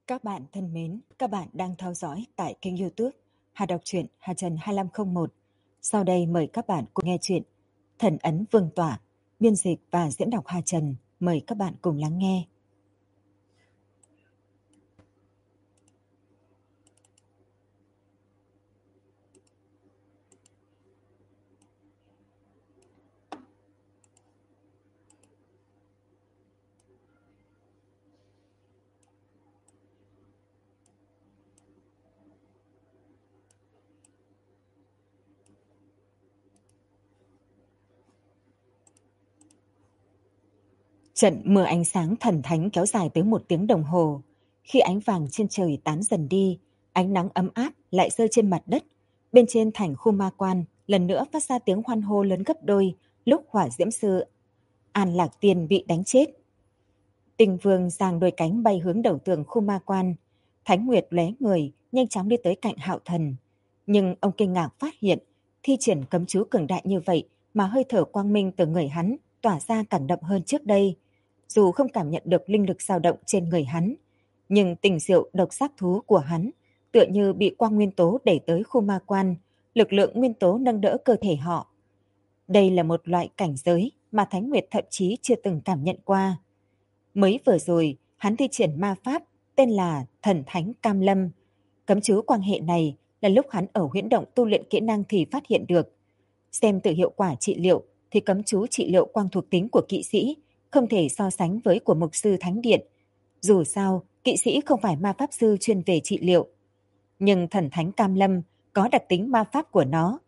Các bạn thân mến, các bạn đang theo dõi tại kênh YouTube Hà Đọc truyện Hà Trần 2501. Sau đây mời các bạn cùng nghe chuyện Thần ấn Vương tỏa, biên dịch và diễn đọc Hà Trần. Mời các bạn cùng lắng nghe. Trận mưa ánh sáng thần thánh kéo dài tới 1 tiếng đồng hồ. Khi ánh vàng trên trời tán dần đi, ánh nắng ấm áp lại rơi trên mặt đất. Bên trên thành khu ma quan lần nữa phát ra tiếng hoan hô lớn gấp đôi lúc hỏa diễm sư An Lạc Tiên bị đánh chết. Tình Vương giang đôi cánh bay hướng đầu tường khu ma quan. Thánh Nguyệt lóe người, nhanh chóng đi tới cạnh Hạo Thần. Nhưng ông kinh ngạc phát hiện, thi triển cấm chú cường đại như vậy mà hơi thở quang minh từ người hắn tỏa ra càng đậm hơn trước đây. Dù không cảm nhận được linh lực dao động trên người hắn, nhưng tình diệu độc giác thú của hắn tựa như bị quang nguyên tố đẩy tới khu ma quan, lực lượng nguyên tố nâng đỡ cơ thể họ. Đây là một loại cảnh giới mà Thánh Nguyệt thậm chí chưa từng cảm nhận qua. Mới vừa rồi, hắn thi triển ma pháp tên là Thần Thánh Cam Lâm. Cấm chú quang hệ này là lúc hắn ở huyễn động tu luyện kỹ năng thì phát hiện được. Xem từ hiệu quả trị liệu thì cấm chú trị liệu quang thuộc tính của kỵ sĩ không thể so sánh với của mục sư thánh điện. Dù sao, kỵ sĩ không phải ma pháp sư chuyên về trị liệu. Nhưng Thần Thánh Cam Lâm có đặc tính ma pháp của nó.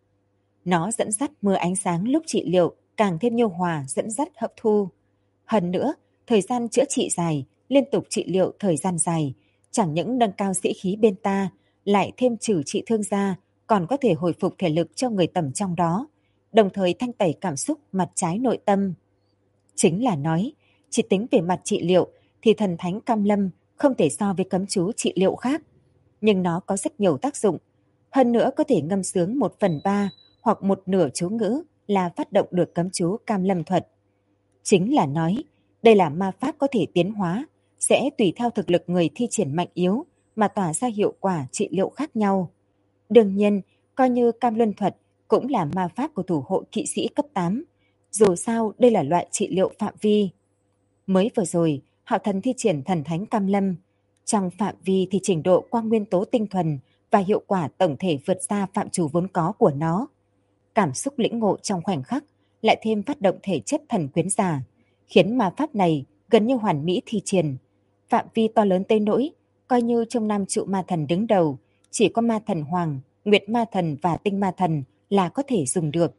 Nó dẫn dắt mưa ánh sáng lúc trị liệu càng thêm nhu hòa, dẫn dắt hấp thu. Hơn nữa, thời gian chữa trị dài, liên tục trị liệu thời gian dài, chẳng những nâng cao sĩ khí bên ta, lại thêm trừ trị thương gia, còn có thể hồi phục thể lực cho người tầm trong đó, đồng thời thanh tẩy cảm xúc mặt trái nội tâm. Chính là nói, chỉ tính về mặt trị liệu thì Thần Thánh Cam Lâm không thể so với cấm chú trị liệu khác, nhưng nó có rất nhiều tác dụng. Hơn nữa có thể ngâm sướng 1/3 hoặc 1/2 chú ngữ là phát động được cấm chú Cam Lâm thuật. Chính là nói, đây là ma pháp có thể tiến hóa, sẽ tùy theo thực lực người thi triển mạnh yếu mà tỏa ra hiệu quả trị liệu khác nhau. Đương nhiên, coi như Cam Luân thuật cũng là ma pháp của thủ hộ kỵ sĩ cấp 8. Dù sao, đây là loại trị liệu phạm vi. Mới vừa rồi, Hạo Thần thi triển Thần Thánh Cam Lâm. Trong phạm vi thì trình độ quang nguyên tố tinh thuần và hiệu quả tổng thể vượt xa phạm trù vốn có của nó. Cảm xúc lĩnh ngộ trong khoảnh khắc lại thêm phát động thể chất thần quyến giả, khiến ma pháp này gần như hoàn mỹ thi triển. Phạm vi to lớn tới nỗi, coi như trong 5 trụ ma thần đứng đầu, chỉ có ma thần Hoàng, Nguyệt ma thần và Tinh ma thần là có thể dùng được.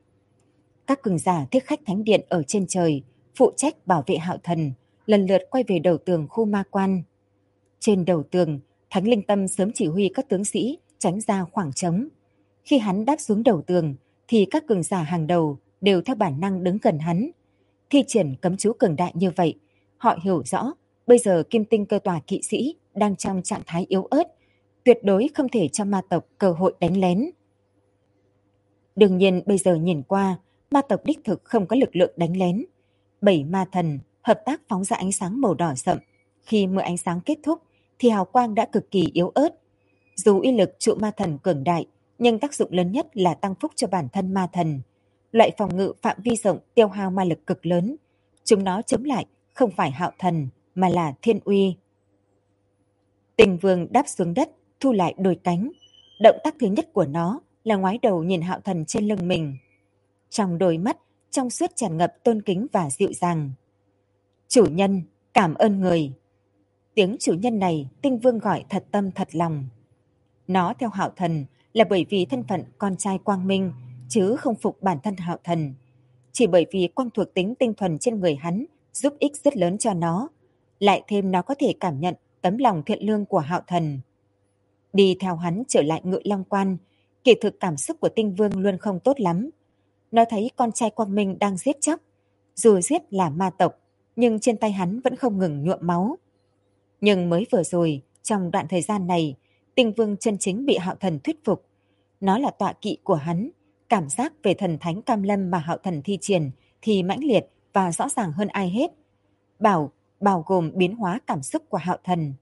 Các cường giả thiết khách thánh điện ở trên trời, phụ trách bảo vệ Hạo Thần, lần lượt quay về đầu tường khu ma quan. Trên đầu tường, Thánh Linh Tâm sớm chỉ huy các tướng sĩ tránh ra khoảng trống. Khi hắn đáp xuống đầu tường, thì các cường giả hàng đầu đều theo bản năng đứng gần hắn. Thi triển cấm chú cường đại như vậy, họ hiểu rõ bây giờ Kim Tinh cơ tòa kỵ sĩ đang trong trạng thái yếu ớt, tuyệt đối không thể cho ma tộc cơ hội đánh lén. Đương nhiên bây giờ nhìn qua, ma tộc đích thực không có lực lượng đánh lén. 7 ma thần hợp tác phóng ra ánh sáng màu đỏ sậm. Khi mưa ánh sáng kết thúc thì hào quang đã cực kỳ yếu ớt. Dù uy lực trụ ma thần cường đại, nhưng tác dụng lớn nhất là tăng phúc cho bản thân ma thần. Loại phòng ngự phạm vi rộng tiêu hao ma lực cực lớn. Chúng nó chống lại không phải Hạo Thần mà là Thiên Uy. Tình Vương đáp xuống đất, thu lại đôi cánh. Động tác thứ nhất của nó là ngoái đầu nhìn Hạo Thần trên lưng mình. Trong đôi mắt, trong suốt tràn ngập tôn kính và dịu dàng. Chủ nhân, cảm ơn người. Tiếng chủ nhân này Tinh Vương gọi thật tâm thật lòng. Nó theo Hạo Thần là bởi vì thân phận con trai quang minh, chứ không phục bản thân Hạo Thần. Chỉ bởi vì quang thuộc tính tinh thuần trên người hắn giúp ích rất lớn cho nó, lại thêm nó có thể cảm nhận tấm lòng thiện lương của Hạo Thần. Đi theo hắn trở lại Ngự Long Quan, kỳ thực cảm xúc của Tinh Vương luôn không tốt lắm. Nó thấy con trai quang minh đang giết chóc. Dù giết là ma tộc, nhưng trên tay hắn vẫn không ngừng nhuộm máu. Nhưng mới vừa rồi, trong đoạn thời gian này, Tinh Vương chân chính bị Hạo Thần thuyết phục. Nó là tọa kỵ của hắn, cảm giác về Thần Thánh Cam Lâm mà Hạo Thần thi triển thì mãnh liệt và rõ ràng hơn ai hết. Bao gồm biến hóa cảm xúc của Hạo Thần.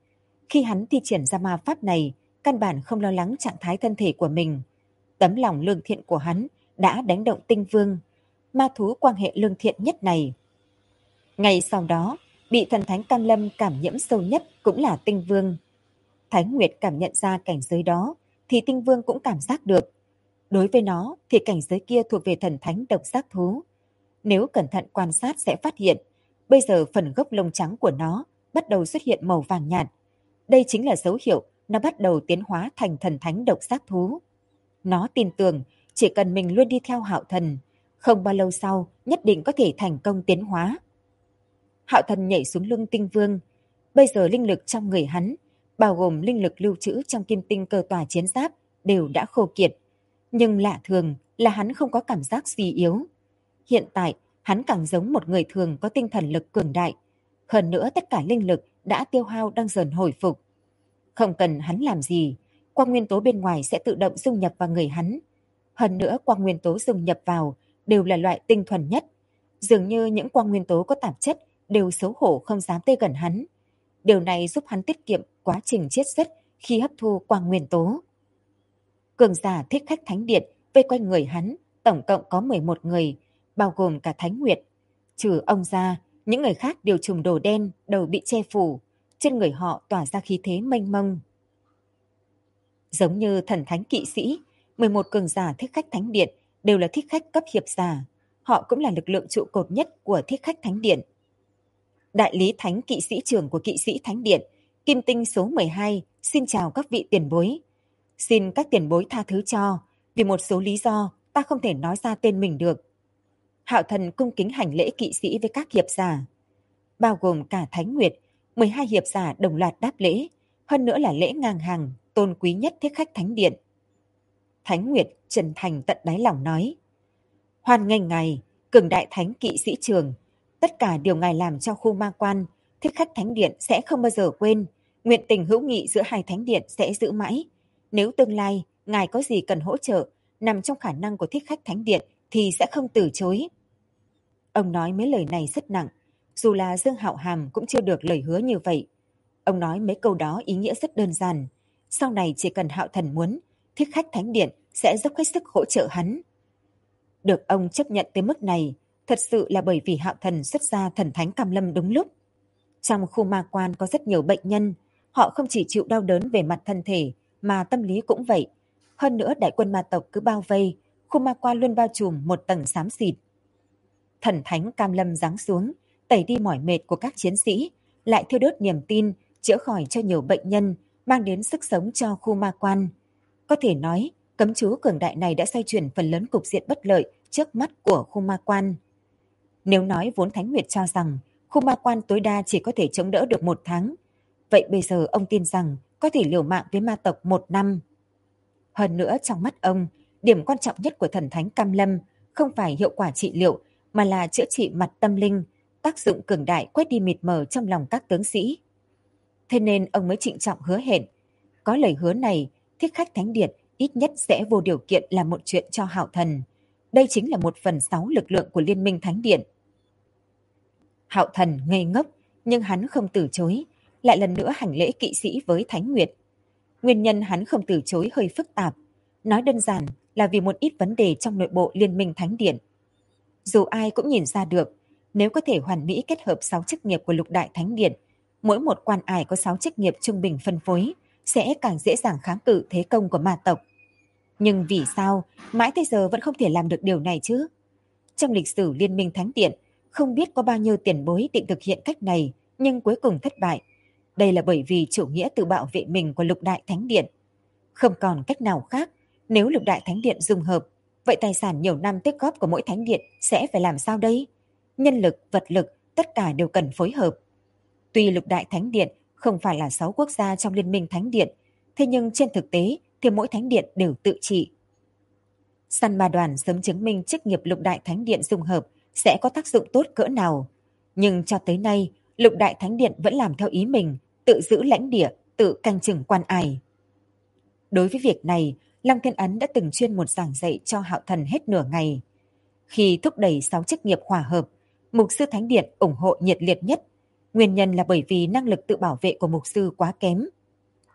Khi hắn thi triển ra ma pháp này, căn bản không lo lắng trạng thái thân thể của mình. Tấm lòng lương thiện của hắn đã đánh động Tinh Vương, ma thú quan hệ lương thiện nhất này. Ngay sau đó, bị thần thánh Cam Lâm cảm nhiễm sâu nhất cũng là Tinh Vương. Thái Nguyệt cảm nhận ra cảnh giới đó, thì Tinh Vương cũng cảm giác được. Đối với nó thì cảnh giới kia thuộc về thần thánh độc giác thú. Nếu cẩn thận quan sát sẽ phát hiện, bây giờ phần gốc lông trắng của nó bắt đầu xuất hiện màu vàng nhạt. Đây chính là dấu hiệu nó bắt đầu tiến hóa thành thần thánh độc giác thú. Nó tin tưởng chỉ cần mình luôn đi theo Hạo Thần, không bao lâu sau nhất định có thể thành công tiến hóa. Hạo Thần nhảy xuống lưng Tinh Vương. Bây giờ linh lực trong người hắn, bao gồm linh lực lưu trữ trong kim tinh cơ tòa chiến giáp, đều đã khô kiệt. Nhưng lạ thường là hắn không có cảm giác suy yếu. Hiện tại, hắn càng giống một người thường có tinh thần lực cường đại. Hơn nữa tất cả linh lực đã tiêu hao đang dần hồi phục. Không cần hắn làm gì, quang nguyên tố bên ngoài sẽ tự động dung nhập vào người hắn. Hơn nữa quang nguyên tố dung nhập vào đều là loại tinh thuần nhất. Dường như những quang nguyên tố có tạp chất đều xấu hổ không dám tới gần hắn. Điều này giúp hắn tiết kiệm quá trình chiết xuất khi hấp thu quang nguyên tố. Cường giả Thích Khách Thánh Điện vây quanh người hắn, tổng cộng có 11 người, bao gồm cả Thánh Nguyệt. Trừ ông ra, những người khác đều trùm đồ đen, đầu bị che phủ, trên người họ tỏa ra khí thế mênh mông. Giống như thần thánh kỵ sĩ, 11 cường giả Thích Khách Thánh Điện đều là thích khách cấp hiệp giả. Họ cũng là lực lượng trụ cột nhất của Thích Khách Thánh Điện. Đại lý thánh kỵ sĩ trưởng của kỵ sĩ Thánh Điện, Kim Tinh số 12, xin chào các vị tiền bối. Xin các tiền bối tha thứ cho, vì một số lý do ta không thể nói ra tên mình được. Hạo Thần cung kính hành lễ kỵ sĩ với các hiệp giả. Bao gồm cả Thánh Nguyệt, 12 hiệp giả đồng loạt đáp lễ, hơn nữa là lễ ngang hàng, tôn quý nhất Thích Khách Thánh Điện. Thánh Nguyệt chân thành tận đáy lòng nói: Hoan nghênh ngài, cường đại thánh kỵ sĩ trường. Tất cả điều ngài làm cho khu ma quan, Thích Khách Thánh Điện sẽ không bao giờ quên. Nguyện tình hữu nghị giữa hai thánh điện sẽ giữ mãi. Nếu tương lai ngài có gì cần hỗ trợ nằm trong khả năng của Thích Khách Thánh Điện thì sẽ không từ chối. Ông nói mấy lời này rất nặng, dù là Dương Hạo Hàm cũng chưa được lời hứa như vậy. Ông nói mấy câu đó ý nghĩa rất đơn giản. Sau này chỉ cần Hạo Thần muốn, Thích Khách Thánh Điện sẽ dốc hết sức hỗ trợ hắn. Được ông chấp nhận tới mức này, thật sự là bởi vì Hạo Thần xuất ra thần thánh Cam Lâm đúng lúc. Trong khu ma quan có rất nhiều bệnh nhân, họ không chỉ chịu đau đớn về mặt thân thể, mà tâm lý cũng vậy. Hơn nữa đại quân ma tộc cứ bao vây, khu ma quan luôn bao trùm một tầng xám xịt. Thần thánh Cam Lâm giáng xuống, tẩy đi mỏi mệt của các chiến sĩ, lại thiêu đốt niềm tin, chữa khỏi cho nhiều bệnh nhân, mang đến sức sống cho khu ma quan. Có thể nói, cấm chú cường đại này đã xoay chuyển phần lớn cục diện bất lợi trước mắt của khu ma quan. Nếu nói vốn Thánh Nguyệt cho rằng khu ma quan tối đa chỉ có thể chống đỡ được 1 tháng, vậy bây giờ ông tin rằng có thể liều mạng với ma tộc 1 năm. Hơn nữa trong mắt ông, điểm quan trọng nhất của thần thánh Cam Lâm không phải hiệu quả trị liệu, mà là chữa trị mặt tâm linh, tác dụng cường đại quét đi mịt mờ trong lòng các tướng sĩ. Thế nên ông mới trịnh trọng hứa hẹn, có lời hứa này, Thích Khách Thánh Điện ít nhất sẽ vô điều kiện làm một chuyện cho Hạo Thần. Đây chính là 1/6 lực lượng của Liên minh Thánh Điện. Hạo Thần ngây ngốc, nhưng hắn không từ chối, lại lần nữa hành lễ kỵ sĩ với Thánh Nguyệt. Nguyên nhân hắn không từ chối hơi phức tạp, nói đơn giản là vì một ít vấn đề trong nội bộ Liên minh Thánh Điện. Dù ai cũng nhìn ra được, nếu có thể hoàn mỹ kết hợp 6 chức nghiệp của Lục Đại Thánh Điện, mỗi một quan ải có 6 chức nghiệp trung bình phân phối, sẽ càng dễ dàng kháng cự thế công của ma tộc. Nhưng vì sao mãi tới giờ vẫn không thể làm được điều này chứ? Trong lịch sử Liên minh Thánh Điện, không biết có bao nhiêu tiền bối định thực hiện cách này, nhưng cuối cùng thất bại. Đây là bởi vì chủ nghĩa tự bảo vệ mình của Lục Đại Thánh Điện. Không còn cách nào khác, nếu Lục Đại Thánh Điện dung hợp, vậy tài sản nhiều năm tích góp của mỗi thánh điện sẽ phải làm sao đây? Nhân lực, vật lực, tất cả đều cần phối hợp. Tuy Lục Đại Thánh Điện không phải là 6 quốc gia trong Liên minh Thánh Điện, thế nhưng trên thực tế thì mỗi thánh điện đều tự trị. Săn ma đoàn sớm chứng minh chức nghiệp Lục Đại Thánh Điện dung hợp sẽ có tác dụng tốt cỡ nào. Nhưng cho tới nay, Lục Đại Thánh Điện vẫn làm theo ý mình, tự giữ lãnh địa, tự canh chừng quan ải. Đối với việc này, Lăng Thiên Ấn đã từng chuyên một giảng dạy cho Hạo Thần hết nửa ngày. Khi thúc đẩy 6 chức nghiệp hòa hợp, Mục sư Thánh Điện ủng hộ nhiệt liệt nhất. Nguyên nhân là bởi vì năng lực tự bảo vệ của mục sư quá kém.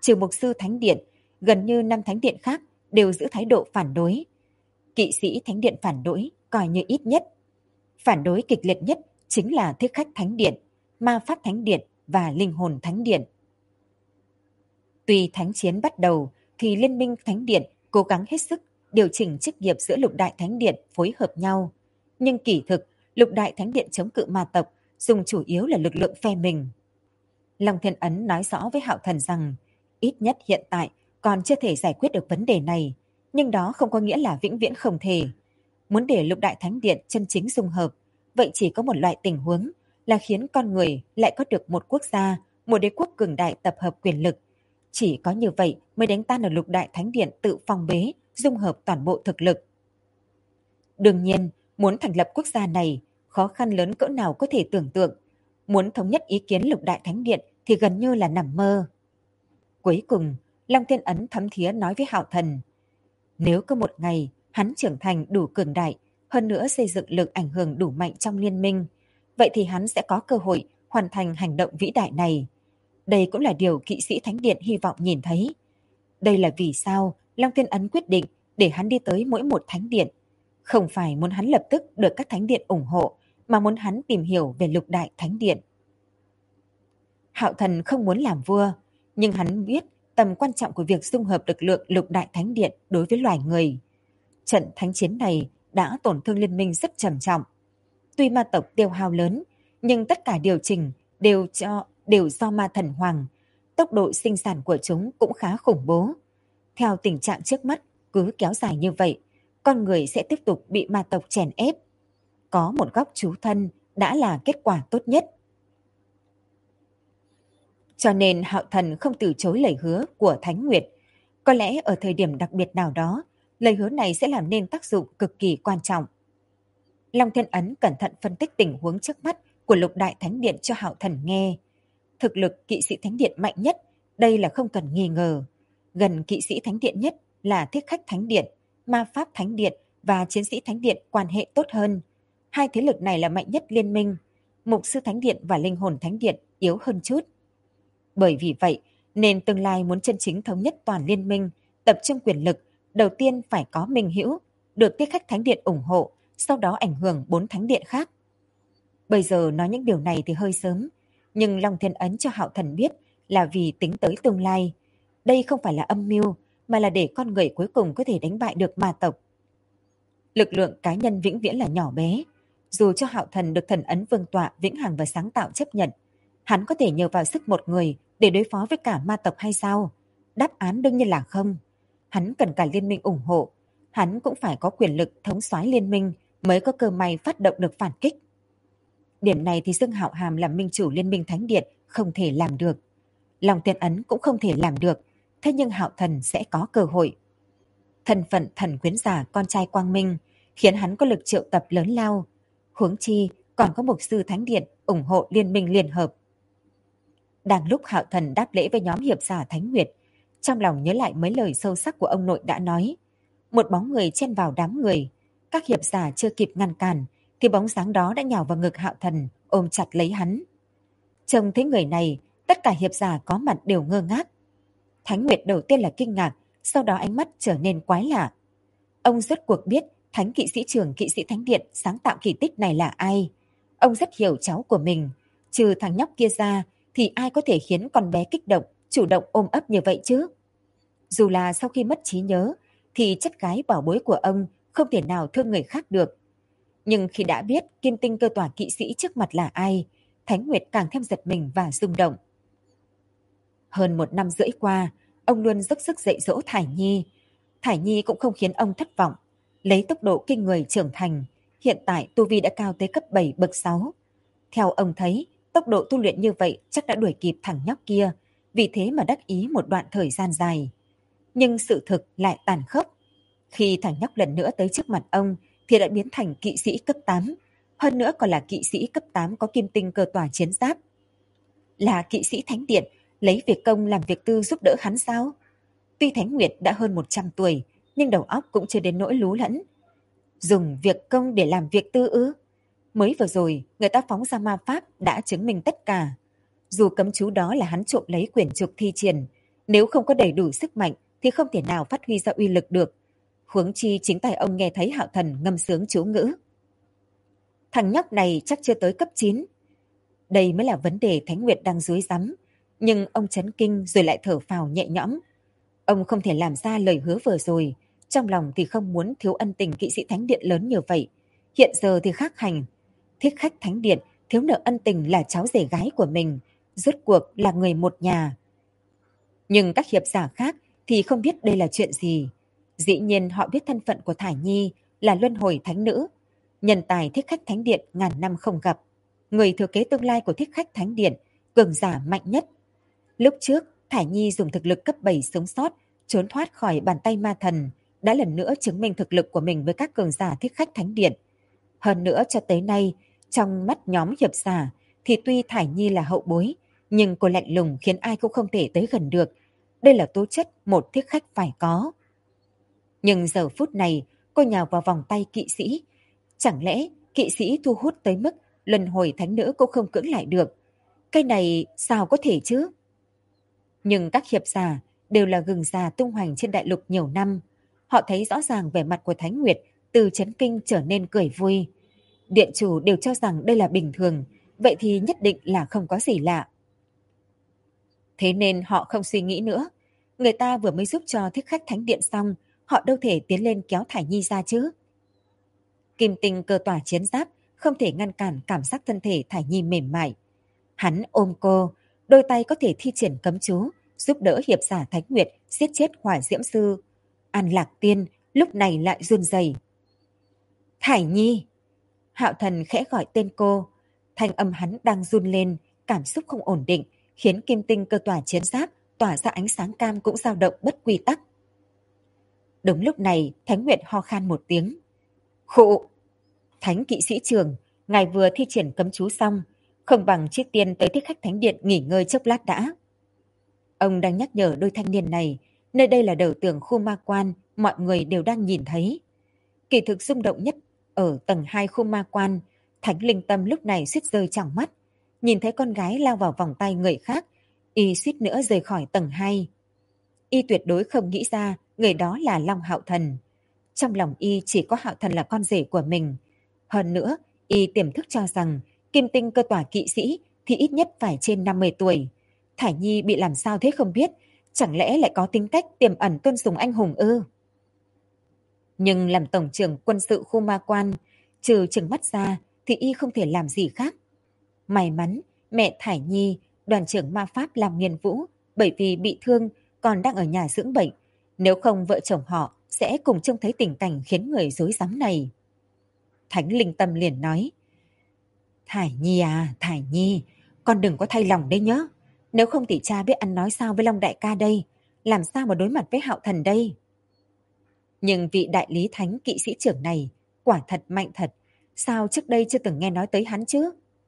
Trừ mục sư thánh điện, gần như 5 thánh điện khác đều giữ thái độ phản đối. Kỵ sĩ thánh điện phản đối coi như ít nhất. Phản đối kịch liệt nhất chính là thiết khách thánh điện, ma pháp thánh điện và linh hồn thánh điện. Tuy thánh chiến bắt đầu thì Liên minh Thánh Điện cố gắng hết sức điều chỉnh chức nghiệp giữa lục đại thánh điện phối hợp nhau. Nhưng kỳ thực, lục đại thánh điện chống cự ma tộc dùng chủ yếu là lực lượng phe mình. Long Thiên Ấn nói rõ với Hạo Thần rằng ít nhất hiện tại còn chưa thể giải quyết được vấn đề này, nhưng đó không có nghĩa là vĩnh viễn không thể. Muốn để lục đại thánh điện chân chính dung hợp, vậy chỉ có một loại tình huống là khiến con người lại có được một quốc gia, một đế quốc cường đại tập hợp quyền lực. Chỉ có như vậy mới đánh tan được lục đại thánh điện tự phong bế, dung hợp toàn bộ thực lực. Đương nhiên, muốn thành lập quốc gia này, khó khăn lớn cỡ nào có thể tưởng tượng. Muốn thống nhất ý kiến lục đại thánh điện thì gần như là nằm mơ. Cuối cùng, Long Thiên Ấn thấm thía nói với Hạo Thần, nếu có một ngày hắn trưởng thành đủ cường đại, hơn nữa xây dựng lực ảnh hưởng đủ mạnh trong liên minh, vậy thì hắn sẽ có cơ hội hoàn thành hành động vĩ đại này. Đây cũng là điều kỵ sĩ thánh điện hy vọng nhìn thấy. Đây là vì sao Long Thiên Ấn quyết định để hắn đi tới mỗi một thánh điện. Không phải muốn hắn lập tức được các thánh điện ủng hộ, mà muốn hắn tìm hiểu về lục đại thánh điện. Hạo Thần không muốn làm vua, nhưng hắn biết tầm quan trọng của việc dung hợp lực lượng lục đại thánh điện đối với loài người. Trận thánh chiến này đã tổn thương liên minh rất trầm trọng. Tuy ma tộc tiêu hao lớn, nhưng tất cả điều chỉnh đều do ma thần hoàng. Tốc độ sinh sản của chúng cũng khá khủng bố. Theo tình trạng trước mắt, cứ kéo dài như vậy, con người sẽ tiếp tục bị ma tộc chèn ép. Có một góc trú thân đã là kết quả tốt nhất. Cho nên Hạo Thần không từ chối lời hứa của Thánh Nguyệt. Có lẽ ở thời điểm đặc biệt nào đó, lời hứa này sẽ làm nên tác dụng cực kỳ quan trọng. Long Thiên Ấn cẩn thận phân tích tình huống trước mắt của lục đại thánh điện cho Hạo Thần nghe. Thực lực kỵ sĩ thánh điện mạnh nhất, đây là không cần nghi ngờ. Gần kỵ sĩ thánh điện nhất là thiết khách thánh điện, ma pháp thánh điện và chiến sĩ thánh điện quan hệ tốt hơn. Hai thế lực này là mạnh nhất liên minh. Mục sư thánh điện và linh hồn thánh điện yếu hơn chút. Bởi vì vậy, nên tương lai muốn chân chính thống nhất toàn liên minh, tập trung quyền lực, đầu tiên phải có minh hữu, được thiết khách thánh điện ủng hộ, sau đó ảnh hưởng 4 thánh điện khác. Bây giờ nói những điều này thì hơi sớm, nhưng Long Thiên Ấn cho Hạo Thần biết là vì tính tới tương lai. Đây không phải là âm mưu, mà là để con người cuối cùng có thể đánh bại được ma tộc. Lực lượng cá nhân vĩnh viễn là nhỏ bé. Dù cho Hạo Thần được thần ấn vương tọa vĩnh hằng và sáng tạo chấp nhận, hắn có thể nhờ vào sức một người để đối phó với cả ma tộc hay sao? Đáp án đương nhiên là không. Hắn cần cả liên minh ủng hộ. Hắn cũng phải có quyền lực thống soái liên minh mới có cơ may phát động được phản kích. Điểm này thì Dương Hạo Hàm làm minh chủ liên minh thánh điện không thể làm được. Long Thiên Ấn cũng không thể làm được. Thế nhưng Hạo Thần sẽ có cơ hội. Thân phận thần quyến giả con trai Quang Minh khiến hắn có lực triệu tập lớn lao. Huống chi còn có mục sư thánh điện ủng hộ liên minh liên hợp. Đang lúc Hạo Thần đáp lễ với nhóm hiệp giả Thánh Nguyệt, trong lòng nhớ lại mấy lời sâu sắc của ông nội đã nói. Một bóng người chen vào đám người. Các hiệp giả chưa kịp ngăn cản, thì bóng dáng đó đã nhào vào ngực Hạo Thần, ôm chặt lấy hắn. Trông thấy người này, tất cả hiệp giả có mặt đều ngơ ngác. Thánh Nguyệt đầu tiên là kinh ngạc, sau đó ánh mắt trở nên quái lạ. Ông rốt cuộc biết thánh kỵ sĩ trưởng kỵ sĩ thánh điện sáng tạo kỳ tích này là ai. Ông rất hiểu cháu của mình, trừ thằng nhóc kia ra thì ai có thể khiến con bé kích động, chủ động ôm ấp như vậy chứ? Dù là sau khi mất trí nhớ, thì chất gái bảo bối của ông không thể nào thương người khác được. Nhưng khi đã biết kim tinh cơ tỏa kỵ sĩ trước mặt là ai, Thánh Nguyệt càng thêm giật mình và rung động. Hơn 1 năm rưỡi qua, ông luôn dốc sức dạy dỗ Thải Nhi. Thải Nhi cũng không khiến ông thất vọng. Lấy tốc độ kinh người trưởng thành, hiện tại tu vi đã cao tới cấp 7 bậc 6. Theo ông thấy, tốc độ tu luyện như vậy chắc đã đuổi kịp thằng nhóc kia, vì thế mà đắc ý một đoạn thời gian dài. Nhưng sự thực lại tàn khốc. Khi thằng nhóc lần nữa tới trước mặt ông thì đã biến thành kỵ sĩ cấp 8, hơn nữa còn là kỵ sĩ cấp 8 có kim tinh cơ tỏa chiến giáp. Là kỵ sĩ thánh điện, lấy việc công làm việc tư giúp đỡ hắn sao? Tuy Thánh Nguyệt đã hơn 100 tuổi, nhưng đầu óc cũng chưa đến nỗi lú lẫn. Dùng việc công để làm việc tư ư? Mới vừa rồi, người ta phóng ra ma pháp đã chứng minh tất cả. Dù cấm chú đó là hắn trộm lấy quyển trục thi triển, Nếu không có đầy đủ sức mạnh thì không thể nào phát huy ra uy lực được. Huống chi chính tay ông nghe thấy Hạo Thần ngâm sướng chú ngữ. Thằng nhóc này chắc chưa tới cấp 9. Đây mới là vấn đề Thánh Nguyệt đang rối rắm. Nhưng ông chấn kinh rồi lại thở phào nhẹ nhõm. Ông không thể làm ra lời hứa vừa rồi. Trong lòng thì không muốn thiếu ân tình kỵ sĩ Thánh Điện lớn như vậy. Hiện giờ thì khác hành. Thích khách Thánh Điện thiếu nợ ân tình là cháu rể gái của mình. Rốt cuộc là người một nhà. Nhưng các hiệp giả khác thì không biết đây là chuyện gì. Dĩ nhiên họ biết thân phận của Thải Nhi là luân hồi thánh nữ. Nhân tài thích khách Thánh Điện ngàn năm không gặp. Người thừa kế tương lai của thích khách Thánh Điện, cường giả mạnh nhất. Lúc trước, Thải Nhi dùng thực lực cấp 7 sống sót, trốn thoát khỏi bàn tay ma thần, đã lần nữa chứng minh thực lực của mình với các cường giả thích khách Thánh Điện. Hơn nữa cho tới nay, trong mắt nhóm hiệp giả, thì tuy Thải Nhi là hậu bối, nhưng cô lạnh lùng khiến ai cũng không thể tới gần được. Đây là tố chất một thích khách phải có. Nhưng giờ phút này, cô nhào vào vòng tay kỵ sĩ. Chẳng lẽ kỵ sĩ thu hút tới mức luân hồi thánh nữ cũng không cưỡng lại được? Cái này sao có thể chứ? Nhưng các hiệp giả đều là gừng già tung hoành trên đại lục nhiều năm. Họ thấy rõ ràng vẻ mặt của Thánh Nguyệt từ chấn kinh trở nên cười vui. Điện chủ đều cho rằng đây là bình thường, vậy thì nhất định là không có gì lạ. Thế nên họ không suy nghĩ nữa. Người ta vừa mới giúp cho thích khách Thánh Điện xong, họ đâu thể tiến lên kéo Thải Nhi ra chứ. Kim tinh cơ tỏa chiến giáp không thể ngăn cản cảm giác thân thể Thải Nhi mềm mại. Hắn ôm cô, đôi tay có thể thi triển cấm chú, giúp đỡ hiệp giả Thánh Nguyệt giết chết Hỏa Diễm Sư. An Lạc Tiên lúc này lại run rẩy. Thải Nhi! Hạo Thần khẽ gọi tên cô. Thanh âm hắn đang run lên, cảm xúc không ổn định, khiến kim tinh cơ tỏa chiến giáp tỏa ra ánh sáng cam cũng dao động bất quy tắc. Đúng lúc này, Thánh Nguyệt ho khan một tiếng. Khụ! Thánh kỵ sĩ trưởng, ngài vừa thi triển cấm chú xong, không bằng trước tiên tới thích khách Thánh Điện nghỉ ngơi chốc lát đã. Ông đang nhắc nhở đôi thanh niên này, nơi đây là đầu tường khu ma quan, mọi người đều đang nhìn thấy. Kỳ thực rung động nhất ở tầng 2 khu ma quan, Thánh Linh Tâm lúc này suýt rơi tròng mắt. Nhìn thấy con gái lao vào vòng tay người khác, y suýt nữa rời khỏi tầng 2. Y tuyệt đối không nghĩ ra người đó là Long Hạo Thần. Trong lòng y chỉ có Hạo Thần là con rể của mình. Hơn nữa, y tiềm thức cho rằng kim tinh cơ tỏa kỵ sĩ thì ít nhất phải trên 50 tuổi. Thải Nhi bị làm sao thế không biết, chẳng lẽ lại có tính cách tiềm ẩn tôn sùng anh hùng ư? Nhưng làm tổng trưởng quân sự khu ma quan, trừ trừng mắt ra thì y không thể làm gì khác. May mắn, mẹ Thải Nhi, đoàn trưởng ma pháp Lam Nghiên Vũ, bởi vì bị thương còn đang ở nhà dưỡng bệnh. Nếu không vợ chồng họ sẽ cùng trông thấy tình cảnh khiến người rối rắm này. Thánh Linh Tâm liền nói, Thải Nhi à, Thải Nhi, con đừng có thay lòng đấy nhớ. Nếu không thì cha biết ăn nói sao với Long đại ca đây, làm sao mà đối mặt với Hạo Thần đây. Nhưng vị đại lý thánh kỵ sĩ trưởng này quả thật mạnh thật, sao trước đây chưa từng nghe nói tới hắn chứ?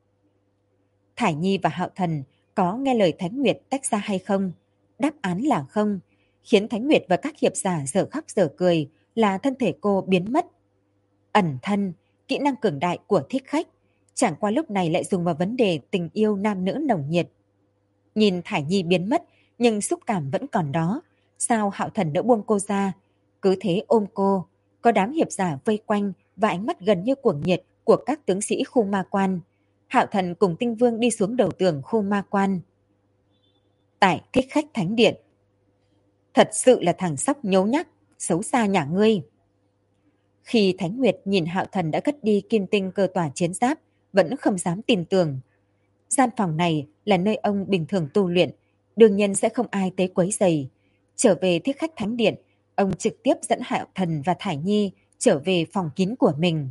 Thải Nhi và Hạo Thần có nghe lời Thánh Nguyệt tách ra hay không? Đáp án là không, khiến Thánh Nguyệt và các hiệp giả dở khóc dở cười là thân thể cô biến mất. Ẩn thân, kỹ năng cường đại của thích khách, chẳng qua lúc này lại dùng vào vấn đề tình yêu nam nữ nồng nhiệt. Nhìn Thải Nhi biến mất, nhưng xúc cảm vẫn còn đó. Sao Hạo Thần đỡ buông cô ra? Cứ thế ôm cô, có đám hiệp giả vây quanh và ánh mắt gần như cuồng nhiệt của các tướng sĩ khu ma quan. Hạo Thần cùng Tinh Vương đi xuống đầu tường khu ma quan. Tại thích khách Thánh Điện. Thật sự là thằng sóc nhố nhác, xấu xa nhà ngươi. Khi Thánh Nguyệt nhìn Hạo Thần đã cất đi kim tinh cơ tỏa chiến giáp, vẫn không dám tin tưởng. Gian phòng này là nơi ông bình thường tu luyện, đương nhiên sẽ không ai tới quấy rầy. Trở về thích khách Thánh Điện, ông trực tiếp dẫn Hạo Thần và Thải Nhi trở về phòng kín của mình.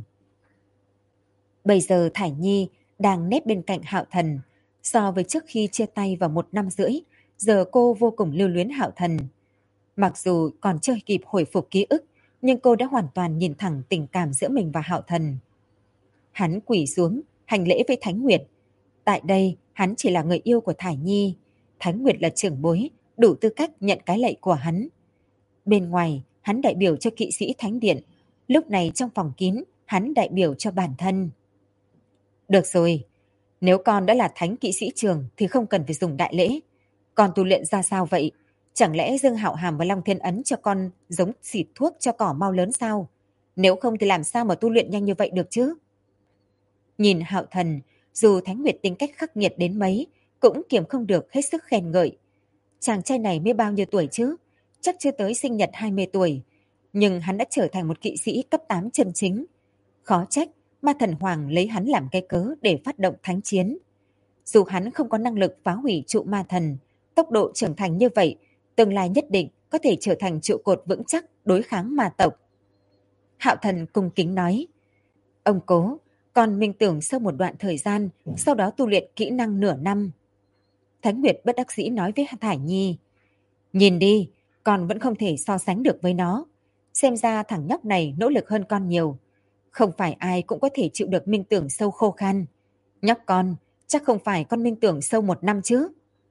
Bây giờ Thải Nhi đang nép bên cạnh Hạo Thần. So với trước khi chia tay vào 1 năm rưỡi, giờ cô vô cùng lưu luyến Hạo Thần. Mặc dù còn chưa kịp hồi phục ký ức, nhưng cô đã hoàn toàn nhìn thẳng tình cảm giữa mình và Hạo Thần. Hắn quỳ xuống, hành lễ với Thánh Nguyệt. Tại đây, hắn chỉ là người yêu của Thải Nhi. Thánh Nguyệt là trưởng bối, đủ tư cách nhận cái lạy của hắn. Bên ngoài, hắn đại biểu cho kỵ sĩ Thánh Điện. Lúc này trong phòng kín, hắn đại biểu cho bản thân. Được rồi, nếu con đã là thánh kỵ sĩ trường thì không cần phải dùng đại lễ. Con tu luyện ra sao vậy? Chẳng lẽ Dương Hạo Hàm và Long Thiên Ấn cho con giống xịt thuốc cho cỏ mau lớn sao? Nếu không thì làm sao mà tu luyện nhanh như vậy được chứ? Nhìn Hạo Thần, dù Thánh Nguyệt tính cách khắc nghiệt đến mấy, cũng kiềm không được hết sức khen ngợi. Chàng trai này mới bao nhiêu tuổi chứ? Chắc chưa tới sinh nhật 20 tuổi. Nhưng hắn đã trở thành một kỵ sĩ cấp 8 chân chính. Khó trách, Ma Thần Hoàng lấy hắn làm cái cớ để phát động thánh chiến. Dù hắn không có năng lực phá hủy trụ ma thần, tốc độ trưởng thành như vậy, tương lai nhất định có thể trở thành trụ cột vững chắc đối kháng ma tộc. Hạo Thần cung kính nói, ông cố, con minh tưởng sau một đoạn thời gian, sau đó tu luyện kỹ năng nửa năm. Thánh Nguyệt bất đắc dĩ nói với Thải Nhi, nhìn đi, con vẫn không thể so sánh được với nó. Xem ra thằng nhóc này nỗ lực hơn con nhiều. Không phải ai cũng có thể chịu được minh tưởng sâu khô khan. Nhóc con, chắc không phải con minh tưởng sâu 1 năm chứ?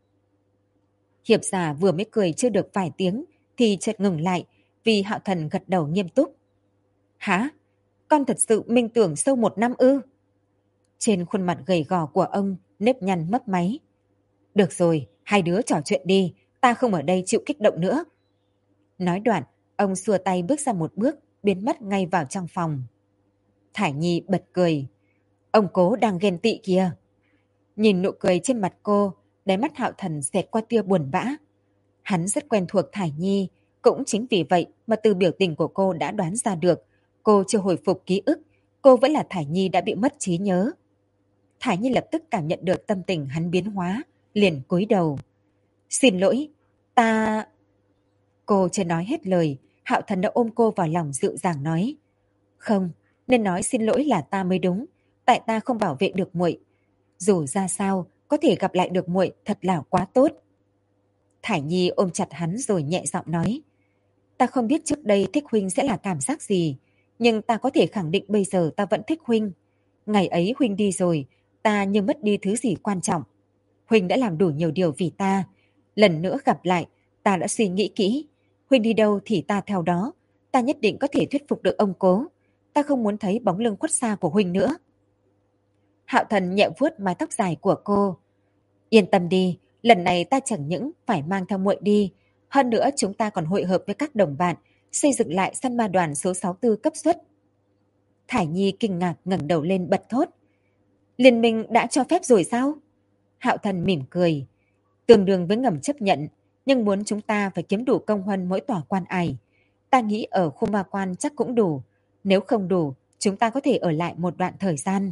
Hiệp giả vừa mới cười chưa được vài tiếng thì chợt ngừng lại vì Hạo Thần gật đầu nghiêm túc. Hả? Con thật sự minh tưởng sâu 1 năm ư? Trên khuôn mặt gầy gò của ông nếp nhăn mấp máy. Được rồi, hai đứa trò chuyện đi, ta không ở đây chịu kích động nữa. Nói đoạn, ông xua tay bước ra một bước, biến mất ngay vào trong phòng. Thải Nhi bật cười. Ông cố đang ghen tị kìa. Nhìn nụ cười trên mặt cô, đáy mắt Hạo Thần xẹt qua tia buồn bã. Hắn rất quen thuộc Thải Nhi, cũng chính vì vậy mà từ biểu tình của cô đã đoán ra được cô chưa hồi phục ký ức, cô vẫn là Thải Nhi đã bị mất trí nhớ. Thải Nhi lập tức cảm nhận được tâm tình hắn biến hóa, liền cúi đầu. Xin lỗi, ta... Cô chưa nói hết lời, Hạo Thần đã ôm cô vào lòng dịu dàng nói. Không, nên nói xin lỗi là ta mới đúng, tại ta không bảo vệ được muội. Dù ra sao, có thể gặp lại được muội thật là quá tốt. Thải Nhi ôm chặt hắn rồi nhẹ giọng nói. Ta không biết trước đây thích huynh sẽ là cảm giác gì, nhưng ta có thể khẳng định bây giờ ta vẫn thích huynh. Ngày ấy huynh đi rồi, ta như mất đi thứ gì quan trọng. Huynh đã làm đủ nhiều điều vì ta. Lần nữa gặp lại, ta đã suy nghĩ kỹ. Huynh đi đâu thì ta theo đó. Ta nhất định có thể thuyết phục được ông cố. Ta không muốn thấy bóng lưng khuất xa của huynh nữa. Hạo Thần nhẹ vuốt mái tóc dài của cô. Yên tâm đi, lần này ta chẳng những phải mang theo muội đi. Hơn nữa chúng ta còn hội hợp với các đồng bạn, xây dựng lại săn ma đoàn số 64 cấp suất. Thải Nhi kinh ngạc ngẩng đầu lên bật thốt. Liên minh đã cho phép rồi sao? Hạo Thần mỉm cười. Tương đương với ngầm chấp nhận, nhưng muốn chúng ta phải kiếm đủ công huân mỗi tòa quan ải. Ta nghĩ ở khu ma quan chắc cũng đủ. Nếu không đủ, chúng ta có thể ở lại một đoạn thời gian.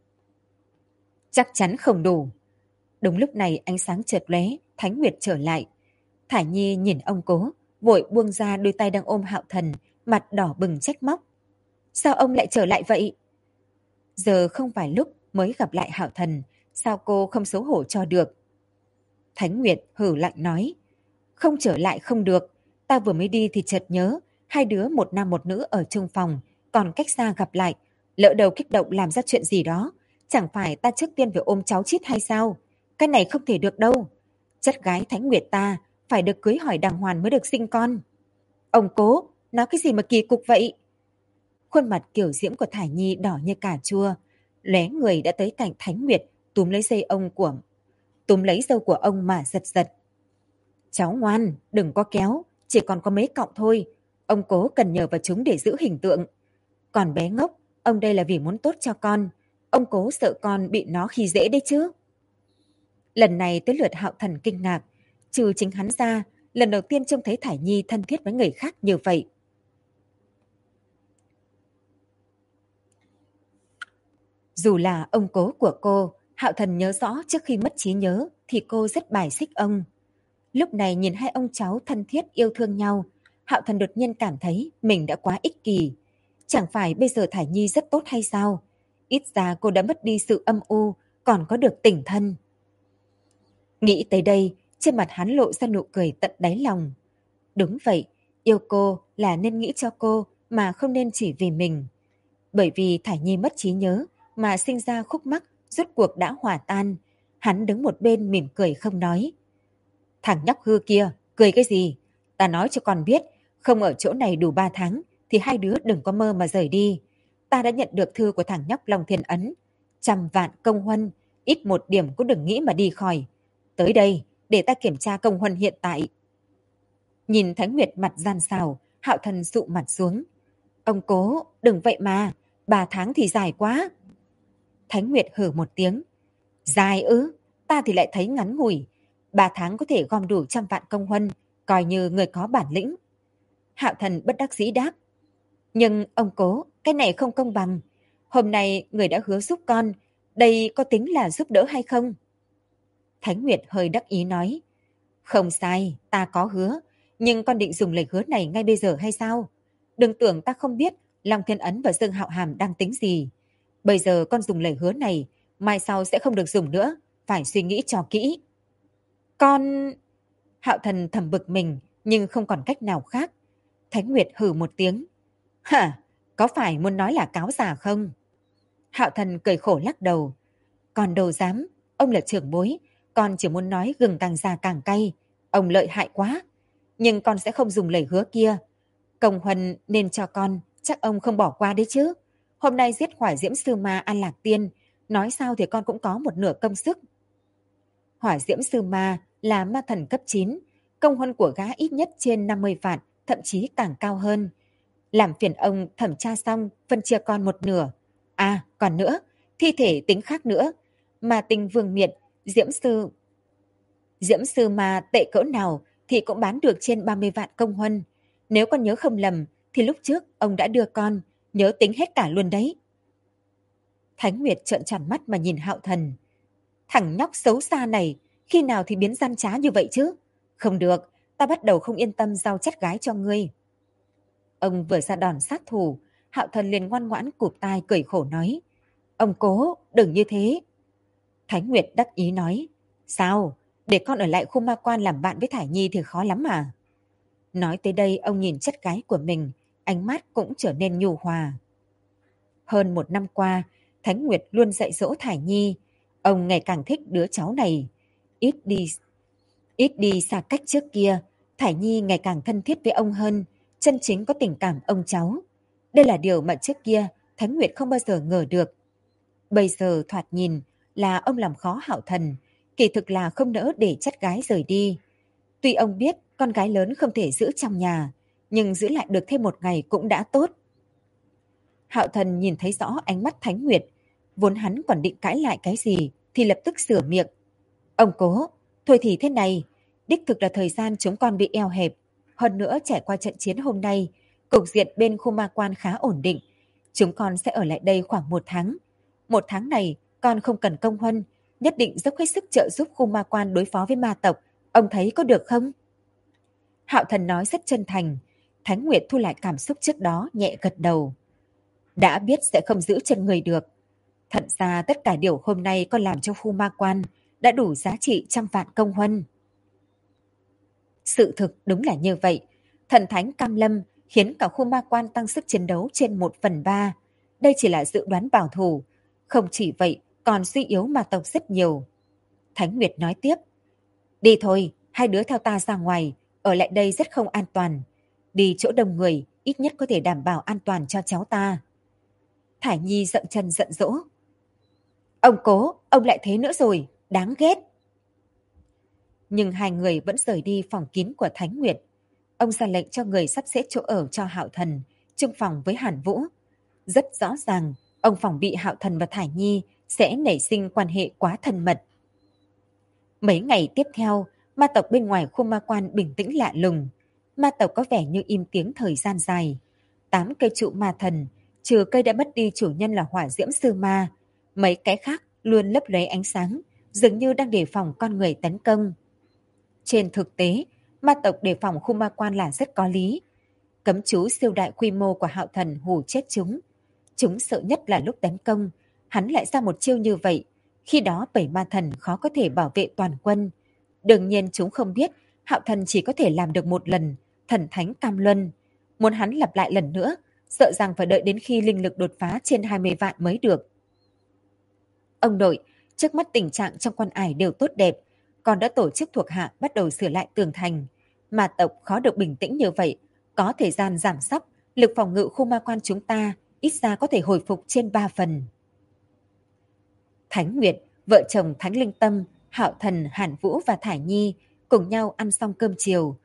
Chắc chắn không đủ. Đúng lúc này ánh sáng chợt lóe, Thánh Nguyệt trở lại. Thải Nhi nhìn ông cố, vội buông ra đôi tay đang ôm Hạo Thần, mặt đỏ bừng trách móc. Sao ông lại trở lại vậy? Giờ không phải lúc mới gặp lại Hạo Thần, sao cô không xấu hổ cho được? Thánh Nguyệt hử lạnh nói. Không trở lại không được, ta vừa mới đi thì chợt nhớ, hai đứa một nam một nữ ở chung phòng, còn cách xa gặp lại, lỡ đầu kích động làm ra chuyện gì đó, chẳng phải ta trước tiên phải ôm cháu chít hay sao? Cái này không thể được đâu. Chất gái Thánh Nguyệt ta phải được cưới hỏi đàng hoàng mới được sinh con. Ông cố, nói cái gì mà kỳ cục vậy? Khuôn mặt kiểu diễm của Thải Nhi đỏ như cà chua, lóe người đã tới cạnh Thánh Nguyệt, túm lấy dâu của ông mà giật giật. Cháu ngoan, đừng có kéo, chỉ còn có mấy cọng thôi. Ông cố cần nhờ vào chúng để giữ hình tượng. Còn bé ngốc, ông đây là vì muốn tốt cho con. Ông cố sợ con bị nó khi dễ đấy chứ. Lần này tới lượt Hạo Thần kinh ngạc. Trừ chính hắn ra, lần đầu tiên trông thấy Thải Nhi thân thiết với người khác như vậy. Dù là ông cố của cô, Hạo Thần nhớ rõ trước khi mất trí nhớ thì cô rất bài xích ông. Lúc này nhìn hai ông cháu thân thiết yêu thương nhau, Hạo Thần đột nhiên cảm thấy mình đã quá ích kỷ. Chẳng phải bây giờ Thải Nhi rất tốt hay sao? Ít ra cô đã mất đi sự âm u, còn có được tình thân. Nghĩ tới đây, trên mặt hắn lộ ra nụ cười tận đáy lòng. Đúng vậy, yêu cô là nên nghĩ cho cô mà không nên chỉ vì mình. Bởi vì Thải Nhi mất trí nhớ mà sinh ra khúc mắc, rốt cuộc đã hòa tan. Hắn đứng một bên mỉm cười không nói. Thằng nhóc hư kia, cười cái gì? Ta nói cho con biết, không ở chỗ này đủ 3 tháng thì hai đứa đừng có mơ mà rời đi. Ta đã nhận được thư của thằng nhóc Long Thiên Ấn. 100 vạn công huân, ít một điểm cũng đừng nghĩ mà đi khỏi. Tới đây, để ta kiểm tra công huân hiện tại. Nhìn Thánh Nguyệt mặt gian xảo, Hạo Thần sụ mặt xuống. Ông cố, đừng vậy mà, 3 tháng thì dài quá. Thánh Nguyệt hừ một tiếng. Dài ư, ta thì lại thấy ngắn ngủi. 3 tháng có thể gom đủ 100 vạn công huân, coi như người có bản lĩnh. Hạo Thần bất đắc dĩ đáp. Nhưng ông cố, cái này không công bằng. Hôm nay người đã hứa giúp con, đây có tính là giúp đỡ hay không? Thánh Nguyệt hơi đắc ý nói. Không sai, ta có hứa, nhưng con định dùng lời hứa này ngay bây giờ hay sao? Đừng tưởng ta không biết Long Thiên Ấn và Dương Hạo Hàm đang tính gì. Bây giờ con dùng lời hứa này, mai sau sẽ không được dùng nữa, phải suy nghĩ cho kỹ. Con... Hạo Thần thầm bực mình, nhưng không còn cách nào khác. Thánh Nguyệt hừ một tiếng. Hả, có phải muốn nói là cáo già không? Hạo Thần cười khổ lắc đầu. Còn đâu dám, ông là trưởng bối, con chỉ muốn nói gừng càng già càng cay. Ông lợi hại quá, nhưng con sẽ không dùng lời hứa kia. Công huân nên cho con, chắc ông không bỏ qua đấy chứ. Hôm nay giết Hỏa Diễm Sư Ma An Lạc Tiên, nói sao thì con cũng có một nửa công sức. Hỏa Diễm Sư Ma là ma thần cấp 9, công huân của gã ít nhất trên 50 vạn, thậm chí càng cao hơn. Làm phiền ông thẩm tra xong, phân chia con một nửa. À, còn nữa, thi thể tính khác nữa. Mà tình vương miện, Diễm Sư Ma tệ cỡ nào thì cũng bán được trên 30 vạn công huân. Nếu con nhớ không lầm, thì lúc trước ông đã đưa con, nhớ tính hết cả luôn đấy. Thánh Nguyệt trợn tròn mắt mà nhìn Hạo Thần. Thằng nhóc xấu xa này, khi nào thì biến gian trá như vậy chứ? Không được, ta bắt đầu không yên tâm giao chất gái cho ngươi. Ông vừa ra đòn sát thủ, Hạo Thần liền ngoan ngoãn cụp tai cười khổ nói. Ông cố, đừng như thế. Thánh Nguyệt đắc ý nói. Sao? Để con ở lại khu ma quan làm bạn với Thải Nhi thì khó lắm mà. Nói tới đây ông nhìn chất gái của mình, ánh mắt cũng trở nên nhu hòa. Hơn 1 năm qua, Thánh Nguyệt luôn dạy dỗ Thải Nhi. Ông ngày càng thích đứa cháu này. Ít đi xa cách trước kia, Thải Nhi ngày càng thân thiết với ông hơn, chân chính có tình cảm ông cháu. Đây là điều mà trước kia Thánh Nguyệt không bao giờ ngờ được. Bây giờ thoạt nhìn là ông làm khó Hạo Thần, kỳ thực là không nỡ để chất gái rời đi. Tuy ông biết con gái lớn không thể giữ trong nhà, nhưng giữ lại được thêm 1 ngày cũng đã tốt. Hạo Thần nhìn thấy rõ ánh mắt Thánh Nguyệt, vốn hắn còn định cãi lại cái gì thì lập tức sửa miệng. Ông cố, thôi thì thế này, đích thực là thời gian chúng con bị eo hẹp. Hơn nữa trải qua trận chiến hôm nay, cục diện bên khu ma quan khá ổn định. Chúng con sẽ ở lại đây khoảng 1 tháng. 1 tháng này, con không cần công huân, nhất định dốc hết sức trợ giúp khu ma quan đối phó với ma tộc. Ông thấy có được không? Hạo Thần nói rất chân thành. Thánh Nguyệt thu lại cảm xúc trước đó, nhẹ gật đầu. Đã biết sẽ không giữ chân người được. Thật ra tất cả điều hôm nay con làm cho khu ma quan đã đủ giá trị 100 vạn công huân. Sự thực đúng là như vậy. Thần thánh Cam Lâm khiến cả khu ma quan tăng sức chiến đấu trên 1/3. Đây chỉ là dự đoán bảo thủ. Không chỉ vậy, còn suy yếu ma tộc rất nhiều. Thánh Nguyệt nói tiếp. Đi thôi, 2 đứa theo ta ra ngoài. Ở lại đây rất không an toàn. Đi chỗ đông người, ít nhất có thể đảm bảo an toàn cho cháu ta. Thải Nhi dậm chân giận dỗ. Ông cố, ông lại thế nữa rồi, đáng ghét. Nhưng 2 người vẫn rời đi phòng kín của Thánh Nguyệt. Ông ra lệnh cho người sắp xếp chỗ ở cho Hạo Thần, chung phòng với Hàn Vũ. Rất rõ ràng, ông phòng bị Hạo Thần và Thải Nhi sẽ nảy sinh quan hệ quá thân mật. Mấy ngày tiếp theo, ma tộc bên ngoài khu ma quan bình tĩnh lạ lùng. Ma tộc có vẻ như im tiếng thời gian dài. 8 cây trụ ma thần, trừ cây đã mất đi chủ nhân là Hỏa Diễm Sư Ma. Mấy cái khác luôn lấp lóe ánh sáng, dường như đang đề phòng con người tấn công. Trên thực tế, ma tộc đề phòng khu ma quan là rất có lý. Cấm chú siêu đại quy mô của Hạo Thần hù chết chúng. Chúng sợ nhất là lúc tấn công, hắn lại ra một chiêu như vậy. Khi đó 7 ma thần khó có thể bảo vệ toàn quân. Đương nhiên chúng không biết Hạo Thần chỉ có thể làm được 1 lần, thần thánh Cam Luân. Muốn hắn lặp lại lần nữa, sợ rằng phải đợi đến khi linh lực đột phá trên 20 vạn mới được. Ông nội, trước mắt tình trạng trong quan ải đều tốt đẹp, còn đã tổ chức thuộc hạ bắt đầu sửa lại tường thành. Ma tộc khó được bình tĩnh như vậy, có thời gian giảm sóc, lực phòng ngự khu ma quan chúng ta ít ra có thể hồi phục trên 3 phần. Thánh Nguyệt, vợ chồng Thánh Linh Tâm, Hạo Thần, Hàn Vũ và Thải Nhi cùng nhau ăn xong cơm chiều.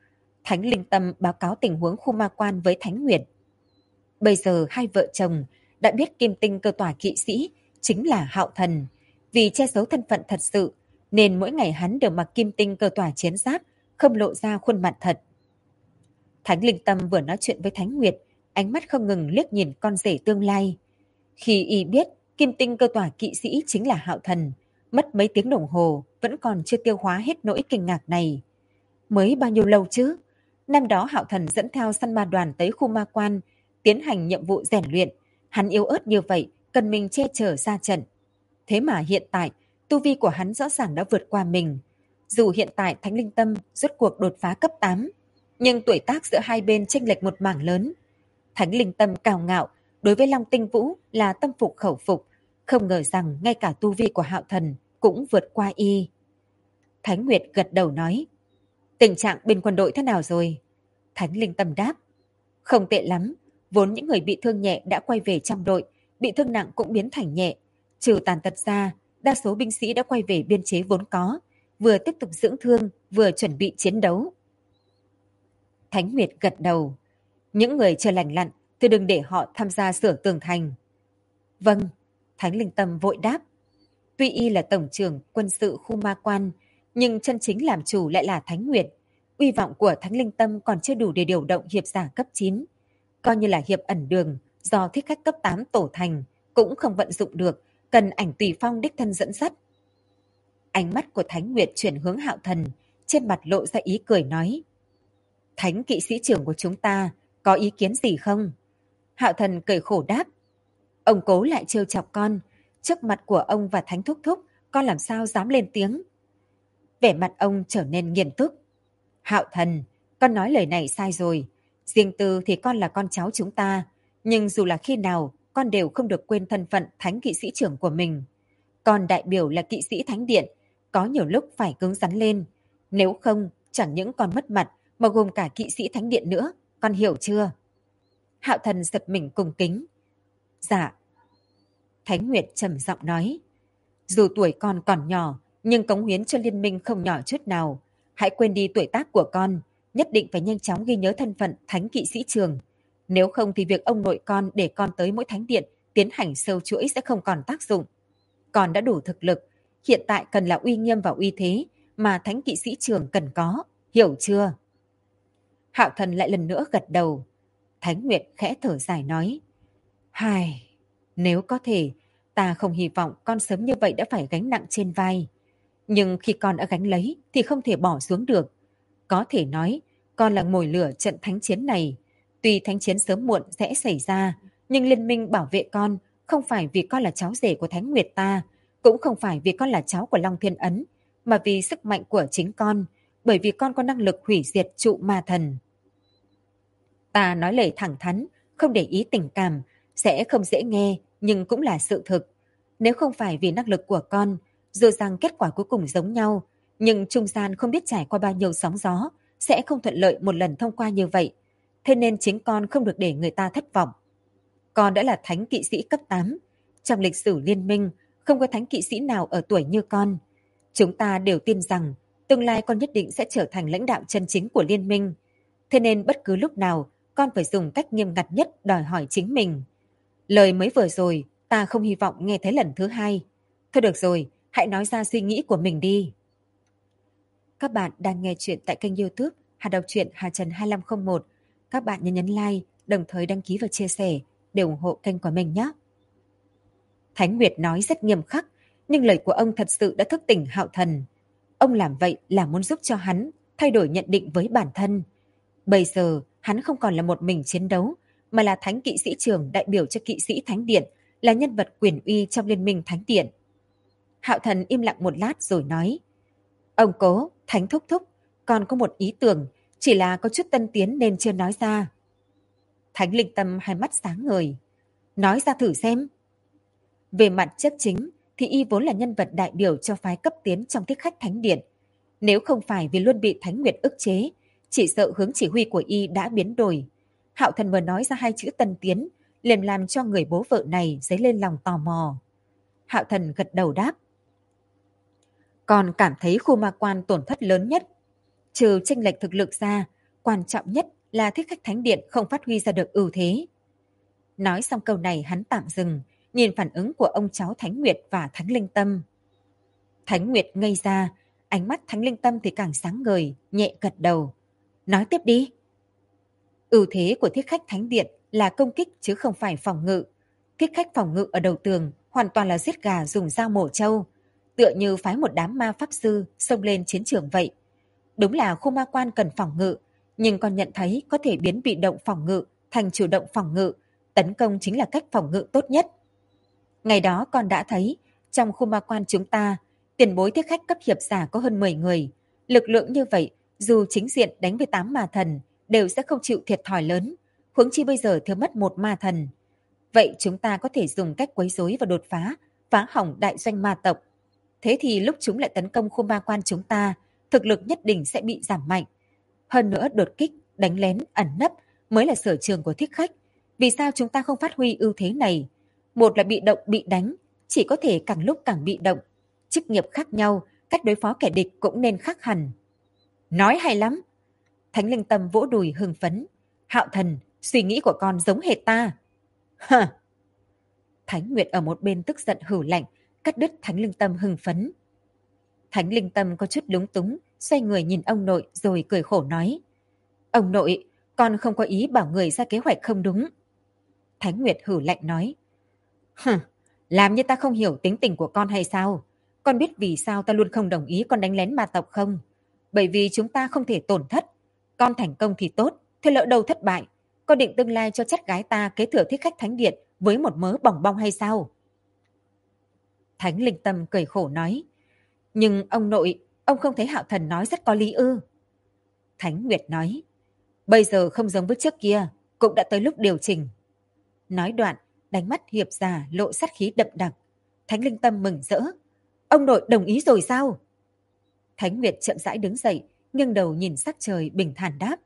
Thánh Linh Tâm báo cáo tình huống khu ma quan với Thánh Nguyệt. Bây giờ hai vợ chồng đã biết Kim Tinh Cơ Tỏa kỵ sĩ chính là Hạo Thần. Vì che giấu thân phận thật sự, nên mỗi ngày hắn đều mặc Kim Tinh Cơ Tỏa chiến giáp, không lộ ra khuôn mặt thật. Thánh Linh Tâm vừa nói chuyện với Thánh Nguyệt, ánh mắt không ngừng liếc nhìn con rể tương lai. Khi y biết Kim Tinh Cơ Tỏa kỵ sĩ chính là Hạo Thần, mất mấy tiếng đồng hồ vẫn còn chưa tiêu hóa hết nỗi kinh ngạc này. Mới bao nhiêu lâu chứ? Năm đó Hạo Thần dẫn theo săn ma đoàn tới khu ma quan, tiến hành nhiệm vụ rèn luyện. Hắn yếu ớt như vậy, cần mình che chở ra trận. Thế mà hiện tại, tu vi của hắn rõ ràng đã vượt qua mình. Dù hiện tại Thánh Linh Tâm rốt cuộc đột phá cấp 8, nhưng tuổi tác giữa hai bên chênh lệch một mảng lớn. Thánh Linh Tâm cao ngạo, đối với Long Tinh Vũ là tâm phục khẩu phục, không ngờ rằng ngay cả tu vi của Hạo Thần cũng vượt qua y. Thánh Nguyệt gật đầu nói, tình trạng bên quân đội thế nào rồi? Thánh Linh Tâm đáp, không tệ lắm, vốn những người bị thương nhẹ đã quay về trong đội, bị thương nặng cũng biến thành nhẹ. Trừ tàn tật ra, đa số binh sĩ đã quay về biên chế vốn có, vừa tiếp tục dưỡng thương, vừa chuẩn bị chiến đấu. Thánh Nguyệt gật đầu, những người chưa lành lặn thì đừng để họ tham gia sửa tường thành. Vâng, Thánh Linh Tâm vội đáp. Tuy y là tổng trưởng quân sự khu ma quan, nhưng chân chính làm chủ lại là Thánh Nguyệt. Uy vọng của Thánh Linh Tâm còn chưa đủ để điều động hiệp giả cấp 9. Coi như là hiệp ẩn đường, do thích khách cấp 8 tổ thành, cũng không vận dụng được, cần ảnh Tùy Phong đích thân dẫn dắt. Ánh mắt của Thánh Nguyệt chuyển hướng Hạo Thần, trên mặt lộ ra ý cười nói, Thánh kỵ sĩ trưởng của chúng ta có ý kiến gì không? Hạo Thần cười khổ đáp, ông cố lại trêu chọc con, trước mặt của ông và Thánh Thúc Thúc, con làm sao dám lên tiếng. Vẻ mặt ông trở nên nghiêm túc. Hạo Thần, con nói lời này sai rồi. Riêng tư thì con là con cháu chúng ta, nhưng dù là khi nào, con đều không được quên thân phận Thánh kỵ sĩ trưởng của mình. Con đại biểu là kỵ sĩ Thánh Điện, có nhiều lúc phải cứng rắn lên. Nếu không, chẳng những con mất mặt, mà gồm cả kỵ sĩ Thánh Điện nữa, con hiểu chưa? Hạo Thần giật mình cung kính. Dạ. Thánh Nguyệt trầm giọng nói, dù tuổi con còn nhỏ, nhưng cống hiến cho liên minh không nhỏ chút nào. Hãy quên đi tuổi tác của con, nhất định phải nhanh chóng ghi nhớ thân phận Thánh kỵ sĩ trường. Nếu không thì việc ông nội con để con tới mỗi thánh điện tiến hành sâu chuỗi sẽ không còn tác dụng. Con đã đủ thực lực, hiện tại cần là uy nghiêm và uy thế mà Thánh kỵ sĩ trường cần có, hiểu chưa? Hạo Thần lại lần nữa gật đầu. Thánh Nguyệt khẽ thở dài nói, Hài, nếu có thể, ta không hy vọng con sớm như vậy đã phải gánh nặng trên vai. Nhưng khi con đã gánh lấy thì không thể bỏ xuống được. Có thể nói, con là mồi lửa trận thánh chiến này. Tuy thánh chiến sớm muộn sẽ xảy ra, nhưng liên minh bảo vệ con không phải vì con là cháu rể của Thánh Nguyệt ta, cũng không phải vì con là cháu của Long Thiên Ấn, mà vì sức mạnh của chính con, bởi vì con có năng lực hủy diệt trụ ma thần. Ta nói lời thẳng thắn, không để ý tình cảm, sẽ không dễ nghe, nhưng cũng là sự thực. Nếu không phải vì năng lực của con, dù rằng kết quả cuối cùng giống nhau, nhưng trung gian không biết trải qua bao nhiêu sóng gió, sẽ không thuận lợi một lần thông qua như vậy. Thế nên chính con không được để người ta thất vọng. Con đã là thánh kỵ sĩ cấp 8. Trong lịch sử liên minh, không có thánh kỵ sĩ nào ở tuổi như con. Chúng ta đều tin rằng tương lai con nhất định sẽ trở thành lãnh đạo chân chính của liên minh. Thế nên bất cứ lúc nào, con phải dùng cách nghiêm ngặt nhất đòi hỏi chính mình. Lời mới vừa rồi, ta không hy vọng nghe thấy lần thứ hai. Thôi được rồi, hãy nói ra suy nghĩ của mình đi. Các bạn đang nghe chuyện tại kênh YouTube Hà Đọc truyện Hà Trần 2501. Các bạn nhấn like, đồng thời đăng ký và chia sẻ để ủng hộ kênh của mình nhé. Thánh Nguyệt nói rất nghiêm khắc, nhưng lời của ông thật sự đã thức tỉnh Hạo Thần. Ông làm vậy là muốn giúp cho hắn thay đổi nhận định với bản thân. Bây giờ, hắn không còn là một mình chiến đấu, mà là thánh kỵ sĩ trưởng đại biểu cho kỵ sĩ Thánh Điện, là nhân vật quyền uy trong liên minh Thánh Điện. Hạo Thần im lặng một lát rồi nói, ông cố, Thánh Thúc Thúc, còn có một ý tưởng, chỉ là có chút tân tiến nên chưa nói ra. Thánh Linh Tâm hai mắt sáng ngời. Nói ra thử xem. Về mặt chất chính, thì y vốn là nhân vật đại biểu cho phái cấp tiến trong thích khách Thánh Điện. Nếu không phải vì luôn bị Thánh Nguyệt ức chế, chỉ sợ hướng chỉ huy của y đã biến đổi. Hạo Thần vừa nói ra hai chữ tân tiến, liền làm cho người bố vợ này dấy lên lòng tò mò. Hạo Thần gật đầu đáp. Còn cảm thấy khu ma quan tổn thất lớn nhất. Trừ chênh lệch thực lực ra, quan trọng nhất là Thiết Khách Thánh Điện không phát huy ra được ưu thế. Nói xong câu này hắn tạm dừng, nhìn phản ứng của ông cháu Thánh Nguyệt và Thánh Linh Tâm. Thánh Nguyệt ngây ra, ánh mắt Thánh Linh Tâm thì càng sáng ngời, nhẹ gật đầu. Nói tiếp đi. Ưu thế của Thiết Khách Thánh Điện là công kích chứ không phải phòng ngự. Thiết Khách phòng ngự ở đầu tường hoàn toàn là giết gà dùng dao mổ trâu, tựa như phái một đám ma pháp sư xông lên chiến trường vậy. Đúng là khu ma quan cần phòng ngự, nhưng con nhận thấy có thể biến bị động phòng ngự thành chủ động phòng ngự, tấn công chính là cách phòng ngự tốt nhất. Ngày đó con đã thấy, trong khu ma quan chúng ta, tiền bối Thiết Khách cấp hiệp giả có hơn 10 người. Lực lượng như vậy, dù chính diện đánh với 8 ma thần, đều sẽ không chịu thiệt thòi lớn, huống chi bây giờ thiếu mất một ma thần. Vậy chúng ta có thể dùng cách quấy rối và đột phá, phá hỏng đại doanh ma tộc. Thế thì lúc chúng lại tấn công khu ma quan chúng ta, thực lực nhất định sẽ bị giảm mạnh. Hơn nữa đột kích, đánh lén, ẩn nấp mới là sở trường của Thiết Khách. Vì sao chúng ta không phát huy ưu thế này? Một là bị động bị đánh, chỉ có thể càng lúc càng bị động. Chức nghiệp khác nhau, cách đối phó kẻ địch cũng nên khác hẳn. Nói hay lắm. Thánh Linh Tâm vỗ đùi hưng phấn. Hạo Thần, suy nghĩ của con giống hệt ta. Hả? Thánh Nguyệt ở một bên tức giận hử lạnh, cắt đứt Thánh Linh Tâm hưng phấn. Thánh Linh Tâm có chút lúng túng, xoay người nhìn ông nội rồi cười khổ nói. Ông nội, con không có ý bảo người ra kế hoạch không đúng. Thánh Nguyệt hử lạnh nói. Làm như ta không hiểu tính tình của con hay sao? Con biết vì sao ta luôn không đồng ý con đánh lén ma tộc không? Bởi vì chúng ta không thể tổn thất. Con thành công thì tốt, thế lỡ đâu thất bại. Con định tương lai cho chắt gái ta kế thừa Thiết Khách Thánh Điện với một mớ bỏng bong hay sao? Thánh Linh Tâm cười khổ nói. Nhưng ông nội, ông không thấy Hạo Thần nói rất có lý ư? Thánh Nguyệt nói. Bây giờ không giống với trước kia, cũng đã tới lúc điều chỉnh. Nói đoạn, đánh mắt hiệp già lộ sát khí đậm đặc. Thánh Linh Tâm mừng rỡ. Ông nội đồng ý rồi sao? Thánh Nguyệt chậm rãi đứng dậy, nghiêng đầu nhìn sắc trời bình thản đáp.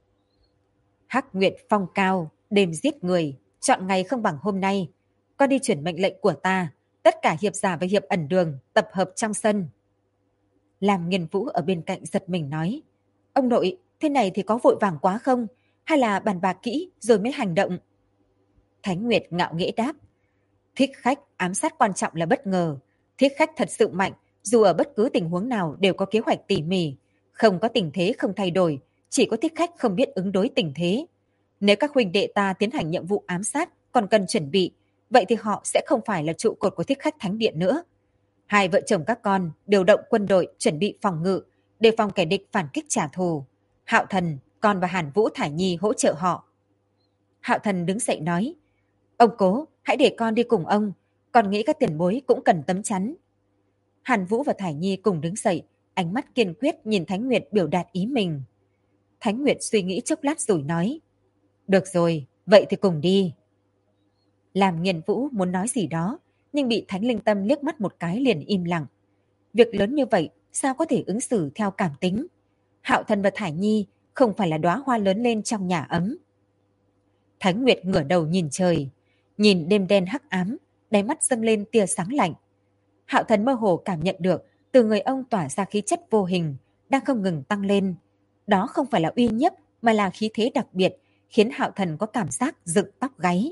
Hắc Nguyệt phong cao, đêm giết người, chọn ngày không bằng hôm nay. Con đi chuyển mệnh lệnh của ta, tất cả hiệp giả và hiệp ẩn đường tập hợp trong sân. Làm Nghiên Vũ ở bên cạnh giật mình nói. Ông nội, thế này thì có vội vàng quá không? Hay là bàn bạc kỹ rồi mới hành động? Thánh Nguyệt ngạo nghễ đáp. Thiết Khách ám sát quan trọng là bất ngờ. Thiết Khách thật sự mạnh, dù ở bất cứ tình huống nào đều có kế hoạch tỉ mỉ. Không có tình thế không thay đổi, chỉ có Thiết Khách không biết ứng đối tình thế. Nếu các huynh đệ ta tiến hành nhiệm vụ ám sát còn cần chuẩn bị, vậy thì họ sẽ không phải là trụ cột của Thiết Khách Thánh Điện nữa. Hai vợ chồng các con điều động quân đội chuẩn bị phòng ngự, đề phòng kẻ địch phản kích trả thù. Hạo Thần, con và Hàn Vũ Thải Nhi hỗ trợ họ. Hạo Thần đứng dậy nói. Ông cố, hãy để con đi cùng ông. Con nghĩ các tiền bối cũng cần tấm chắn. Hàn Vũ và Thải Nhi cùng đứng dậy, ánh mắt kiên quyết nhìn Thánh Nguyệt biểu đạt ý mình. Thánh Nguyệt suy nghĩ chốc lát rồi nói. Được rồi, vậy thì cùng đi. Làm Nghiên Vũ muốn nói gì đó, nhưng bị Thánh Linh Tâm liếc mắt một cái liền im lặng. Việc lớn như vậy, sao có thể ứng xử theo cảm tính? Hạo Thần và Thải Nhi không phải là đóa hoa lớn lên trong nhà ấm. Thánh Nguyệt ngửa đầu nhìn trời, nhìn đêm đen hắc ám, đáy mắt dâng lên tia sáng lạnh. Hạo Thần mơ hồ cảm nhận được từ người ông tỏa ra khí chất vô hình, đang không ngừng tăng lên. Đó không phải là uy nhiếp, mà là khí thế đặc biệt, khiến Hạo Thần có cảm giác dựng tóc gáy.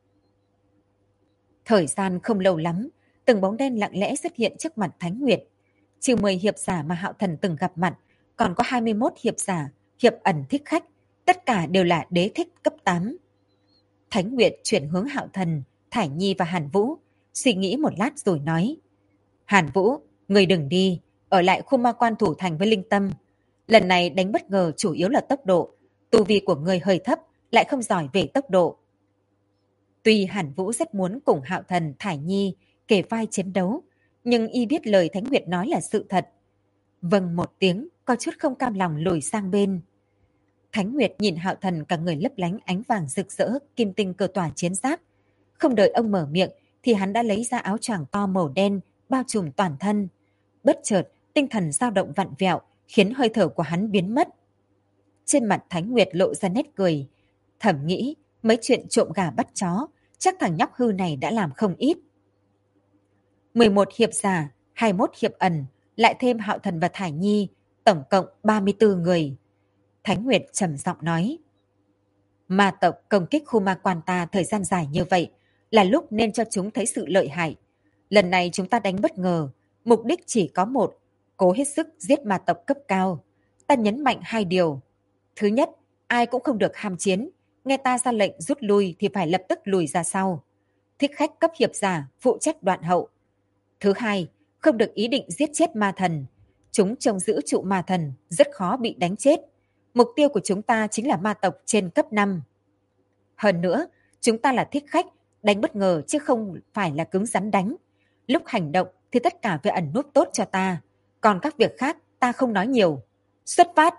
Thời gian không lâu lắm, từng bóng đen lặng lẽ xuất hiện trước mặt Thánh Nguyệt. Trừ 10 hiệp giả mà Hạo Thần từng gặp mặt, còn có 21 hiệp giả, hiệp ẩn thích khách, tất cả đều là đế thích cấp 8. Thánh Nguyệt chuyển hướng Hạo Thần, Thải Nhi và Hàn Vũ, suy nghĩ một lát rồi nói. Hàn Vũ, người đừng đi, ở lại khu ma quan thủ thành với Linh Tâm. Lần này đánh bất ngờ chủ yếu là tốc độ, tu vi của người hơi thấp, lại không giỏi về tốc độ. Tuy Hàn Vũ rất muốn cùng Hạo Thần, Thải Nhi kề vai chiến đấu, nhưng y biết lời Thánh Nguyệt nói là sự thật. Vâng một tiếng, có chút không cam lòng lùi sang bên. Thánh Nguyệt nhìn Hạo Thần cả người lấp lánh ánh vàng rực rỡ, kim tinh cơ tỏa chiến giáp. Không đợi ông mở miệng thì hắn đã lấy ra áo choàng to màu đen bao trùm toàn thân. Bất chợt, tinh thần dao động vặn vẹo, khiến hơi thở của hắn biến mất. Trên mặt Thánh Nguyệt lộ ra nét cười, thầm nghĩ mấy chuyện trộm gà bắt chó, chắc thằng nhóc hư này đã làm không ít. 11 hiệp giả, 21 hiệp ẩn, lại thêm Hạo Thần và Thải Nhi, tổng cộng 34 người. Thánh Nguyệt trầm giọng nói. Ma tộc công kích khu ma quan ta thời gian dài như vậy, là lúc nên cho chúng thấy sự lợi hại. Lần này chúng ta đánh bất ngờ, mục đích chỉ có một, cố hết sức giết ma tộc cấp cao. Ta nhấn mạnh 2 điều. Thứ nhất, ai cũng không được ham chiến, nghe ta ra lệnh rút lui thì phải lập tức lùi ra sau. Thích khách cấp hiệp giả, phụ trách đoạn hậu. Thứ hai, không được ý định giết chết ma thần. Chúng trông giữ trụ ma thần, rất khó bị đánh chết. Mục tiêu của chúng ta chính là ma tộc trên cấp 5. Hơn nữa, chúng ta là thích khách, đánh bất ngờ chứ không phải là cứng rắn đánh. Lúc hành động thì tất cả phải ẩn núp tốt cho ta. Còn các việc khác ta không nói nhiều. Xuất phát!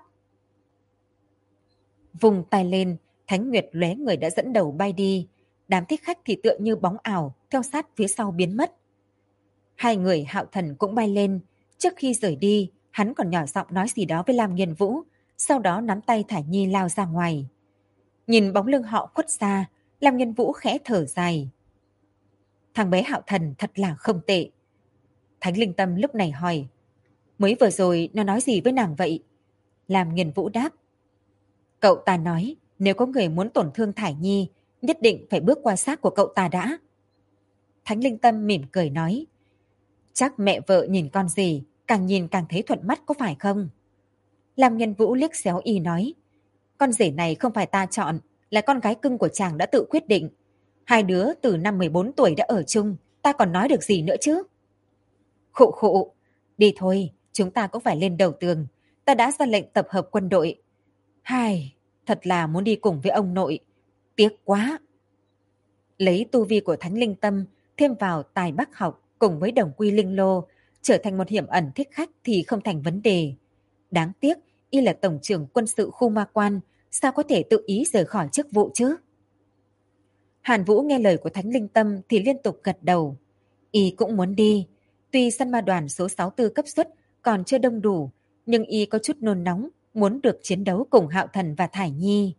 Vùng tay lên, Thánh Nguyệt lóe người đã dẫn đầu bay đi. Đám thích khách thì tựa như bóng ảo, theo sát phía sau biến mất. 2 người Hạo Thần cũng bay lên. Trước khi rời đi, hắn còn nhỏ giọng nói gì đó với Lam Nghiên Vũ, sau đó nắm tay Thải Nhi lao ra ngoài. Nhìn bóng lưng họ khuất xa, Lam Nghiên Vũ khẽ thở dài. Thằng bé Hạo Thần thật là không tệ. Thánh Linh Tâm lúc này hỏi, mới vừa rồi nó nói gì với nàng vậy? Lam Nghiên Vũ đáp, cậu ta nói nếu có người muốn tổn thương Thải Nhi, nhất định phải bước qua xác của cậu ta đã. Thánh Linh Tâm mỉm cười nói, chắc mẹ vợ nhìn con rể, càng nhìn càng thấy thuận mắt có phải không? Lam Nghiên Vũ liếc xéo y nói, con rể này không phải ta chọn, là con gái cưng của chàng đã tự quyết định. 2 đứa từ năm 14 tuổi đã ở chung, ta còn nói được gì nữa chứ? Khụ khụ, đi thôi, chúng ta cũng phải lên đầu tường. Ta đã ra lệnh tập hợp quân đội. Hai, thật là muốn đi cùng với ông nội. Tiếc quá. Lấy tu vi của Thánh Linh Tâm, thêm vào tài Bắc học cùng với đồng quy linh lô, trở thành một hiểm ẩn thích khách thì không thành vấn đề. Đáng tiếc, y là tổng trưởng quân sự khu ma quan, sao có thể tự ý rời khỏi chức vụ chứ? Hàn Vũ nghe lời của Thánh Linh Tâm thì liên tục gật đầu. Y cũng muốn đi. Tuy săn ma đoàn số 64 cấp suất còn chưa đông đủ, nhưng y có chút nôn nóng, muốn được chiến đấu cùng Hạo Thần và Thải Nhi.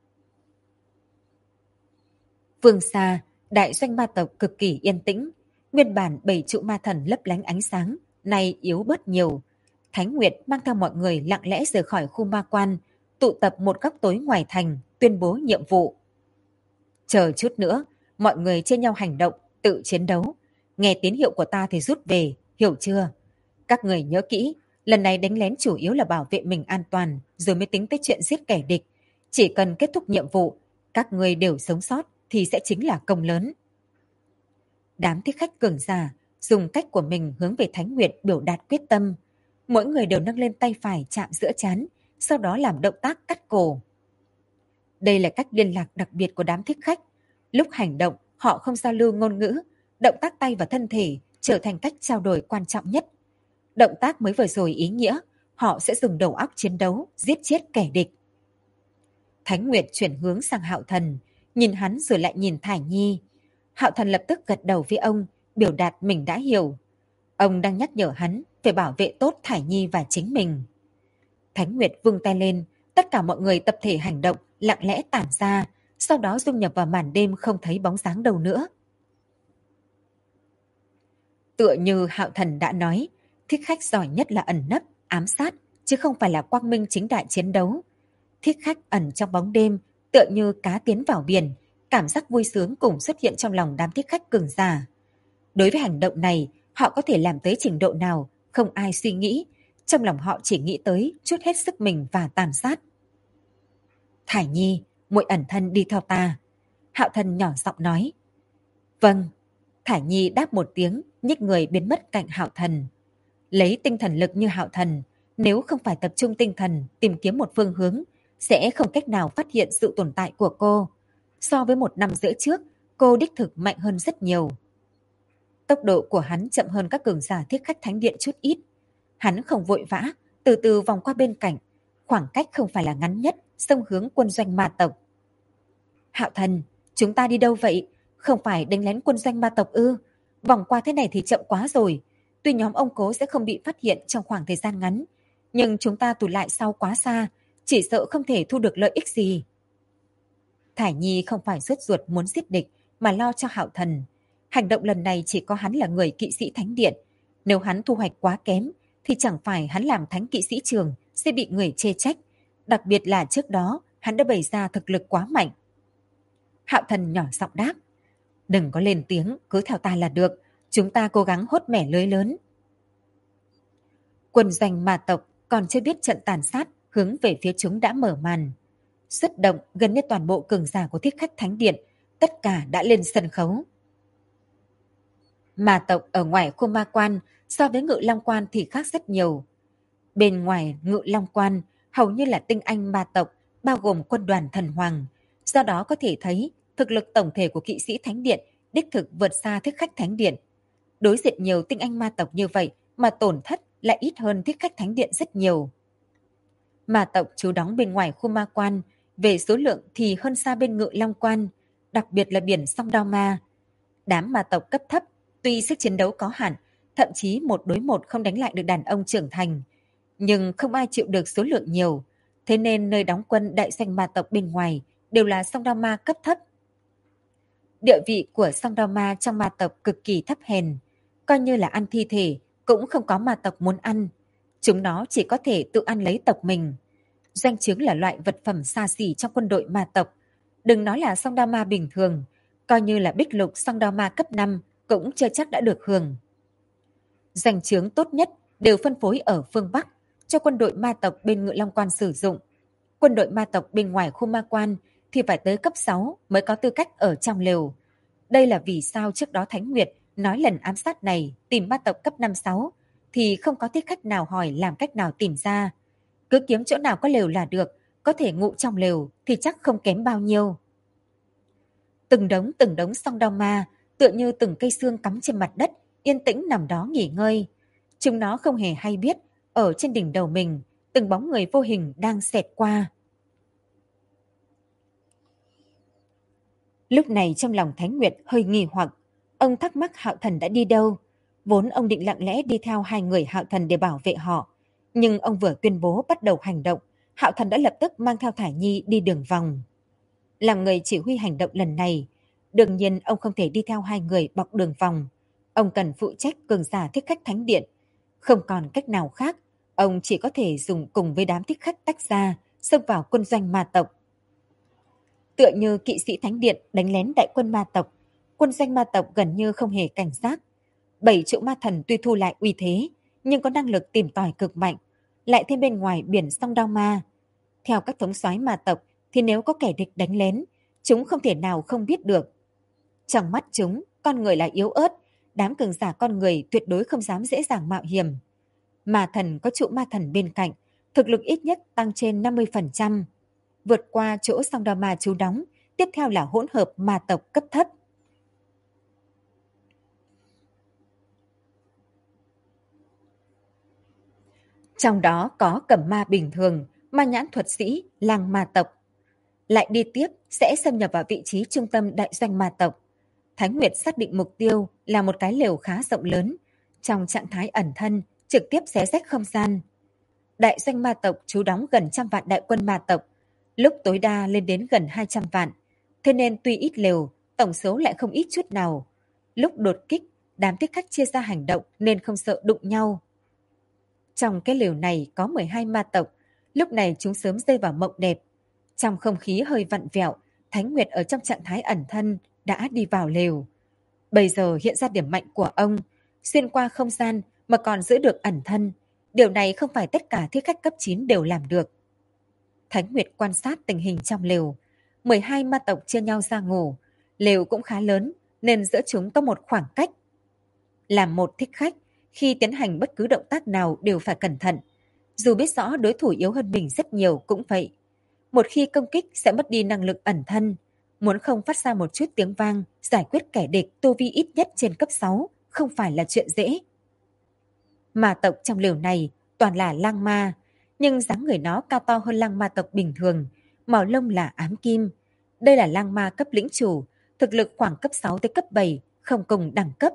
Phương xa, đại doanh ma tộc cực kỳ yên tĩnh. Nguyên bản 7 trụ ma thần lấp lánh ánh sáng, nay yếu bớt nhiều. Thánh Nguyệt mang theo mọi người lặng lẽ rời khỏi khu ma quan, tụ tập một góc tối ngoài thành, tuyên bố nhiệm vụ. Chờ chút nữa, mọi người chia nhau hành động, tự chiến đấu. Nghe tín hiệu của ta thì rút về, hiểu chưa? Các người nhớ kỹ, lần này đánh lén chủ yếu là bảo vệ mình an toàn, rồi mới tính tới chuyện giết kẻ địch. Chỉ cần kết thúc nhiệm vụ, các người đều sống sót thì sẽ chính là công lớn. Đám thích khách cường giả dùng cách của mình hướng về Thánh Nguyệt biểu đạt quyết tâm. Mỗi người đều nâng lên tay phải chạm giữa trán, sau đó làm động tác cắt cổ. Đây là cách liên lạc đặc biệt của đám thích khách. Lúc hành động, họ không giao lưu ngôn ngữ. Động tác tay và thân thể trở thành cách trao đổi quan trọng nhất. Động tác mới vừa rồi ý nghĩa, họ sẽ dùng đầu óc chiến đấu, giết chết kẻ địch. Thánh Nguyệt chuyển hướng sang Hạo Thần, nhìn hắn rồi lại nhìn Thải Nhi. Hạo Thần lập tức gật đầu với ông, biểu đạt mình đã hiểu. Ông đang nhắc nhở hắn phải bảo vệ tốt Thải Nhi và chính mình. Thánh Nguyệt vung tay lên, tất cả mọi người tập thể hành động, lặng lẽ tản ra, sau đó dung nhập vào màn đêm không thấy bóng dáng đâu nữa. Tựa như Hạo Thần đã nói, thích khách giỏi nhất là ẩn nấp, ám sát, chứ không phải là quang minh chính đại chiến đấu. Thích khách ẩn trong bóng đêm, tựa như cá tiến vào biển, cảm giác vui sướng cùng xuất hiện trong lòng đám thích khách cường giả. Đối với hành động này, họ có thể làm tới trình độ nào, không ai suy nghĩ. Trong lòng họ chỉ nghĩ tới chút hết sức mình và tàn sát. Thải Nhi, muội ẩn thân đi theo ta. Hạo Thần nhỏ giọng nói. Vâng. Thải Nhi đáp một tiếng, nhích người biến mất cạnh Hạo Thần. Lấy tinh thần lực như Hạo Thần, nếu không phải tập trung tinh thần tìm kiếm một phương hướng, sẽ không cách nào phát hiện sự tồn tại của cô. So với 1 năm rưỡi trước, cô đích thực mạnh hơn rất nhiều. Tốc độ của hắn chậm hơn các cường giả thiết khách thánh điện chút ít. Hắn không vội vã, từ từ vòng qua bên cạnh, khoảng cách không phải là ngắn nhất, xông hướng quân doanh ma tộc. Hạo Thần, chúng ta đi đâu vậy? Không phải đánh lén quân doanh ma tộc ư? Vòng qua thế này thì chậm quá rồi. Tuy nhóm ông Cố sẽ không bị phát hiện trong khoảng thời gian ngắn, nhưng chúng ta tụt lại sau quá xa, chỉ sợ không thể thu được lợi ích gì. Thải Nhi không phải sốt ruột muốn giết địch, mà lo cho Hạo Thần. Hành động lần này chỉ có hắn là người kỵ sĩ thánh điện. Nếu hắn thu hoạch quá kém, thì chẳng phải hắn làm thánh kỵ sĩ trường sẽ bị người chê trách. đặc biệt là trước đó hắn đã bày ra thực lực quá mạnh. Hạo Thần nhỏ giọng đáp, đừng có lên tiếng, cứ theo ta là được, chúng ta cố gắng hốt mẻ lưới lớn. Quân doanh ma tộc còn chưa biết trận tàn sát hướng về phía chúng đã mở màn. Xuất động gần như toàn bộ cường giả của Thiết Khách Thánh Điện, tất cả đã lên sân khấu. Ma tộc ở ngoài khu ma quan so với Ngự Long quan thì khác rất nhiều. Bên ngoài Ngự Long quan hầu như là tinh anh ma tộc, bao gồm quân đoàn thần hoàng. Do đó có thể thấy thực lực tổng thể của kỵ sĩ Thánh Điện đích thực vượt xa Thiết Khách Thánh Điện. Đối diện nhiều tinh anh ma tộc như vậy mà tổn thất lại ít hơn Thiết Khách Thánh Điện rất nhiều. Ma tộc trú đóng bên ngoài khu ma quan, về số lượng thì hơn xa bên Ngự Long quan, đặc biệt là biển Song Đao Ma. Đám ma tộc cấp thấp, tuy sức chiến đấu có hạn, thậm chí 1 đối 1 không đánh lại được đàn ông trưởng thành, nhưng không ai chịu được số lượng nhiều, thế nên nơi đóng quân đại doanh ma tộc bên ngoài đều là Song Đao Ma cấp thấp. Địa vị của Song Đao Ma trong ma tộc cực kỳ thấp hèn, coi như là ăn thi thể cũng không có ma tộc muốn ăn, chúng nó chỉ có thể tự ăn lấy tộc mình. Doanh trướng là loại vật phẩm xa xỉ trong quân đội ma tộc, đừng nói là Song Đao Ma bình thường, coi như là bích lục Song Đao Ma cấp 5 cũng chưa chắc đã được hưởng. Doanh trướng tốt nhất đều phân phối ở phương Bắc cho quân đội ma tộc bên Ngự Long quan sử dụng. Quân đội ma tộc bên ngoài khu ma quan thì phải tới cấp 6 mới có tư cách ở trong lều. Đây là vì sao trước đó Thánh Nguyệt nói lần ám sát này tìm ma tộc cấp 5-6 thì không có Thiết Khách nào hỏi làm cách nào tìm ra. Cứ kiếm chỗ nào có lều là được, có thể ngụ trong lều thì chắc không kém bao nhiêu. Từng đống Song Đao Ma tựa như từng cây xương cắm trên mặt đất, yên tĩnh nằm đó nghỉ ngơi. Chúng nó không hề hay biết, ở trên đỉnh đầu mình, từng bóng người vô hình đang xẹt qua. Lúc này trong lòng Thánh Nguyệt hơi nghi hoặc, ông thắc mắc Hạo Thần đã đi đâu. Vốn ông định lặng lẽ đi theo hai người Hạo Thần để bảo vệ họ, nhưng ông vừa tuyên bố bắt đầu hành động, Hạo Thần đã lập tức mang theo Thải Nhi đi đường vòng. Làm người chỉ huy hành động lần này, đương nhiên ông không thể đi theo hai người bọc đường vòng. Ông cần phụ trách cường giả Thiết Khách Thánh Điện. Không còn cách nào khác, ông chỉ có thể dùng cùng với đám Thiết Khách tách ra, xông vào quân doanh ma tộc. Tựa như kỵ sĩ Thánh Điện đánh lén đại quân ma tộc, quân doanh ma tộc gần như không hề cảnh giác. 7 trụ ma thần tuy thu lại uy thế, nhưng có năng lực tìm tòi cực mạnh, lại thêm bên ngoài biển Song Đao Ma. Theo các thống soái ma tộc thì nếu có kẻ địch đánh lén, chúng không thể nào không biết được. Trong mắt chúng, con người là yếu ớt, đám cường giả con người tuyệt đối không dám dễ dàng mạo hiểm. Ma thần có trụ ma thần bên cạnh, thực lực ít nhất tăng trên 50%. Vượt qua chỗ Song Đao Ma trú đóng, tiếp theo là hỗn hợp ma tộc cấp thấp. Trong đó có cẩm ma bình thường, ma nhãn thuật sĩ, lang ma tộc. Lại đi tiếp sẽ xâm nhập vào vị trí trung tâm đại doanh ma tộc. Thánh Nguyệt xác định mục tiêu là một cái lều khá rộng lớn, trong trạng thái ẩn thân, trực tiếp xé rách không gian. Đại doanh ma tộc trú đóng gần 100 vạn đại quân ma tộc, lúc tối đa lên đến gần 200 vạn. Thế nên tuy ít lều, tổng số lại không ít chút nào. Lúc đột kích, đám Thiết Khách chia ra hành động nên không sợ đụng nhau. Trong cái lều này có 12 ma tộc, lúc này chúng sớm rơi vào mộng đẹp. Trong không khí hơi vặn vẹo, Thánh Nguyệt ở trong trạng thái ẩn thân đã đi vào lều. Bây giờ hiện ra điểm mạnh của ông, xuyên qua không gian mà còn giữ được ẩn thân. Điều này không phải tất cả Thiết Khách cấp 9 đều làm được. Thánh Nguyệt quan sát tình hình trong lều. 12 ma tộc chia nhau ra ngủ. Lều cũng khá lớn nên giữa chúng có một khoảng cách. Làm một Thích Khách, khi tiến hành bất cứ động tác nào đều phải cẩn thận. Dù biết rõ đối thủ yếu hơn mình rất nhiều cũng vậy. Một khi công kích sẽ mất đi năng lực ẩn thân. Muốn không phát ra một chút tiếng vang, giải quyết kẻ địch tu vi ít nhất trên cấp 6 không phải là chuyện dễ. Ma tộc trong lều này toàn là lang ma, nhưng dáng người nó cao to hơn lang ma tộc bình thường, màu lông là ám kim. Đây là lang ma cấp lĩnh chủ, thực lực khoảng cấp 6 tới cấp 7, không cùng đẳng cấp.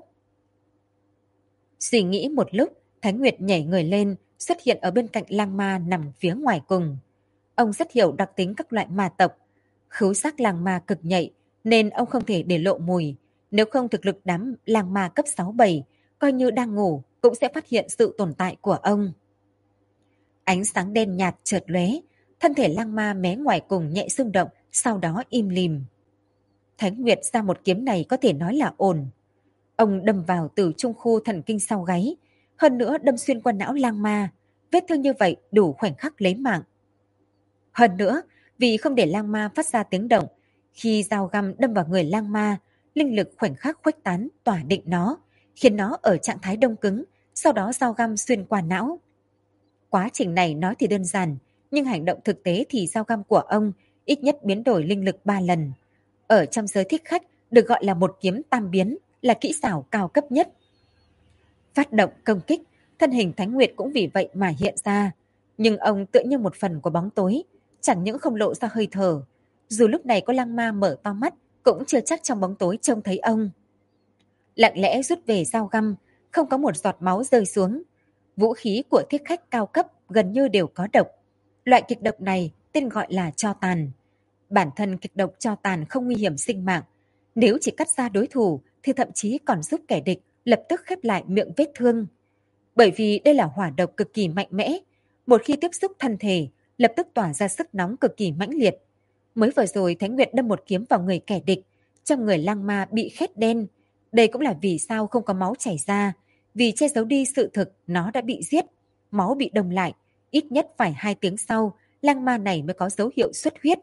Suy nghĩ một lúc, Thánh Nguyệt nhảy người lên, xuất hiện ở bên cạnh lang ma nằm phía ngoài cùng. Ông rất hiểu đặc tính các loại ma tộc. Khứu giác lang ma cực nhạy, nên ông không thể để lộ mùi. Nếu không thực lực đám lang ma cấp 6-7, coi như đang ngủ, cũng sẽ phát hiện sự tồn tại của ông. Ánh sáng đen nhạt chợt lóe, thân thể lang ma mé ngoài cùng nhẹ rung động, sau đó im lìm. Thánh Nguyệt ra một kiếm này có thể nói là ổn. Ông đâm vào từ trung khu thần kinh sau gáy, hơn nữa đâm xuyên qua não lang ma, vết thương như vậy đủ khoảnh khắc lấy mạng. Hơn nữa, vì không để lang ma phát ra tiếng động, khi dao găm đâm vào người lang ma, linh lực khoảnh khắc khuếch tán tỏa định nó, khiến nó ở trạng thái đông cứng, sau đó dao găm xuyên qua não. Quá trình này nói thì đơn giản, nhưng hành động thực tế thì dao găm của ông ít nhất biến đổi linh lực 3 lần. Ở trong giới thích khách được gọi là một kiếm tam biến, là kỹ xảo cao cấp nhất. Phát động công kích, thân hình Thánh Nguyệt cũng vì vậy mà hiện ra, nhưng ông tựa như một phần của bóng tối, chẳng những không lộ ra hơi thở, dù lúc này có lang ma mở to mắt cũng chưa chắc trong bóng tối trông thấy ông. Lặng lẽ rút về dao găm, không có một giọt máu rơi xuống. Vũ khí của thiết khách cao cấp gần như đều có độc. Loại kịch độc này tên gọi là tro tàn. Bản thân kịch độc tro tàn không nguy hiểm sinh mạng. Nếu chỉ cắt ra đối thủ thì thậm chí còn giúp kẻ địch lập tức khép lại miệng vết thương. Bởi vì đây là hỏa độc cực kỳ mạnh mẽ. Một khi tiếp xúc thân thể, lập tức tỏa ra sức nóng cực kỳ mãnh liệt. Mới vừa rồi Thánh Nguyệt đâm một kiếm vào người kẻ địch, trong người lang ma bị khét đen. Đây cũng là vì sao không có máu chảy ra, vì che giấu đi sự thực nó đã bị giết, máu bị đông lại, ít nhất phải 2 tiếng sau, lang ma này mới có dấu hiệu xuất huyết.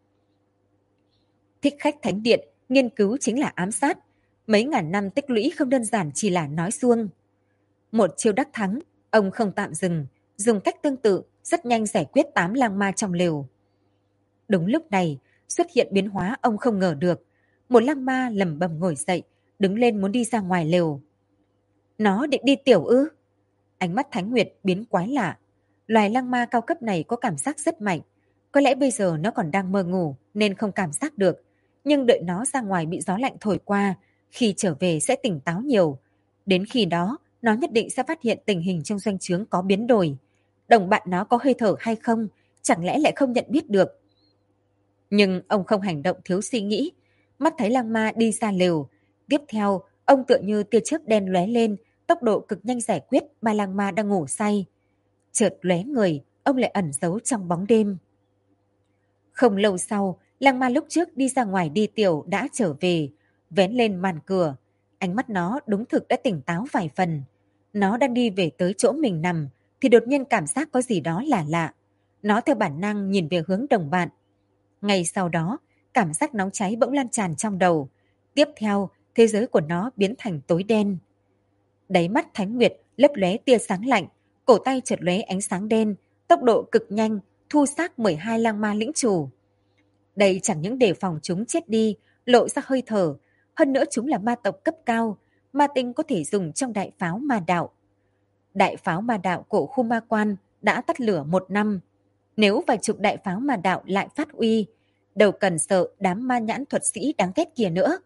Thích khách thánh điện, nghiên cứu chính là ám sát, mấy ngàn năm tích lũy không đơn giản chỉ là nói suông. Một chiêu đắc thắng, ông không tạm dừng, dùng cách tương tự, rất nhanh giải quyết 8 lang ma trong lều. Đúng lúc này, xuất hiện biến hóa ông không ngờ được. Một lang ma lẩm bẩm ngồi dậy, đứng lên muốn đi ra ngoài lều. Nó định đi tiểu ư? Ánh mắt Thánh Nguyệt biến quái lạ. Loài lang ma cao cấp này có cảm giác rất mạnh. Có lẽ bây giờ nó còn đang mơ ngủ nên không cảm giác được. Nhưng đợi nó ra ngoài bị gió lạnh thổi qua, khi trở về sẽ tỉnh táo nhiều. Đến khi đó, nó nhất định sẽ phát hiện tình hình trong doanh trướng có biến đổi. Đồng bạn nó có hơi thở hay không, chẳng lẽ lại không nhận biết được. Nhưng ông không hành động thiếu suy nghĩ. Mắt thấy lang ma đi ra lều. Tiếp theo, ông tựa như tia chớp đen lóe lên, tốc độ cực nhanh giải quyết 3 lang ma đang ngủ say. Chợt lóe người, ông lại ẩn giấu trong bóng đêm. Không lâu sau, lang ma lúc trước đi ra ngoài đi tiểu đã trở về, vén lên màn cửa. Ánh mắt nó đúng thực đã tỉnh táo vài phần. Nó đang đi về tới chỗ mình nằm, thì đột nhiên cảm giác có gì đó lạ lạ. Nó theo bản năng nhìn về hướng đồng bạn. Ngay sau đó, cảm giác nóng cháy bỗng lan tràn trong đầu. Tiếp theo, thế giới của nó biến thành tối đen. Đáy mắt Thánh Nguyệt lấp lóe tia sáng lạnh, cổ tay chợt lóe ánh sáng đen, tốc độ cực nhanh, thu xác 12 lang ma lĩnh chủ. Đây chẳng những để phòng chúng chết đi, lộ ra hơi thở, hơn nữa chúng là ma tộc cấp cao, ma tinh có thể dùng trong đại pháo ma đạo. Đại pháo ma đạo của khu ma quan đã tắt lửa 1 năm. Nếu vài chục đại pháo ma đạo lại phát uy, đâu cần sợ đám ma nhãn thuật sĩ đáng ghét kia nữa.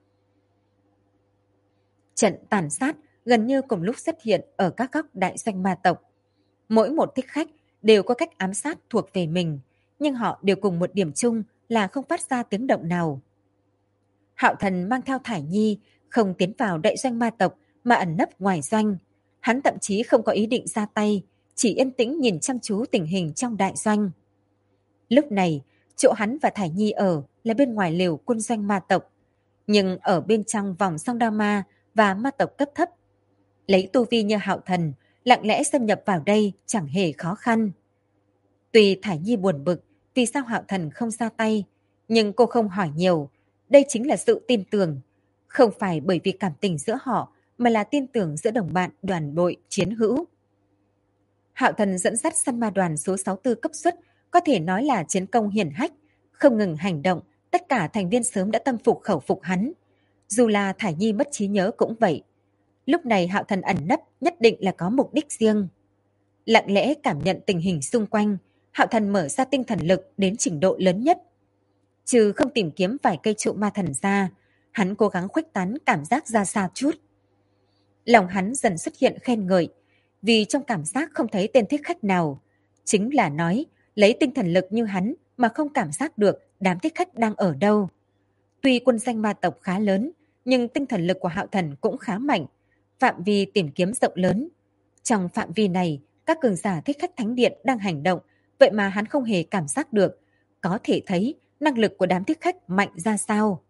Trận tàn sát gần như cùng lúc xuất hiện ở các góc đại doanh ma tộc. Mỗi một thích khách đều có cách ám sát thuộc về mình, nhưng họ đều cùng một điểm chung là không phát ra tiếng động nào. Hạo Thần mang theo Thải Nhi, không tiến vào đại doanh ma tộc mà ẩn nấp ngoài doanh. Hắn thậm chí không có ý định ra tay, chỉ yên tĩnh nhìn chăm chú tình hình trong đại doanh. Lúc này, chỗ hắn và Thải Nhi ở là bên ngoài lều quân doanh ma tộc, nhưng ở bên trong vòng song đao ma và ma tộc cấp thấp. Lấy tu vi như Hạo Thần, lặng lẽ xâm nhập vào đây chẳng hề khó khăn. Tuy Thải Nhi buồn bực vì sao Hạo Thần không ra tay, nhưng cô không hỏi nhiều. Đây chính là sự tin tưởng, không phải bởi vì cảm tình giữa họ, mà là tin tưởng giữa đồng bạn đoàn đội chiến hữu. Hạo Thần dẫn dắt săn ma đoàn số 64 cấp suất, có thể nói là chiến công hiển hách, không ngừng hành động, tất cả thành viên sớm đã tâm phục khẩu phục hắn. Dù là Thải Nhi mất trí nhớ cũng vậy. Lúc này Hạo Thần ẩn nấp nhất định là có mục đích riêng. Lặng lẽ cảm nhận tình hình xung quanh, Hạo Thần mở ra tinh thần lực đến trình độ lớn nhất. Trừ không tìm kiếm vài cây trụ ma thần ra, hắn cố gắng khuếch tán cảm giác ra xa chút. Lòng hắn dần xuất hiện khen ngợi, vì trong cảm giác không thấy tên thích khách nào. Chính là nói, lấy tinh thần lực như hắn mà không cảm giác được đám thích khách đang ở đâu. Tuy quân danh ma tộc khá lớn, nhưng tinh thần lực của Hạo Thần cũng khá mạnh, phạm vi tìm kiếm rộng lớn. Trong phạm vi này, các cường giả thích khách thánh điện đang hành động, vậy mà hắn không hề cảm giác được, có thể thấy năng lực của đám thích khách mạnh ra sao.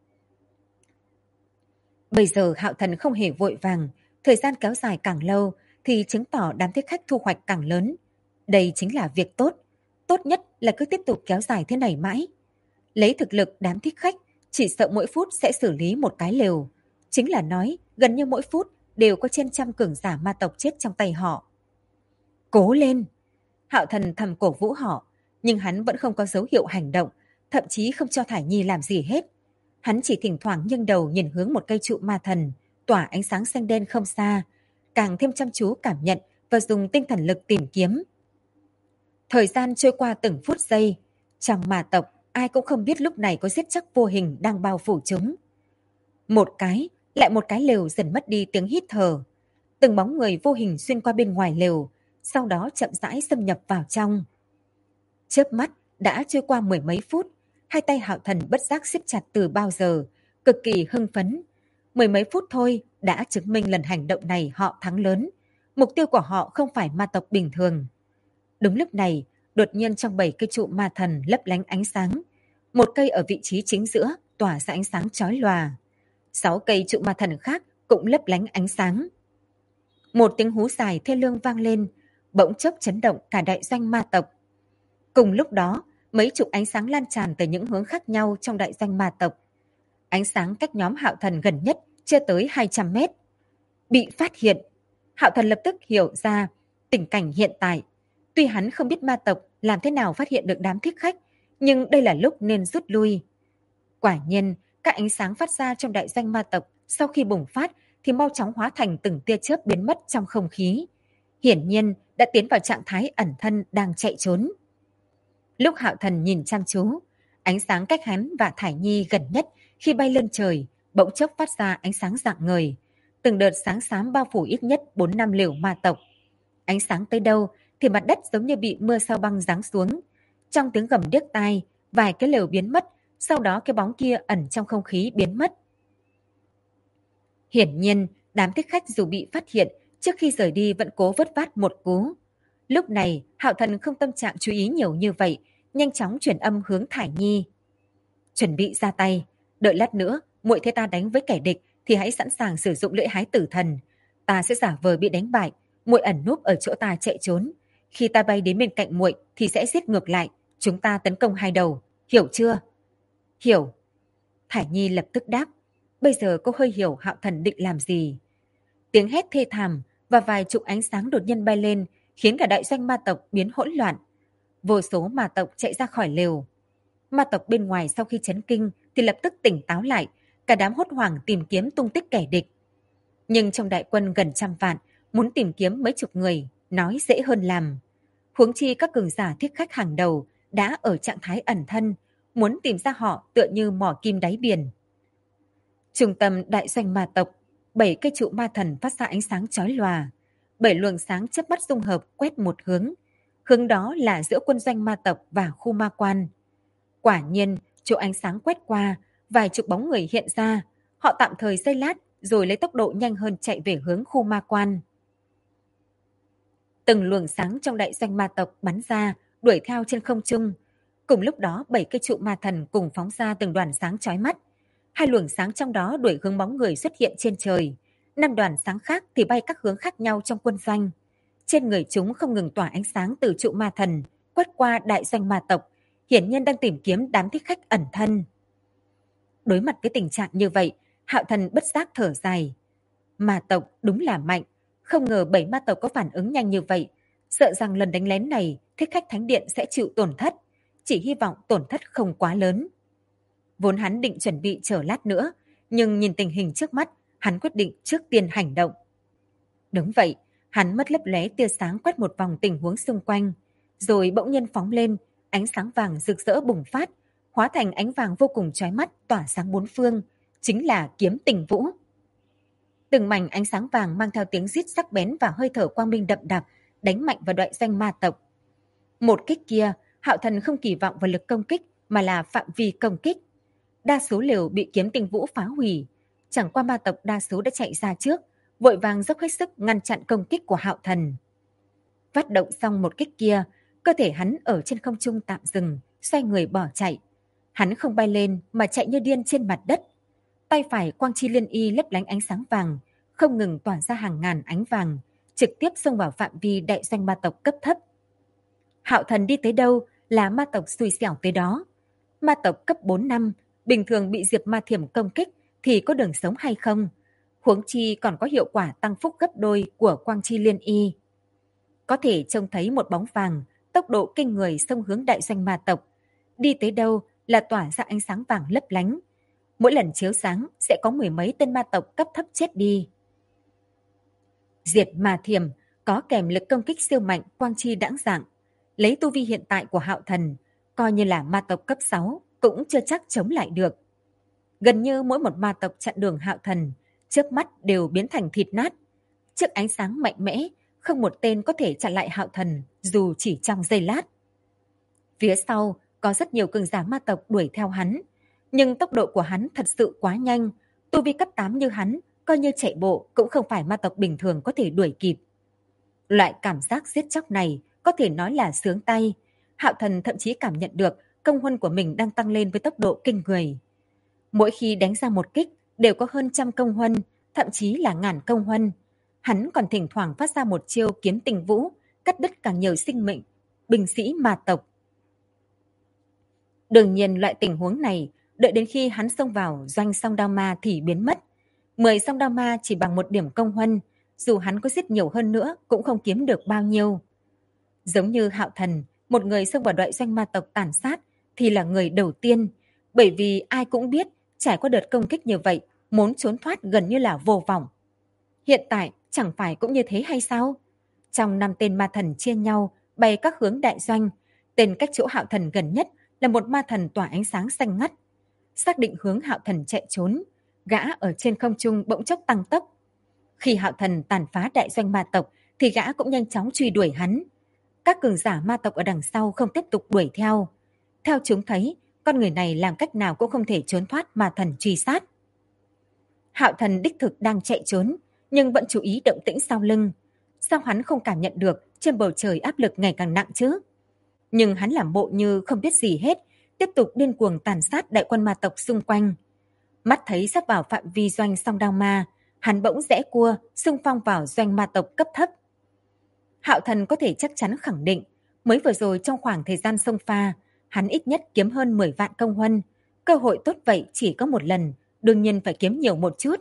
Bây giờ Hạo Thần không hề vội vàng, thời gian kéo dài càng lâu thì chứng tỏ đám thích khách thu hoạch càng lớn. Đây chính là việc tốt, tốt nhất là cứ tiếp tục kéo dài thế này mãi. Lấy thực lực đám thích khách, chỉ sợ mỗi phút sẽ xử lý một cái lều. Chính là nói, gần như mỗi phút đều có trên trăm cường giả ma tộc chết trong tay họ. Cố lên! Hạo Thần thầm cổ vũ họ, nhưng hắn vẫn không có dấu hiệu hành động, thậm chí không cho Thải Nhi làm gì hết. Hắn chỉ thỉnh thoảng nghiêng đầu nhìn hướng một cây trụ ma thần, tỏa ánh sáng xanh đen không xa, càng thêm chăm chú cảm nhận và dùng tinh thần lực tìm kiếm. Thời gian trôi qua từng phút giây, trong ma tộc ai cũng không biết lúc này có giết chóc vô hình đang bao phủ chúng. Một cái, lại một cái lều dần mất đi tiếng hít thở. Từng bóng người vô hình xuyên qua bên ngoài lều, sau đó chậm rãi xâm nhập vào trong. Chớp mắt đã trôi qua mười mấy phút, hai tay Hạo Thần bất giác siết chặt từ bao giờ, cực kỳ hưng phấn. Mười mấy phút thôi đã chứng minh lần hành động này họ thắng lớn. Mục tiêu của họ không phải ma tộc bình thường. Đúng lúc này, đột nhiên trong 7 cây trụ ma thần lấp lánh ánh sáng. Một cây ở vị trí chính giữa tỏa ra ánh sáng chói lòa. 6 cây trụ ma thần khác cũng lấp lánh ánh sáng. Một tiếng hú dài thê lương vang lên, bỗng chốc chấn động cả đại doanh ma tộc. Cùng lúc đó, mấy chục ánh sáng lan tràn từ những hướng khác nhau trong đại doanh ma tộc. Ánh sáng cách nhóm Hạo Thần gần nhất chưa tới 200 mét. Bị phát hiện, Hạo Thần lập tức hiểu ra tình cảnh hiện tại. Tuy hắn không biết ma tộc làm thế nào phát hiện được đám thích khách, nhưng đây là lúc nên rút lui. Quả nhiên, các ánh sáng phát ra trong đại doanh ma tộc sau khi bùng phát thì mau chóng hóa thành từng tia chớp biến mất trong không khí. Hiển nhiên đã tiến vào trạng thái ẩn thân đang chạy trốn. Lúc Hạo Thần nhìn chăm chú, ánh sáng cách hắn và Thải Nhi gần nhất khi bay lên trời bỗng chốc phát ra ánh sáng rạng ngời. Từng đợt sáng xám bao phủ ít nhất 4-5 lều ma tộc. Ánh sáng tới đâu thì mặt đất giống như bị mưa sao băng giáng xuống. Trong tiếng gầm điếc tai, vài cái lều biến mất, sau đó cái bóng kia ẩn trong không khí biến mất. Hiển nhiên, đám thích khách dù bị phát hiện, trước khi rời đi vẫn cố vớt vát một cú. Lúc này, Hạo Thần không tâm trạng chú ý nhiều như vậy, nhanh chóng chuyển âm hướng Thải Nhi. Chuẩn bị ra tay, đợi lát nữa, muội thấy ta đánh với kẻ địch thì hãy sẵn sàng sử dụng lưỡi hái tử thần. Ta sẽ giả vờ bị đánh bại, muội ẩn núp ở chỗ ta chạy trốn. Khi ta bay đến bên cạnh muội thì sẽ giết ngược lại, chúng ta tấn công hai đầu, hiểu chưa? Hiểu. Thải Nhi lập tức đáp. Bây giờ cô hơi hiểu Hạo Thần định làm gì. Tiếng hét thê thảm và vài chục ánh sáng đột nhiên bay lên, khiến cả đại doanh ma tộc biến hỗn loạn. Vô số ma tộc chạy ra khỏi lều. Ma tộc bên ngoài sau khi chấn kinh thì lập tức tỉnh táo lại, cả đám hốt hoảng tìm kiếm tung tích kẻ địch. Nhưng trong đại quân gần 100 vạn, muốn tìm kiếm mấy chục người, nói dễ hơn làm. Huống chi các cường giả thích khách hàng đầu đã ở trạng thái ẩn thân, muốn tìm ra họ tựa như mỏ kim đáy biển. Trung tâm đại doanh ma tộc, 7 cây trụ ma thần phát ra ánh sáng chói lòa. 7 luồng sáng chớp mắt dung hợp quét một hướng. Hướng đó là giữa quân doanh ma tộc và khu ma quan. Quả nhiên, chỗ ánh sáng quét qua, vài chục bóng người hiện ra. Họ tạm thời giây lát rồi lấy tốc độ nhanh hơn chạy về hướng khu ma quan. Từng luồng sáng trong đại doanh ma tộc bắn ra, đuổi theo trên không trung. Cùng lúc đó 7 cây trụ ma thần cùng phóng ra từng đoàn sáng chói mắt. 2 luồng sáng trong đó đuổi hướng bóng người xuất hiện trên trời. 5 đoàn sáng khác thì bay các hướng khác nhau trong quân doanh. Trên người chúng không ngừng tỏa ánh sáng từ trụ ma thần, quét qua đại doanh ma tộc, hiển nhiên đang tìm kiếm đám thích khách ẩn thân. Đối mặt với tình trạng như vậy, Hạo Thần bất giác thở dài. Ma tộc đúng là mạnh, không ngờ 7 ma tộc có phản ứng nhanh như vậy. Sợ rằng lần đánh lén này, thích khách thánh điện sẽ chịu tổn thất. Chỉ hy vọng tổn thất không quá lớn. Vốn hắn định chuẩn bị chờ lát nữa, nhưng nhìn tình hình trước mắt, hắn quyết định trước tiên hành động. Đúng vậy, hắn mất lấp lóe tia sáng quét một vòng tình huống xung quanh, rồi bỗng nhiên phóng lên, ánh sáng vàng rực rỡ bùng phát, hóa thành ánh vàng vô cùng chói mắt tỏa sáng bốn phương, chính là kiếm tình vũ. Từng mảnh ánh sáng vàng mang theo tiếng rít sắc bén và hơi thở quang minh đậm đặc, đánh mạnh vào đại doanh ma tộc. Một kích kia, Hạo Thần không kỳ vọng vào lực công kích mà là phạm vi công kích. Đa số lều bị kiếm tình vũ phá hủy, chẳng qua ma tộc đa số đã chạy ra trước, vội vàng dốc hết sức ngăn chặn công kích của Hạo Thần. Phát động xong một kích kia, Cơ thể hắn ở trên không trung tạm dừng, xoay người bỏ chạy. Hắn không bay lên mà chạy như điên trên mặt đất. Tay phải quang chi liên y lấp lánh ánh sáng vàng, không ngừng tỏa ra hàng ngàn ánh vàng, trực tiếp xông vào phạm vi đại doanh ma tộc cấp thấp. Hạo Thần đi tới đâu là ma tộc xui xẻo tới đó. Ma tộc cấp 4 năm, bình thường bị Diệp Ma Thiểm công kích thì có đường sống hay không? Huống chi còn có hiệu quả tăng phúc gấp đôi của quang chi liên y. Có thể trông thấy một bóng vàng, tốc độ kinh người xông hướng đại doanh ma tộc. Đi tới đâu là tỏa ra ánh sáng vàng lấp lánh. Mỗi lần chiếu sáng sẽ có mười mấy tên ma tộc cấp thấp chết đi. Diệt Ma Thiểm có kèm lực công kích siêu mạnh quang chi đãng dạng. Lấy tu vi hiện tại của Hạo Thần, coi như là ma tộc cấp 6 cũng chưa chắc chống lại được. Gần như mỗi một ma tộc chặn đường Hạo Thần, trước mắt đều biến thành thịt nát. Trước ánh sáng mạnh mẽ, không một tên có thể chặn lại Hạo Thần dù chỉ trong giây lát. Phía sau có rất nhiều cường giả ma tộc đuổi theo hắn, nhưng tốc độ của hắn thật sự quá nhanh, tu vi cấp 8 như hắn, coi như chạy bộ cũng không phải ma tộc bình thường có thể đuổi kịp. Loại cảm giác giết chóc này có thể nói là sướng tay. Hạo Thần thậm chí cảm nhận được công huân của mình đang tăng lên với tốc độ kinh người. Mỗi khi đánh ra một kích đều có hơn trăm công huân, thậm chí là ngàn công huân. Hắn còn thỉnh thoảng phát ra một chiêu kiếm tình vũ, cắt đứt càng nhiều sinh mệnh, binh sĩ ma tộc. Đương nhiên loại tình huống này, đợi đến khi hắn xông vào doanh song đao ma thì biến mất. 10 song đao ma chỉ bằng một điểm công huân, dù hắn có giết nhiều hơn nữa cũng không kiếm được bao nhiêu. Giống như Hạo Thần, một người xông vào đại doanh ma tộc tàn sát thì là người đầu tiên, bởi vì ai cũng biết trải qua đợt công kích như vậy, muốn trốn thoát gần như là vô vọng. Hiện tại chẳng phải cũng như thế hay sao? Trong 5 tên ma thần chia nhau bay các hướng đại doanh, tên cách chỗ Hạo Thần gần nhất là một ma thần tỏa ánh sáng xanh ngắt. Xác định hướng Hạo Thần chạy trốn, gã ở trên không trung bỗng chốc tăng tốc. Khi Hạo Thần tàn phá đại doanh ma tộc thì gã cũng nhanh chóng truy đuổi hắn. Các cường giả ma tộc ở đằng sau không tiếp tục đuổi theo. Theo chúng thấy, con người này làm cách nào cũng không thể trốn thoát ma thần truy sát. Hạo Thần đích thực đang chạy trốn, nhưng vẫn chú ý động tĩnh sau lưng. Sao hắn không cảm nhận được trên bầu trời áp lực ngày càng nặng chứ? Nhưng hắn làm bộ như không biết gì hết, tiếp tục điên cuồng tàn sát đại quân ma tộc xung quanh. Mắt thấy sắp vào phạm vi doanh song đao ma, hắn bỗng rẽ cua, xung phong vào doanh ma tộc cấp thấp. Hạo Thần có thể chắc chắn khẳng định, mới vừa rồi trong khoảng thời gian xông pha, hắn ít nhất kiếm hơn 10 vạn công huân. Cơ hội tốt vậy chỉ có một lần, đương nhiên phải kiếm nhiều một chút.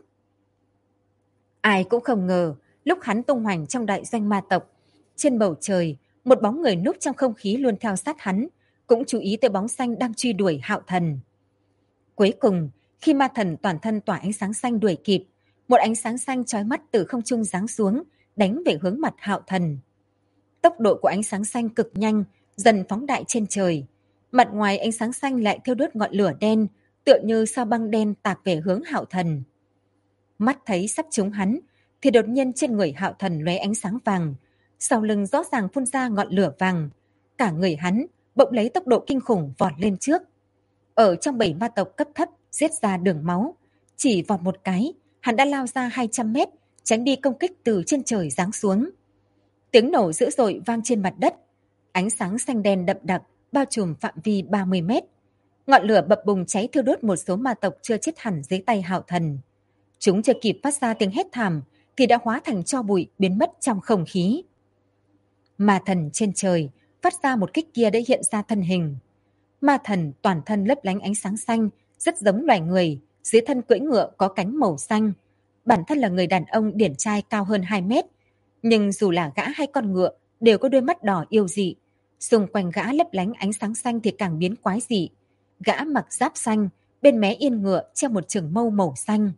Ai cũng không ngờ, lúc hắn tung hoành trong đại doanh ma tộc, trên bầu trời, một bóng người núp trong không khí luôn theo sát hắn, cũng chú ý tới bóng xanh đang truy đuổi Hạo Thần. Cuối cùng, khi ma thần toàn thân tỏa ánh sáng xanh đuổi kịp, một ánh sáng xanh chói mắt từ không trung giáng xuống, đánh về hướng mặt Hạo Thần. Tốc độ của ánh sáng xanh cực nhanh, dần phóng đại trên trời. Mặt ngoài ánh sáng xanh lại thiêu đốt ngọn lửa đen, tựa như sao băng đen tạt về hướng Hạo Thần. Mắt thấy sắp trúng hắn, thì đột nhiên trên người Hạo Thần lóe ánh sáng vàng, sau lưng rõ ràng phun ra ngọn lửa vàng. Cả người hắn bỗng lấy tốc độ kinh khủng vọt lên trước. Ở trong 7 ma tộc cấp thấp giết ra đường máu, chỉ vọt một cái, hắn đã lao ra 200 mét, tránh đi công kích từ trên trời giáng xuống. Tiếng nổ dữ dội vang trên mặt đất, ánh sáng xanh đen đậm đặc bao trùm phạm vi 30 mét. Ngọn lửa bập bùng cháy thiêu đốt một số ma tộc chưa chết hẳn dưới tay Hạo Thần. Chúng chưa kịp phát ra tiếng hét thảm thì đã hóa thành tro bụi biến mất trong không khí. Ma thần trên trời phát ra một kích kia đã hiện ra thân hình. Ma thần toàn thân lấp lánh ánh sáng xanh, rất giống loài người, dưới thân cưỡi ngựa có cánh màu xanh. Bản thân là người đàn ông điển trai cao hơn 2 mét, nhưng dù là gã hay con ngựa đều có đôi mắt đỏ yêu dị. Xung quanh gã lấp lánh ánh sáng xanh thì càng biến quái dị. Gã mặc giáp xanh, bên mé yên ngựa treo một trường mâu màu xanh.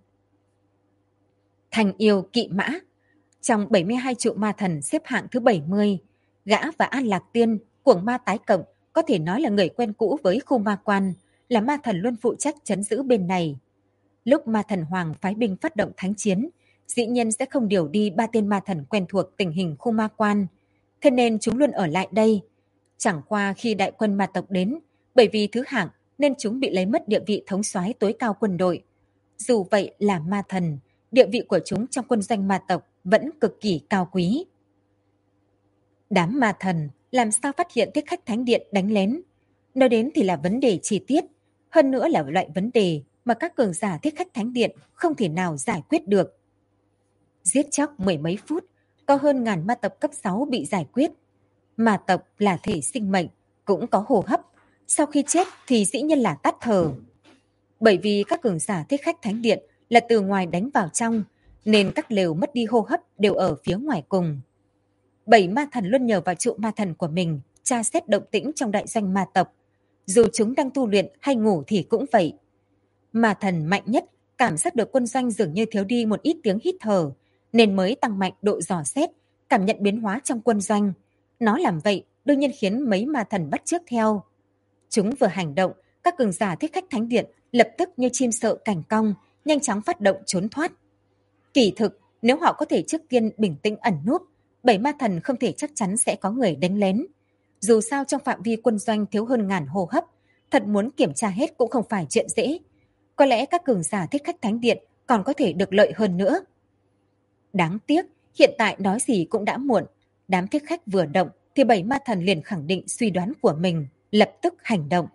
Thành yêu kỵ mã. Trong 72 trụ ma thần xếp hạng thứ 70, gã và An Lạc Tiên, cuồng ma tái cộng, có thể nói là người quen cũ với khu ma quan, là ma thần luôn phụ trách trấn giữ bên này. Lúc ma thần Hoàng phái binh phát động thánh chiến, dĩ nhiên sẽ không điều đi 3 tên ma thần quen thuộc tình hình khu ma quan, thế nên chúng luôn ở lại đây. Chẳng qua khi đại quân ma tộc đến, bởi vì thứ hạng nên chúng bị lấy mất địa vị thống soái tối cao quân đội. Dù vậy là ma thần, địa vị của chúng trong quân doanh ma tộc vẫn cực kỳ cao quý. Đám ma thần làm sao phát hiện Thích Khách Thánh Điện đánh lén. Nói đến thì là vấn đề chi tiết, hơn nữa là loại vấn đề mà các cường giả Thích Khách Thánh Điện không thể nào giải quyết được. Giết chóc mười mấy phút, có hơn ngàn ma tộc cấp 6 bị giải quyết. Ma tộc là thể sinh mệnh, cũng có hô hấp, sau khi chết thì dĩ nhiên là tắt thở. Bởi vì các cường giả Thích Khách Thánh Điện là từ ngoài đánh vào trong, nên các lều mất đi hô hấp đều ở phía ngoài cùng. 7 ma thần luôn nhờ vào trụ ma thần của mình tra xét động tĩnh trong đại doanh ma tộc. Dù chúng đang tu luyện hay ngủ thì cũng vậy. Ma thần mạnh nhất cảm giác được quân doanh dường như thiếu đi một ít tiếng hít thở, nên mới tăng mạnh độ dò xét, cảm nhận biến hóa trong quân doanh. Nó làm vậy đương nhiên khiến mấy ma thần bắt chước theo. Chúng vừa hành động, các cường giả Thích Khách Thánh Điện lập tức như chim sợ cảnh cong, nhanh chóng phát động trốn thoát. Kỳ thực, nếu họ có thể trước tiên bình tĩnh ẩn núp, 7 ma thần không thể chắc chắn sẽ có người đánh lén. Dù sao trong phạm vi quân doanh thiếu hơn ngàn hô hấp, thật muốn kiểm tra hết cũng không phải chuyện dễ. Có lẽ các cường giả Thích Khách Thánh Điện còn có thể được lợi hơn nữa. Đáng tiếc, hiện tại nói gì cũng đã muộn. Đám thích khách vừa động thì 7 ma thần liền khẳng định suy đoán của mình, lập tức hành động.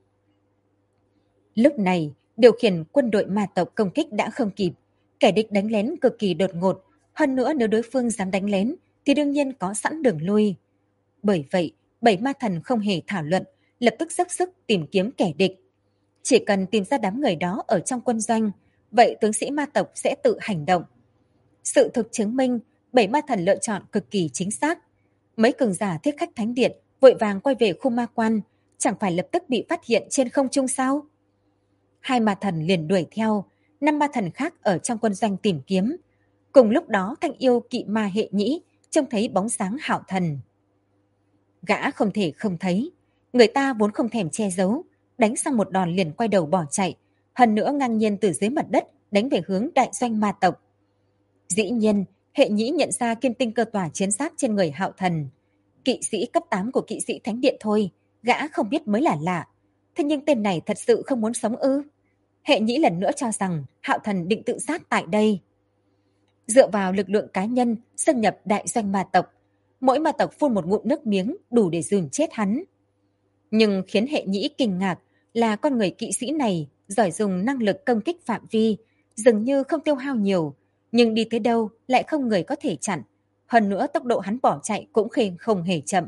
Lúc này, điều khiển quân đội ma tộc công kích đã không kịp. Kẻ địch đánh lén cực kỳ đột ngột. Hơn nữa nếu đối phương dám đánh lén thì đương nhiên có sẵn đường lui. Bởi vậy, 7 ma thần không hề thảo luận, lập tức dốc sức tìm kiếm kẻ địch. Chỉ cần tìm ra đám người đó ở trong quân doanh, vậy tướng sĩ ma tộc sẽ tự hành động. Sự thực chứng minh, 7 ma thần lựa chọn cực kỳ chính xác. Mấy cường giả Thích Khách Thánh Điện vội vàng quay về khu ma quan, chẳng phải lập tức bị phát hiện trên không trung sao? 2 ma thần liền đuổi theo, 5 ma thần khác ở trong quân doanh tìm kiếm. Cùng lúc đó Thanh Yêu Kỵ Ma Hệ Nhĩ trông thấy bóng sáng Hạo Thần. Gã không thể không thấy, người ta vốn không thèm che giấu, đánh sang một đòn liền quay đầu bỏ chạy, hơn nữa ngang nhiên từ dưới mặt đất đánh về hướng đại doanh ma tộc. Dĩ nhiên, Hệ Nhĩ nhận ra kim tinh cơ tỏa chiến giáp trên người Hạo Thần. Kỵ sĩ cấp 8 của kỵ sĩ Thánh Điện thôi, gã không biết mới là lạ. Thế nhưng tên này thật sự không muốn sống ư? Hệ Nhĩ lần nữa cho rằng Hạo Thần định tự sát tại đây. Dựa vào lực lượng cá nhân xâm nhập đại doanh ma tộc, mỗi ma tộc phun một ngụm nước miếng đủ để dùm chết hắn. Nhưng khiến Hệ Nhĩ kinh ngạc là con người kỵ sĩ này giỏi dùng năng lực công kích phạm vi, dường như không tiêu hao nhiều, nhưng đi tới đâu lại không người có thể chặn. Hơn nữa tốc độ hắn bỏ chạy cũng không hề chậm.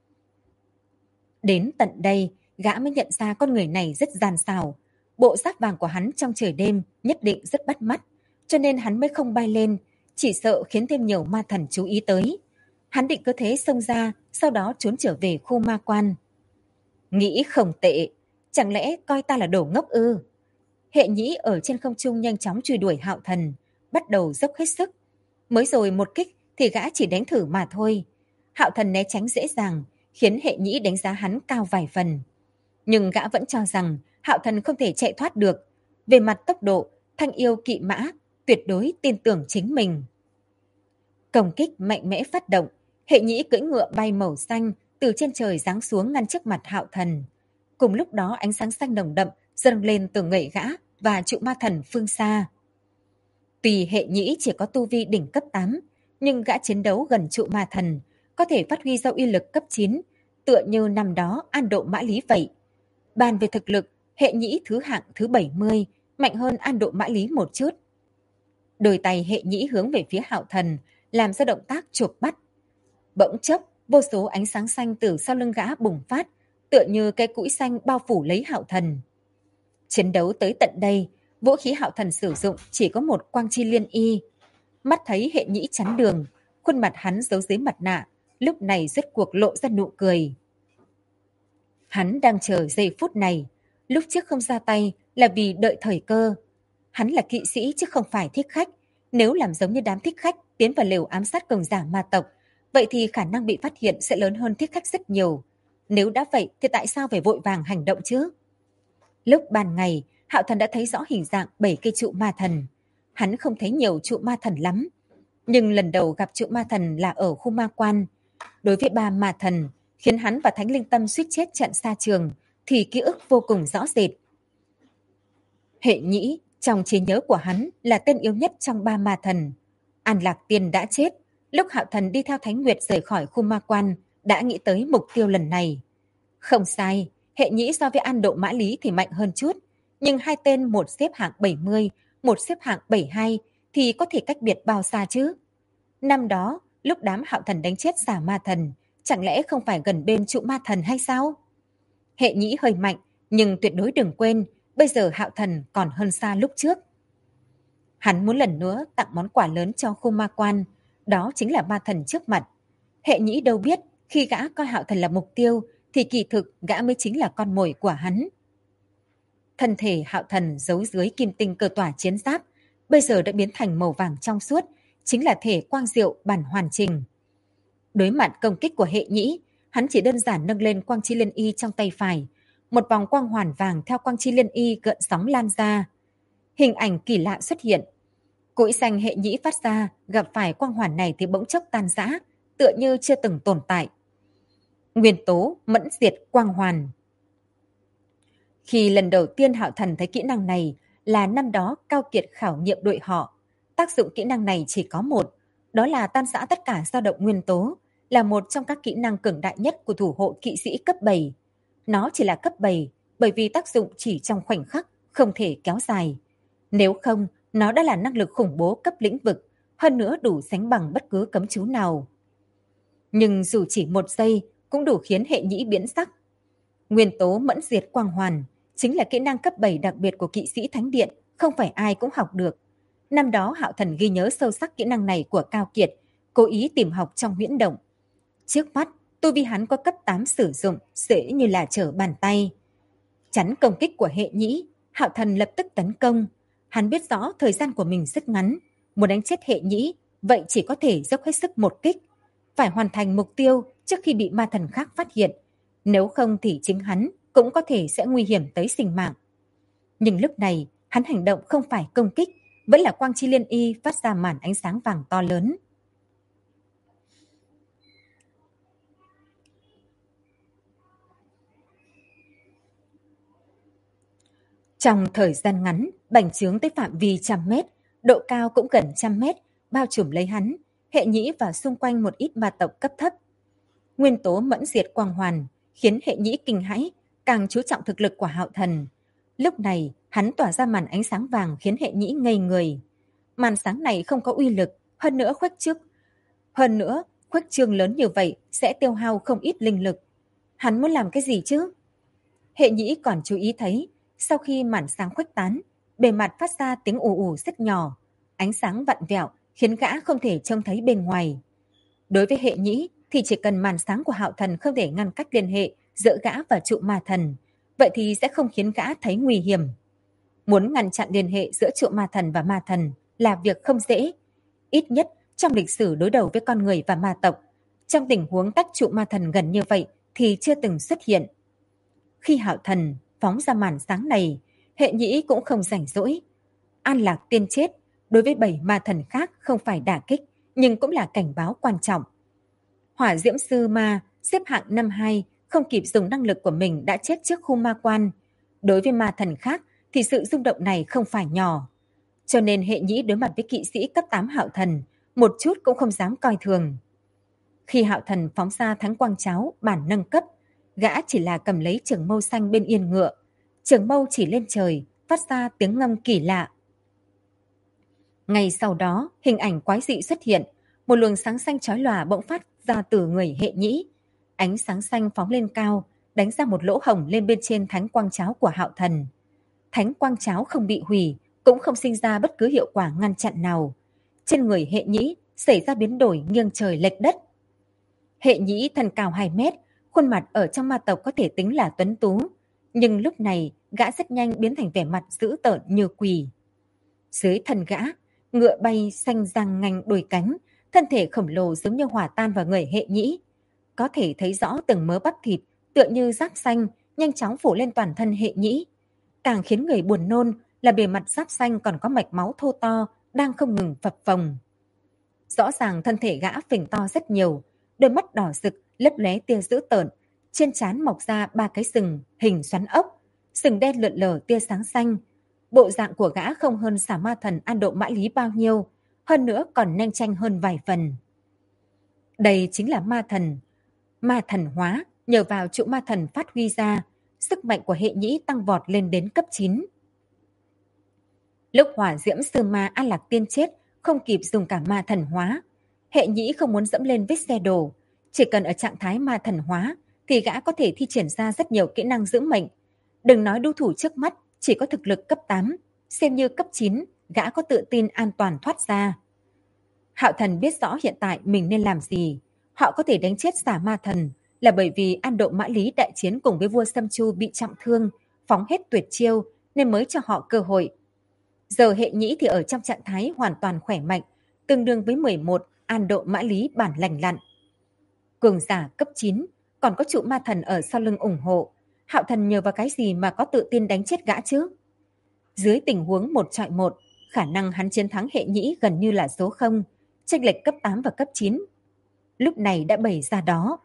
Đến tận đây, gã mới nhận ra con người này rất gian xảo. Bộ giáp vàng của hắn trong trời đêm nhất định rất bắt mắt, cho nên hắn mới không bay lên, chỉ sợ khiến thêm nhiều ma thần chú ý tới. Hắn định cứ thế xông ra, sau đó trốn trở về khu ma quan. Nghĩ không tệ, chẳng lẽ coi ta là đồ ngốc ư? Hệ Nhĩ ở trên không trung nhanh chóng truy đuổi Hạo Thần, bắt đầu dốc hết sức. Mới rồi một kích thì gã chỉ đánh thử mà thôi. Hạo Thần né tránh dễ dàng, khiến Hệ Nhĩ đánh giá hắn cao vài phần. Nhưng gã vẫn cho rằng Hạo Thần không thể chạy thoát được. Về mặt tốc độ, Thanh Yêu Kỵ Mã tuyệt đối tin tưởng chính mình. Công kích mạnh mẽ phát động, Hệ Nhĩ cưỡi ngựa bay màu xanh từ trên trời giáng xuống ngăn trước mặt Hạo Thần. Cùng lúc đó ánh sáng xanh nồng đậm dâng lên từ người gã và trụ ma thần phương xa. Tuy Hệ Nhĩ chỉ có tu vi đỉnh cấp 8, nhưng gã chiến đấu gần trụ ma thần, có thể phát huy ra uy lực cấp 9, tựa như năm đó An Độ Mã Lý vậy. Bàn về thực lực, Hệ Nhĩ thứ hạng thứ 70, mạnh hơn An Độ Mã Lý một chút. Đôi tay Hệ Nhĩ hướng về phía Hạo Thần, làm ra động tác chộp bắt. Bỗng chốc, vô số ánh sáng xanh từ sau lưng gã bùng phát, tựa như cái cũi xanh bao phủ lấy Hạo Thần. Chiến đấu tới tận đây, vũ khí Hạo Thần sử dụng chỉ có một quang chi liên y. Mắt thấy Hệ Nhĩ chắn đường, khuôn mặt hắn giấu dưới mặt nạ, lúc này rốt cuộc lộ ra nụ cười. Hắn đang chờ giây phút này, lúc trước không ra tay là vì đợi thời cơ. Hắn là kỵ sĩ chứ không phải thích khách, nếu làm giống như đám thích khách tiến vào lều ám sát cường giả ma tộc, vậy thì khả năng bị phát hiện sẽ lớn hơn thích khách rất nhiều. Nếu đã vậy thì tại sao phải vội vàng hành động chứ? Lúc ban ngày, Hạo Thần đã thấy rõ hình dạng 7 cây trụ ma thần. Hắn không thấy nhiều trụ ma thần lắm, nhưng lần đầu gặp trụ ma thần là ở khu ma quan. Đối với 3 ma thần, khiến hắn và Thánh Linh Tâm suýt chết trận xa trường, thì ký ức vô cùng rõ rệt. Hệ Nhĩ, trong trí nhớ của hắn là tên yếu nhất trong 3 ma thần. An Lạc Tiên đã chết, lúc Hạo Thần đi theo Thánh Nguyệt rời khỏi khu ma quan, đã nghĩ tới mục tiêu lần này. Không sai, hệ nhĩ so với An Độ Mã Lý thì mạnh hơn chút, nhưng hai tên một xếp hạng 70, một xếp hạng 72 thì có thể cách biệt bao xa chứ? Năm đó, lúc đám Hạo Thần đánh chết Xà Ma Thần, chẳng lẽ không phải gần bên trụ Ma Thần hay sao? Hệ nhĩ hơi mạnh, nhưng tuyệt đối đừng quên, bây giờ Hạo Thần còn hơn xa lúc trước. Hắn muốn lần nữa tặng món quà lớn cho khu ma quan, đó chính là ma thần trước mặt. Hệ nhĩ đâu biết, khi gã coi Hạo Thần là mục tiêu, thì kỳ thực gã mới chính là con mồi của hắn. Thân thể Hạo Thần giấu dưới kim tinh cơ tỏa chiến giáp, bây giờ đã biến thành màu vàng trong suốt, chính là thể quang diệu bản hoàn chỉnh. Đối mặt công kích của hệ nhĩ, hắn chỉ đơn giản nâng lên quang chi liên y trong tay phải, một vòng quang hoàn vàng theo quang chi liên y gợn sóng lan ra. Hình ảnh kỳ lạ xuất hiện. Cụi xanh hệ nhĩ phát ra, gặp phải quang hoàn này thì bỗng chốc tan rã, tựa như chưa từng tồn tại. Nguyên tố mẫn diệt quang hoàn. Khi lần đầu tiên Hạo Thần thấy kỹ năng này là năm đó Cao Kiệt khảo nghiệm đội họ. Tác dụng kỹ năng này chỉ có một, đó là tan rã tất cả dao động nguyên tố, là một trong các kỹ năng cường đại nhất của thủ hộ kỵ sĩ cấp 7. Nó chỉ là cấp 7 bởi vì tác dụng chỉ trong khoảnh khắc, không thể kéo dài. Nếu không, nó đã là năng lực khủng bố cấp lĩnh vực, hơn nữa đủ sánh bằng bất cứ cấm chú nào. Nhưng dù chỉ một giây cũng đủ khiến hệ nhĩ biến sắc. Nguyên tố mẫn diệt quang hoàn chính là kỹ năng cấp 7 đặc biệt của kỵ sĩ Thánh Điện, không phải ai cũng học được. Năm đó Hạo Thần ghi nhớ sâu sắc kỹ năng này của Cao Kiệt, cố ý tìm học trong huyễn động. Trước mắt, tu vi hắn có cấp 8 sử dụng, dễ như là trở bàn tay. Chắn công kích của hệ nhĩ, Hạo Thần lập tức tấn công. Hắn biết rõ thời gian của mình rất ngắn, muốn đánh chết hệ nhĩ, vậy chỉ có thể dốc hết sức một kích. Phải hoàn thành mục tiêu trước khi bị ma thần khác phát hiện. Nếu không thì chính hắn cũng có thể sẽ nguy hiểm tới sinh mạng. Nhưng lúc này, hắn hành động không phải công kích, vẫn là quang chi liên y phát ra màn ánh sáng vàng to lớn. Trong thời gian ngắn, bành trướng tới phạm vi 100 mét, độ cao cũng gần 100 mét, bao trùm lấy hắn, hệ nhĩ và xung quanh một ít ma tộc cấp thấp. Nguyên tố mẫn diệt quang hoàn khiến hệ nhĩ kinh hãi, càng chú trọng thực lực của Hạo Thần. Lúc này, hắn tỏa ra màn ánh sáng vàng khiến hệ nhĩ ngây người. Màn sáng này không có uy lực, hơn nữa khuếch trương lớn như vậy sẽ tiêu hao không ít linh lực. Hắn muốn làm cái gì chứ? Hệ nhĩ còn chú ý thấy, sau khi màn sáng khuếch tán, bề mặt phát ra tiếng ù ù rất nhỏ, ánh sáng vặn vẹo khiến gã không thể trông thấy bên ngoài. Đối với hệ nhĩ thì chỉ cần màn sáng của Hạo Thần không thể ngăn cách liên hệ giữa gã và trụ ma thần, vậy thì sẽ không khiến gã thấy nguy hiểm. Muốn ngăn chặn liên hệ giữa trụ ma thần và ma thần là việc không dễ. Ít nhất trong lịch sử đối đầu với con người và ma tộc, trong tình huống tách trụ ma thần gần như vậy thì chưa từng xuất hiện. Khi Hạo Thần phóng ra màn sáng này, hệ nhĩ cũng không rảnh rỗi. An lạc tiên chết đối với 7 ma thần khác không phải đả kích, nhưng cũng là cảnh báo quan trọng. Hỏa diễm sư ma xếp hạng 52 không kịp dùng năng lực của mình đã chết trước khu ma quan. Đối với ma thần khác thì sự rung động này không phải nhỏ. Cho nên hệ nhĩ đối mặt với kỵ sĩ cấp 8 Hạo Thần, một chút cũng không dám coi thường. Khi Hạo Thần phóng ra thánh quang cháo bản nâng cấp, gã chỉ là cầm lấy trường mâu xanh bên yên ngựa. Trường mâu chỉ lên trời, phát ra tiếng ngâm kỳ lạ. Ngay sau đó, hình ảnh quái dị xuất hiện, một luồng sáng xanh chói lòa bỗng phát ra từ người hệ nhĩ. Ánh sáng xanh phóng lên cao, đánh ra một lỗ hổng lên bên trên thánh quang cháo của Hạo Thần. Thánh quang cháo không bị hủy, cũng không sinh ra bất cứ hiệu quả ngăn chặn nào. Trên người hệ nhĩ xảy ra biến đổi nghiêng trời lệch đất. Hệ nhĩ thân cao 2 mét, khuôn mặt ở trong ma tộc có thể tính là tuấn tú, nhưng lúc này gã rất nhanh biến thành vẻ mặt dữ tợn như quỷ. Dưới thân gã, ngựa bay xanh răng nanh đôi cánh, thân thể khổng lồ giống như hỏa tan vào người hệ nhĩ. Có thể thấy rõ từng mớ bắp thịt tựa như giáp xanh nhanh chóng phủ lên toàn thân hệ nhĩ. Càng khiến người buồn nôn là bề mặt giáp xanh còn có mạch máu thô to đang không ngừng phập phồng. Rõ ràng thân thể gã phình to rất nhiều, đôi mắt đỏ rực lấp lóe tia dữ tợn, trên trán mọc ra 3 cái sừng hình xoắn ốc, sừng đen lượn lờ tia sáng xanh. Bộ dạng của gã không hơn Xà Ma Thần An Độ Mã Lý bao nhiêu, hơn nữa còn nhanh chanh hơn vài phần. Đây chính là ma thần. Ma thần hóa nhờ vào trụ ma thần phát huy ra, sức mạnh của hệ nhĩ tăng vọt lên đến cấp 9. Lúc hỏa diễm sư ma An Lạc Tiên chết, không kịp dùng cả ma thần hóa. Hệ nhĩ không muốn dẫm lên vết xe đổ. Chỉ cần ở trạng thái ma thần hóa, thì gã có thể thi triển ra rất nhiều kỹ năng giữ mệnh. Đừng nói đối thủ trước mắt, chỉ có thực lực cấp 8, xem như cấp 9, gã có tự tin an toàn thoát ra. Hạo Thần biết rõ hiện tại mình nên làm gì. Họ có thể đánh chết Xà Ma Thần là bởi vì An Độ Mã Lý đại chiến cùng với vua Sâm Chu bị trọng thương, phóng hết tuyệt chiêu nên mới cho họ cơ hội. Giờ hệ nhĩ thì ở trong trạng thái hoàn toàn khỏe mạnh, tương đương với 11 An Độ Mã Lý bản lành lặn. Cường giả cấp 9, còn có trụ ma thần ở sau lưng ủng hộ. Hạo Thần nhờ vào cái gì mà có tự tin đánh chết gã chứ? Dưới tình huống 1-1, khả năng hắn chiến thắng hệ nhĩ gần như là số 0, chênh lệch cấp 8 và cấp 9. Lúc này đã bày ra đó.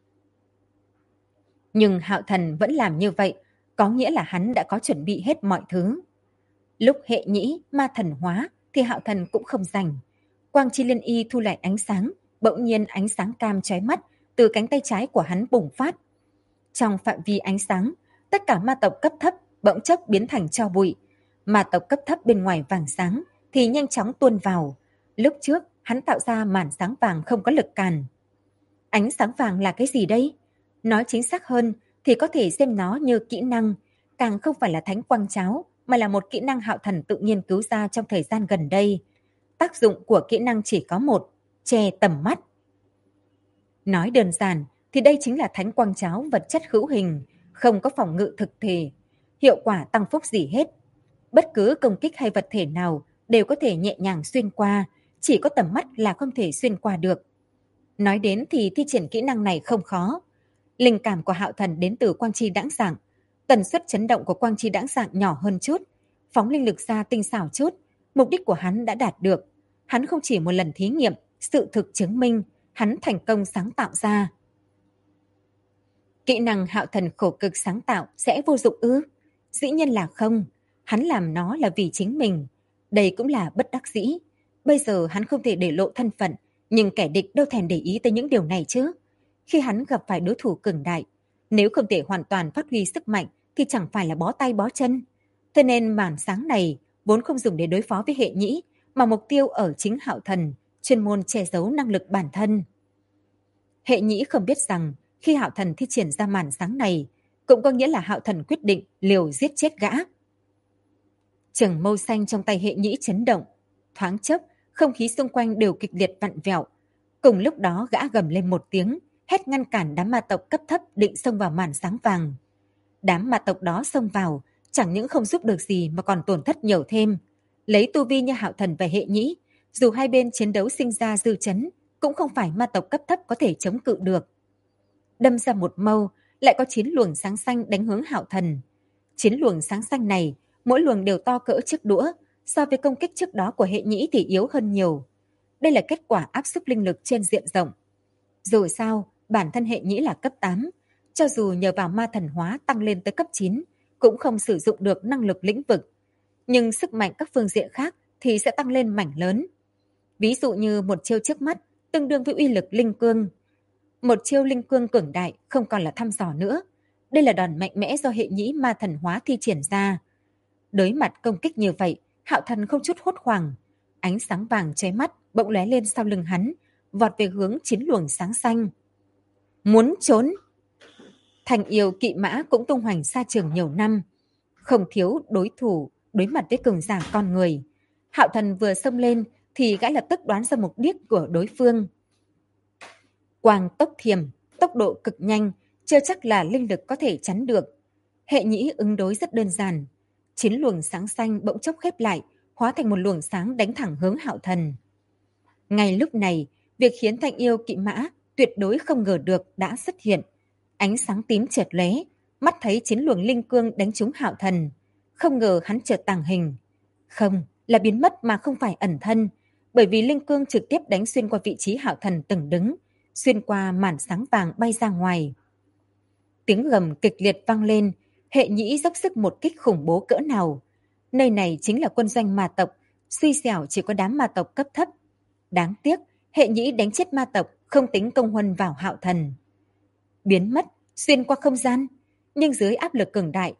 Nhưng Hạo Thần vẫn làm như vậy, có nghĩa là hắn đã có chuẩn bị hết mọi thứ. Lúc hệ nhĩ ma thần hóa thì Hạo Thần cũng không rảnh. Quang chi liên y thu lại ánh sáng, bỗng nhiên ánh sáng cam chói mắt từ cánh tay trái của hắn bùng phát. Trong phạm vi ánh sáng, tất cả ma tộc cấp thấp bỗng chốc biến thành tro bụi. Ma tộc cấp thấp bên ngoài vàng sáng thì nhanh chóng tuôn vào. Lúc trước, hắn tạo ra màn sáng vàng không có lực cản. Ánh sáng vàng là cái gì đây? Nói chính xác hơn thì có thể xem nó như kỹ năng, càng không phải là thánh quang cháo, mà là một kỹ năng Hạo Thần tự nghiên cứu ra trong thời gian gần đây. Tác dụng của kỹ năng chỉ có một, che tầm mắt. Nói đơn giản thì đây chính là thánh quang cháo vật chất hữu hình, không có phòng ngự thực thể, hiệu quả tăng phúc gì hết. Bất cứ công kích hay vật thể nào đều có thể nhẹ nhàng xuyên qua, chỉ có tầm mắt là không thể xuyên qua được. Nói đến thì thi triển kỹ năng này không khó. Linh cảm của Hạo Thần đến từ quang chi đãng dạng. Tần suất chấn động của quang chi đãng dạng nhỏ hơn chút, phóng linh lực ra tinh xảo chút, mục đích của hắn đã đạt được. Hắn không chỉ một lần thí nghiệm, sự thực chứng minh, hắn thành công sáng tạo ra. Kỹ năng Hạo Thần khổ cực sáng tạo sẽ vô dụng ư? Dĩ nhiên là không. Hắn làm nó là vì chính mình. Đây cũng là bất đắc dĩ. Bây giờ hắn không thể để lộ thân phận, nhưng kẻ địch đâu thèm để ý tới những điều này chứ. Khi hắn gặp phải đối thủ cường đại, nếu không thể hoàn toàn phát huy sức mạnh thì chẳng phải là bó tay bó chân. Thế nên màn sáng này vốn không dùng để đối phó với hệ nhĩ, mà mục tiêu ở chính Hạo Thần, chuyên môn che giấu năng lực bản thân. Hệ nhĩ không biết rằng khi Hạo Thần thi triển ra màn sáng này, cũng có nghĩa là Hạo Thần quyết định liều giết chết gã. Trường mâu xanh trong tay hệ nhĩ chấn động. Thoáng chốc, không khí xung quanh đều kịch liệt vặn vẹo. Cùng lúc đó gã gầm lên một tiếng, hét ngăn cản đám ma tộc cấp thấp định xông vào màn sáng vàng. Đám ma tộc đó xông vào, chẳng những không giúp được gì mà còn tổn thất nhiều thêm. Lấy tu vi như Hạo Thần và hệ nhĩ, dù hai bên chiến đấu sinh ra dư chấn, cũng không phải ma tộc cấp thấp có thể chống cự được. Đâm ra một mâu, lại có 9 luồng sáng xanh đánh hướng Hạo Thần. 9 luồng sáng xanh này, mỗi luồng đều to cỡ chiếc đũa, so với công kích trước đó của hệ nhĩ thì yếu hơn nhiều. Đây là kết quả áp suất linh lực trên diện rộng. Dù sao, bản thân hệ nhĩ là cấp 8, cho dù nhờ vào ma thần hóa tăng lên tới cấp 9, cũng không sử dụng được năng lực lĩnh vực. Nhưng sức mạnh các phương diện khác thì sẽ tăng lên mảnh lớn. Ví dụ như một chiêu trước mắt tương đương với uy lực linh cương. Một chiêu linh cương cường đại không còn là thăm dò nữa. Đây là đòn mạnh mẽ do hệ nhĩ ma thần hóa thi triển ra. Đối mặt công kích như vậy, Hạo Thần không chút hốt hoảng. Ánh sáng vàng chói mắt bỗng lóe lên sau lưng hắn, vọt về hướng 9 luồng sáng xanh. Muốn trốn! Thành yêu kỵ mã cũng tung hoành xa trường nhiều năm. Không thiếu đối thủ đối mặt với cường giả con người. Hạo Thần vừa xông lên thì gã lập tức đoán ra mục đích của đối phương. Quang tốc thiềm, tốc độ cực nhanh, chưa chắc là linh lực có thể chắn được. Hệ nhĩ ứng đối rất đơn giản. 9 luồng sáng xanh bỗng chốc khép lại, hóa thành một luồng sáng đánh thẳng hướng Hạo Thần. Ngay lúc này, việc khiến Thanh yêu kỵ mã tuyệt đối không ngờ được đã xuất hiện. Ánh sáng tím chợt lóe, mắt thấy 9 luồng linh cương đánh trúng Hạo Thần. Không ngờ hắn chợt tàng hình. Không, là biến mất mà không phải ẩn thân, bởi vì linh cương trực tiếp đánh xuyên qua vị trí Hạo Thần từng đứng, xuyên qua màn sáng vàng bay ra ngoài. Tiếng gầm kịch liệt vang lên, hệ nhĩ dốc sức một kích khủng bố cỡ nào. Nơi này chính là quân doanh ma tộc, suy xẻo chỉ có đám ma tộc cấp thấp. Đáng tiếc, hệ nhĩ đánh chết ma tộc không tính công huân vào Hạo Thần. biến mất, xuyên qua không gian, nhưng dưới áp lực cường đại.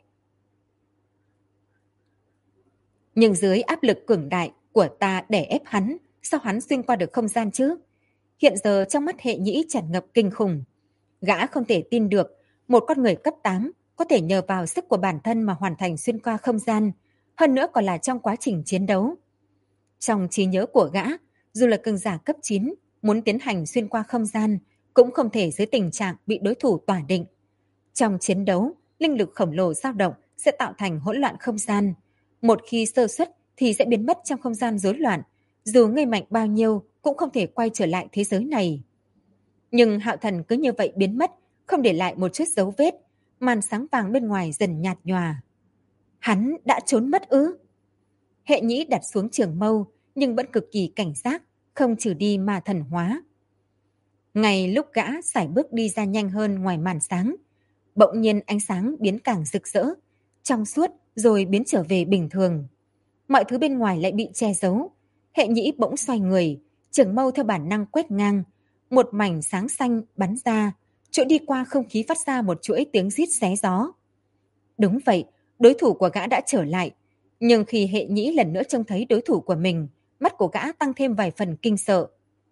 Nhưng dưới áp lực cường đại của ta đè ép hắn, sao hắn xuyên qua được không gian chứ? Hiện giờ trong mắt Hệ Nhĩ tràn ngập kinh khủng. Gã không thể tin được một con người cấp 8 có thể nhờ vào sức của bản thân mà hoàn thành xuyên qua không gian, hơn nữa còn là trong quá trình chiến đấu. Trong trí nhớ của gã, dù là cường giả cấp 9 muốn tiến hành xuyên qua không gian cũng không thể dưới tình trạng bị đối thủ tỏa định. Trong chiến đấu, linh lực khổng lồ dao động sẽ tạo thành hỗn loạn không gian. Một khi sơ suất thì sẽ biến mất trong không gian rối loạn, dù ngươi mạnh bao nhiêu cũng không thể quay trở lại thế giới này. Nhưng Hạo Thần cứ như vậy biến mất, không để lại một chút dấu vết, màn sáng vàng bên ngoài dần nhạt nhòa. Hắn đã trốn mất ư? Hệ Nhĩ đặt xuống trường mâu, nhưng vẫn cực kỳ cảnh giác, không trừ đi ma thần hóa. Ngay lúc gã sải bước đi ra nhanh hơn ngoài màn sáng, bỗng nhiên ánh sáng biến càng rực rỡ, trong suốt rồi biến trở về bình thường. Mọi thứ bên ngoài lại bị che giấu. Hệ Nhĩ bỗng xoay người, trường mâu theo bản năng quét ngang, một mảnh sáng xanh bắn ra, chỗ đi qua không khí phát ra một chuỗi tiếng rít xé gió. Đúng vậy, đối thủ của gã đã trở lại. Nhưng khi Hệ Nhĩ lần nữa trông thấy đối thủ của mình, mắt của gã tăng thêm vài phần kinh sợ.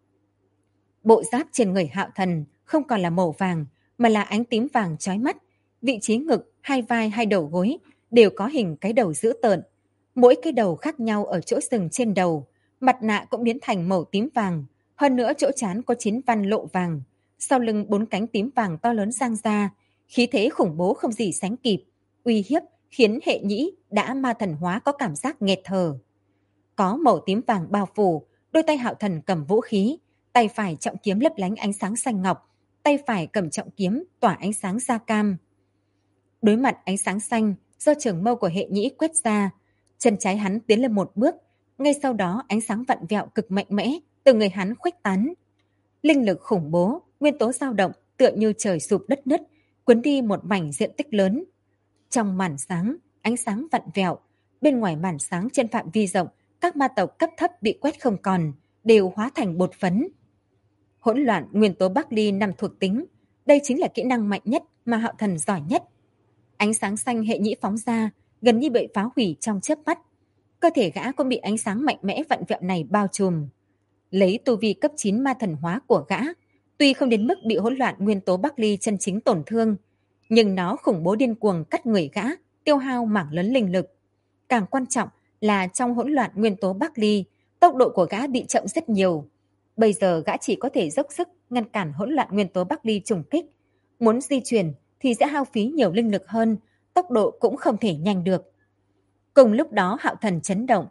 Bộ giáp trên người Hạo Thần không còn là màu vàng, mà là ánh tím vàng chói mắt. Vị trí ngực, hai vai, hai đầu gối đều có hình cái đầu dữ tợn. Mỗi cái đầu khác nhau ở chỗ sừng trên đầu, mặt nạ cũng biến thành màu tím vàng. Hơn nữa chỗ trán có 9 văn lộ vàng, sau lưng 4 cánh tím vàng to lớn giang ra, khí thế khủng bố không gì sánh kịp, uy hiếp khiến Hệ Nhĩ đã ma thần hóa có cảm giác nghẹt thở. Có màu tím vàng bao phủ, đôi tay Hạo Thần cầm vũ khí, tay phải trọng kiếm lấp lánh ánh sáng xanh ngọc, tay phải cầm trọng kiếm tỏa ánh sáng da cam. Đối mặt ánh sáng xanh do trường mâu của Hệ Nhĩ quét ra, chân trái hắn tiến lên một bước, ngay sau đó ánh sáng vặn vẹo cực mạnh mẽ từ người hắn khuếch tán. Linh lực khủng bố, nguyên tố dao động tựa như trời sụp đất nứt, cuốn đi một mảnh diện tích lớn. Trong màn sáng, ánh sáng vặn vẹo, bên ngoài màn sáng trên phạm vi rộng, các ma tộc cấp thấp bị quét không còn, đều hóa thành bột phấn. Hỗn loạn nguyên tố Bắc Ly 5 thuộc tính, đây chính là kỹ năng mạnh nhất mà Hạo Thần giỏi nhất. Ánh sáng xanh Hệ Nhĩ phóng ra, gần như bị phá hủy trong chớp mắt. Cơ thể gã cũng bị ánh sáng mạnh mẽ vặn vẹo này bao trùm. Lấy tu vi cấp 9 ma thần hóa của gã, tuy không đến mức bị hỗn loạn nguyên tố Bắc Ly chân chính tổn thương, nhưng nó khủng bố điên cuồng cắt người gã, tiêu hao mảng lớn linh lực. Càng quan trọng là trong hỗn loạn nguyên tố Bắc Ly, tốc độ của gã bị chậm rất nhiều. Bây giờ gã chỉ có thể dốc sức ngăn cản hỗn loạn nguyên tố Bắc Ly trùng kích. Muốn di chuyển thì sẽ hao phí nhiều linh lực hơn, tốc độ cũng không thể nhanh được. Cùng lúc đó Hạo Thần chấn động.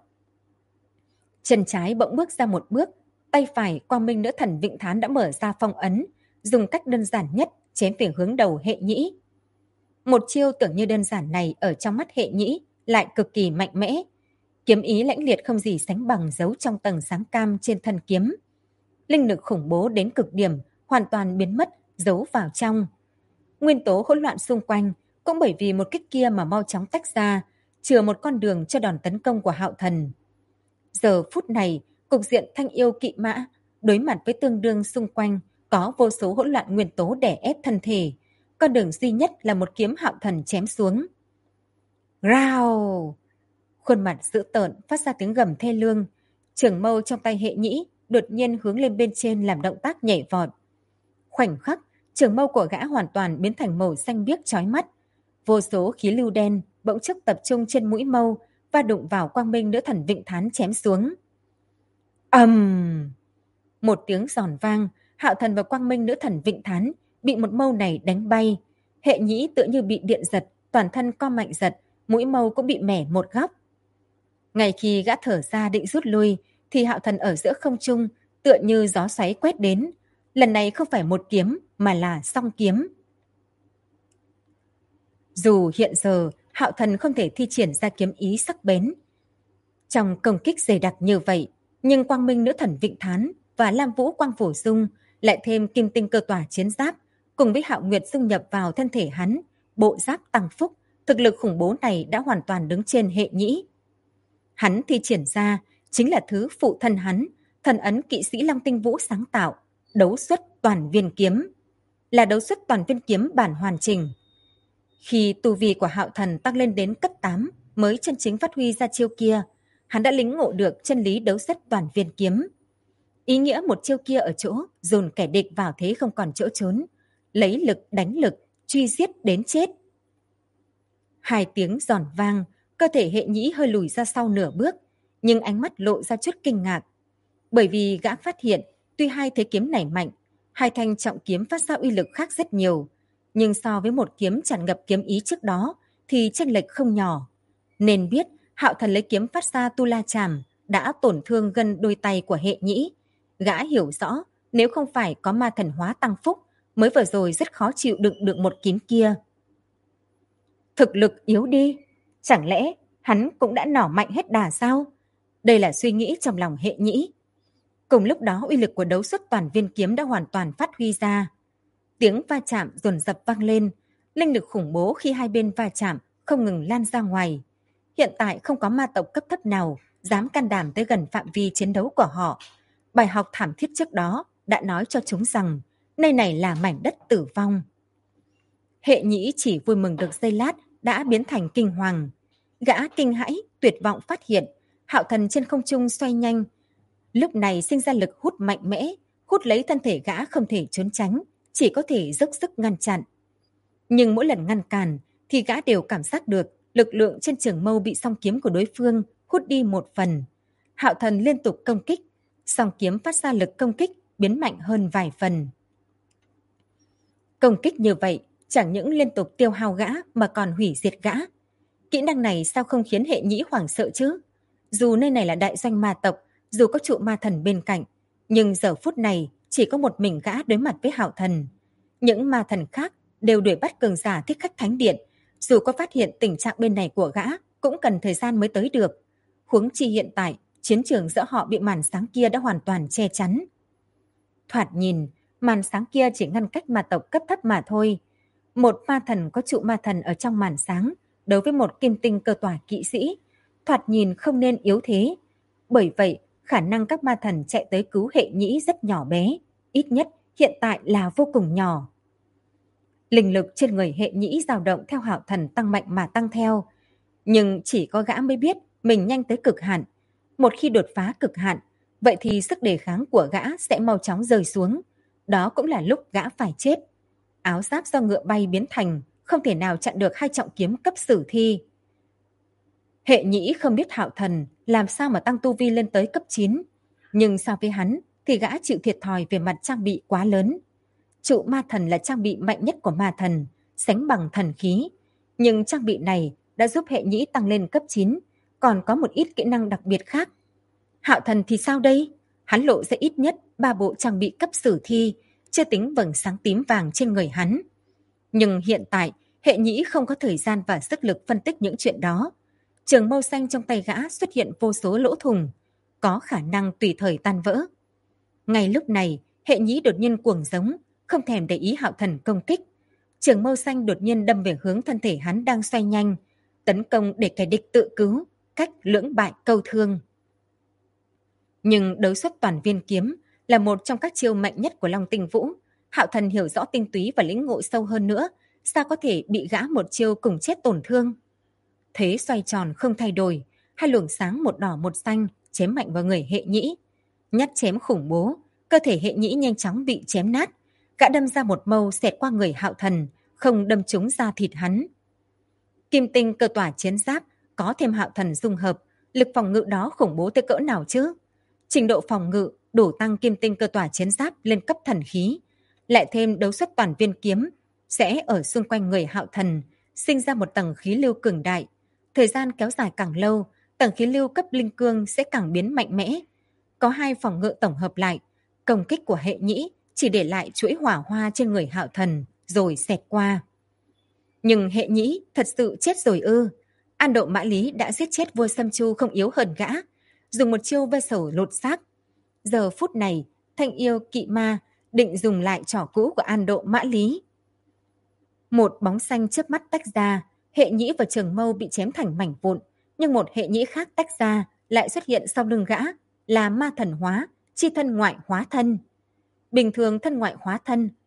Chân trái bỗng bước ra một bước, tay phải Quang Minh Nữ Thần Vịnh Thán đã mở ra phong ấn, dùng cách đơn giản nhất chém về hướng đầu Hệ Nhĩ. Một chiêu tưởng như đơn giản này ở trong mắt Hệ Nhĩ lại cực kỳ mạnh mẽ. Kiếm ý lãnh liệt không gì sánh bằng giấu trong tầng sáng cam trên thân kiếm. Linh lực khủng bố đến cực điểm, hoàn toàn biến mất, giấu vào trong. Nguyên tố hỗn loạn xung quanh cũng bởi vì một kích kia mà mau chóng tách ra, chừa một con đường cho đòn tấn công của Hạo Thần. Giờ phút này, cục diện Thanh Yêu Kỵ Mã đối mặt với tương đương xung quanh có vô số hỗn loạn nguyên tố đè ép thân thể. Con đường duy nhất là một kiếm Hạo Thần chém xuống. Rao! Khuôn mặt dữ tợn phát ra tiếng gầm thê lương. Trường mâu trong tay Hệ Nhĩ đột nhiên hướng lên bên trên làm động tác nhảy vọt. Khoảnh khắc, trường mâu của gã hoàn toàn biến thành màu xanh biếc chói mắt. Vô số khí lưu đen bỗng chốc tập trung trên mũi mâu và đụng vào Quang Minh Nữ Thần Vịnh Thán chém xuống. Một tiếng giòn vang, Hạo Thần và Quang Minh Nữ Thần Vịnh Thán bị một mâu này đánh bay. Hệ Nhĩ tựa như bị điện giật, toàn thân co mạnh giật, mũi mâu cũng bị mẻ một góc. Ngay khi gã thở ra định rút lui, thì Hạo Thần ở giữa không trung tựa như gió xoáy quét đến. Lần này không phải một kiếm mà là song kiếm. Dù hiện giờ Hạo Thần không thể thi triển ra kiếm ý sắc bén trong công kích dày đặc như vậy, nhưng Quang Minh Nữ Thần Vịnh Thán và Lam Vũ Quang Phổ Dung lại thêm kim tinh cơ tỏa chiến giáp cùng với Hạo Nguyệt dung nhập vào thân thể hắn, bộ giáp tăng phúc, thực lực khủng bố này đã hoàn toàn đứng trên Hệ Nhĩ. Hắn thi triển ra chính là thứ phụ thân hắn, thần ấn kỵ sĩ Long Tinh Vũ sáng tạo, đấu xuất toàn viên kiếm. là đấu xuất toàn viên kiếm bản hoàn chỉnh. Khi tu vi của Hạo Thần tăng lên đến cấp 8 mới chân chính phát huy ra chiêu kia, hắn đã lĩnh ngộ được chân lý đấu xuất toàn viên kiếm. Ý nghĩa một chiêu kia ở chỗ dồn kẻ địch vào thế không còn chỗ trốn, lấy lực đánh lực, truy giết đến chết. Hai tiếng giòn vang, cơ thể Hệ Nhĩ hơi lùi ra sau nửa bước, nhưng ánh mắt lộ ra chút kinh ngạc. Bởi vì gã phát hiện, tuy hai thế kiếm này mạnh, hai thanh trọng kiếm phát ra uy lực khác rất nhiều, nhưng so với một kiếm tràn ngập kiếm ý trước đó thì chênh lệch không nhỏ. Nên biết Hạo Thần lấy kiếm phát ra tu la chảm đã tổn thương gân đôi tay của Hệ Nhĩ. Gã hiểu rõ, nếu không phải có ma thần hóa tăng phúc, mới vừa rồi rất khó chịu đựng được một kiếm kia. Thực lực yếu đi, chẳng lẽ hắn cũng đã nỏ mạnh hết đà sao? Đây là suy nghĩ trong lòng Hệ Nhĩ. Cùng lúc đó uy lực của đấu xuất toàn viên kiếm đã hoàn toàn phát huy ra. Tiếng va chạm dồn dập vang lên, linh lực khủng bố khi hai bên va chạm không ngừng lan ra ngoài. Hiện tại không có ma tộc cấp thấp nào dám can đảm tới gần phạm vi chiến đấu của họ. Bài học thảm thiết trước đó đã nói cho chúng rằng nơi này là mảnh đất tử vong. Hệ Nhĩ chỉ vui mừng được giây lát đã biến thành kinh hoàng. Gã kinh hãi, tuyệt vọng phát hiện Hạo Thần trên không trung xoay nhanh. Lúc này sinh ra lực hút mạnh mẽ, hút lấy thân thể gã không thể trốn tránh, chỉ có thể dốc sức ngăn chặn. Nhưng mỗi lần ngăn cản thì gã đều cảm giác được lực lượng trên trường mâu bị song kiếm của đối phương hút đi một phần. Hạo Thần liên tục công kích, song kiếm phát ra lực công kích biến mạnh hơn vài phần. Công kích như vậy chẳng những liên tục tiêu hao gã mà còn hủy diệt gã. Kỹ năng này sao không khiến Hệ Nhĩ hoảng sợ chứ? Dù nơi này là đại doanh ma tộc, dù có trụ ma thần bên cạnh, nhưng giờ phút này chỉ có một mình gã đối mặt với Hạo Thần. Những ma thần khác đều đuổi bắt cường giả Thích Khách Thánh Điện, dù có phát hiện tình trạng bên này của gã cũng cần thời gian mới tới được. Huống chi hiện tại, chiến trường giữa họ bị màn sáng kia đã hoàn toàn che chắn. Thoạt nhìn, màn sáng kia chỉ ngăn cách ma tộc cấp thấp mà thôi. Một ma thần có trụ ma thần ở trong màn sáng, đối với một kim tinh cơ tỏa kỵ sĩ, thoạt nhìn không nên yếu thế. Bởi vậy, khả năng các ma thần chạy tới cứu Hệ Nhĩ rất nhỏ bé, ít nhất hiện tại là vô cùng nhỏ. Linh lực trên người Hệ Nhĩ dao động theo Hạo Thần tăng mạnh mà tăng theo, nhưng chỉ có gã mới biết mình nhanh tới cực hạn. Một khi đột phá cực hạn, vậy thì sức đề kháng của gã sẽ mau chóng rơi xuống. Đó cũng là lúc gã phải chết. Áo giáp do ngựa bay biến thành, không thể nào chặn được hai trọng kiếm cấp sử thi. Hệ Nhĩ không biết Hạo Thần làm sao mà tăng tu vi lên tới cấp 9, nhưng so với hắn thì gã chịu thiệt thòi về mặt trang bị quá lớn. Trụ ma thần là trang bị mạnh nhất của ma thần, sánh bằng thần khí, nhưng trang bị này đã giúp Hệ Nhĩ tăng lên cấp 9, còn có một ít kỹ năng đặc biệt khác. Hạo Thần thì sao đây? Hắn lộ ra ít nhất 3 bộ trang bị cấp sử thi, chưa tính vầng sáng tím vàng trên người hắn. Nhưng hiện tại, Hệ Nhĩ không có thời gian và sức lực phân tích những chuyện đó. Trường mâu xanh trong tay gã xuất hiện vô số lỗ thủng, có khả năng tùy thời tan vỡ. Ngay lúc này, Hệ Nhĩ đột nhiên cuồng giống, không thèm để ý Hạo Thần công kích. Trường mâu xanh đột nhiên đâm về hướng thân thể hắn đang xoay nhanh, tấn công để kẻ địch tự cứu, cách lưỡng bại câu thương. Nhưng đấu xuất toàn viên kiếm là một trong các chiêu mạnh nhất của Long Tinh Vũ. Hạo Thần hiểu rõ tinh túy và lĩnh ngộ sâu hơn nữa, sao có thể bị gã một chiêu cùng chết tổn thương. Thế xoay tròn không thay đổi, hai luồng sáng một đỏ một xanh chém mạnh vào người Hệ Nhĩ. Nhát chém khủng bố, cơ thể Hệ Nhĩ nhanh chóng bị chém nát. Gã đâm ra một mâu xẹt qua người Hạo Thần, không đâm trúng da thịt hắn. Kim tinh cơ tỏa chiến giáp có thêm Hạo Thần dung hợp, lực phòng ngự đó khủng bố tới cỡ nào chứ? Trình độ phòng ngự đủ tăng kim tinh cơ tỏa chiến giáp lên cấp thần khí, lại thêm đấu xuất toàn viên kiếm sẽ ở xung quanh người Hạo Thần sinh ra một tầng khí lưu cường đại. Thời gian kéo dài càng lâu, tầng khí lưu cấp linh cương sẽ càng biến mạnh mẽ. Có hai phòng ngự tổng hợp lại, công kích của Hệ Nhĩ chỉ để lại chuỗi hỏa hoa trên người Hạo Thần rồi xẹt qua. Nhưng Hệ Nhĩ thật sự chết rồi ư? An Độ Mã Lý đã giết chết vua Sâm Chu không yếu hơn gã, dùng một chiêu ve sầu lột xác. Giờ phút này, Thanh Yêu Kỵ Ma định dùng lại trò cũ của An Độ Mã Lý. Một bóng xanh chớp mắt tách ra, Hệ Nhĩ và trường mâu bị chém thành mảnh vụn, nhưng một Hệ Nhĩ khác tách ra lại xuất hiện sau lưng gã, là ma thần hóa, chi thân ngoại hóa thân. Bình thường thân ngoại hóa thân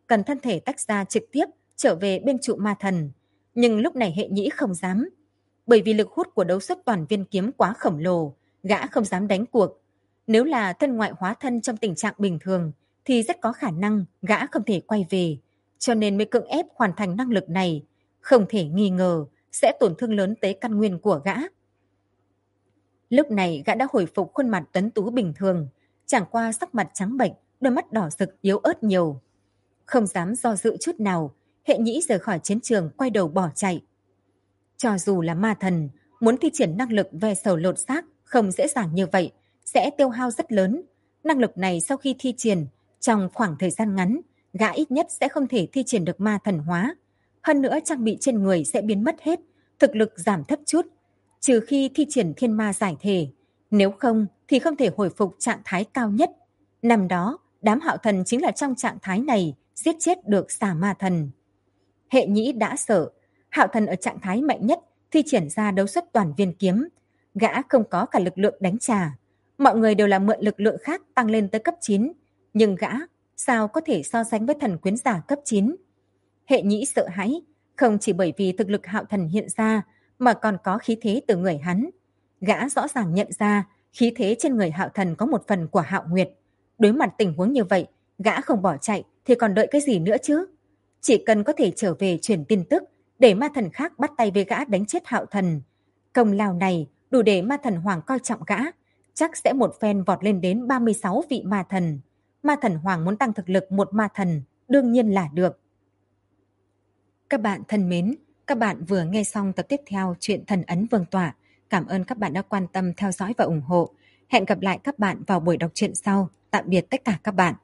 cần thân thể tách ra trực tiếp trở về bên trụ ma thần. Nhưng lúc này Hệ Nhĩ không dám. Bởi vì lực hút của đấu xuất toàn viên kiếm quá khổng lồ, gã không dám đánh cuộc. Nếu là thân ngoại hóa thân trong tình trạng bình thường, thì rất có khả năng gã không thể quay về, cho nên mới cưỡng ép hoàn thành năng lực này. Không thể nghi ngờ sẽ tổn thương lớn tới căn nguyên của gã. Lúc này gã đã hồi phục khuôn mặt tuấn tú bình thường, chẳng qua sắc mặt trắng bệch, đôi mắt đỏ rực yếu ớt nhiều. Không dám do dự chút nào, Hệ Nhĩ rời khỏi chiến trường quay đầu bỏ chạy. Cho dù là ma thần, muốn thi triển năng lực ve sầu lột xác không dễ dàng như vậy, sẽ tiêu hao rất lớn. Năng lực này sau khi thi triển, trong khoảng thời gian ngắn, gã ít nhất sẽ không thể thi triển được ma thần hóa. Hơn nữa trang bị trên người sẽ biến mất hết, thực lực giảm thấp chút, trừ khi thi triển thiên ma giải thể. Nếu không thì không thể hồi phục trạng thái cao nhất. Năm đó, đám Hạo Thần chính là trong trạng thái này giết chết được xà ma thần. Hệ Nhĩ đã sợ, Hạo Thần ở trạng thái mạnh nhất thi triển ra đấu xuất toàn viên kiếm. Gã không có cả lực lượng đánh trả. Mọi người đều là mượn lực lượng khác tăng lên tới cấp 9. Nhưng gã sao có thể so sánh với thần quyến giả cấp 9? Hệ Nhĩ sợ hãi, không chỉ bởi vì thực lực Hạo Thần hiện ra, mà còn có khí thế từ người hắn. Gã rõ ràng nhận ra khí thế trên người Hạo Thần có một phần của Hạo Nguyệt. Đối mặt tình huống như vậy, gã không bỏ chạy thì còn đợi cái gì nữa chứ? Chỉ cần có thể trở về truyền tin tức, để ma thần khác bắt tay với gã đánh chết Hạo Thần. Công lao này đủ để ma thần hoàng coi trọng gã, chắc sẽ một phen vọt lên đến 36 vị ma thần. Ma thần hoàng muốn tăng thực lực một ma thần, đương nhiên là được. Các bạn thân mến, các bạn vừa nghe xong tập tiếp theo truyện Thần Ấn Vương Tỏa. Cảm ơn các bạn đã quan tâm theo dõi và ủng hộ. Hẹn gặp lại các bạn vào buổi đọc truyện sau. Tạm biệt tất cả các bạn.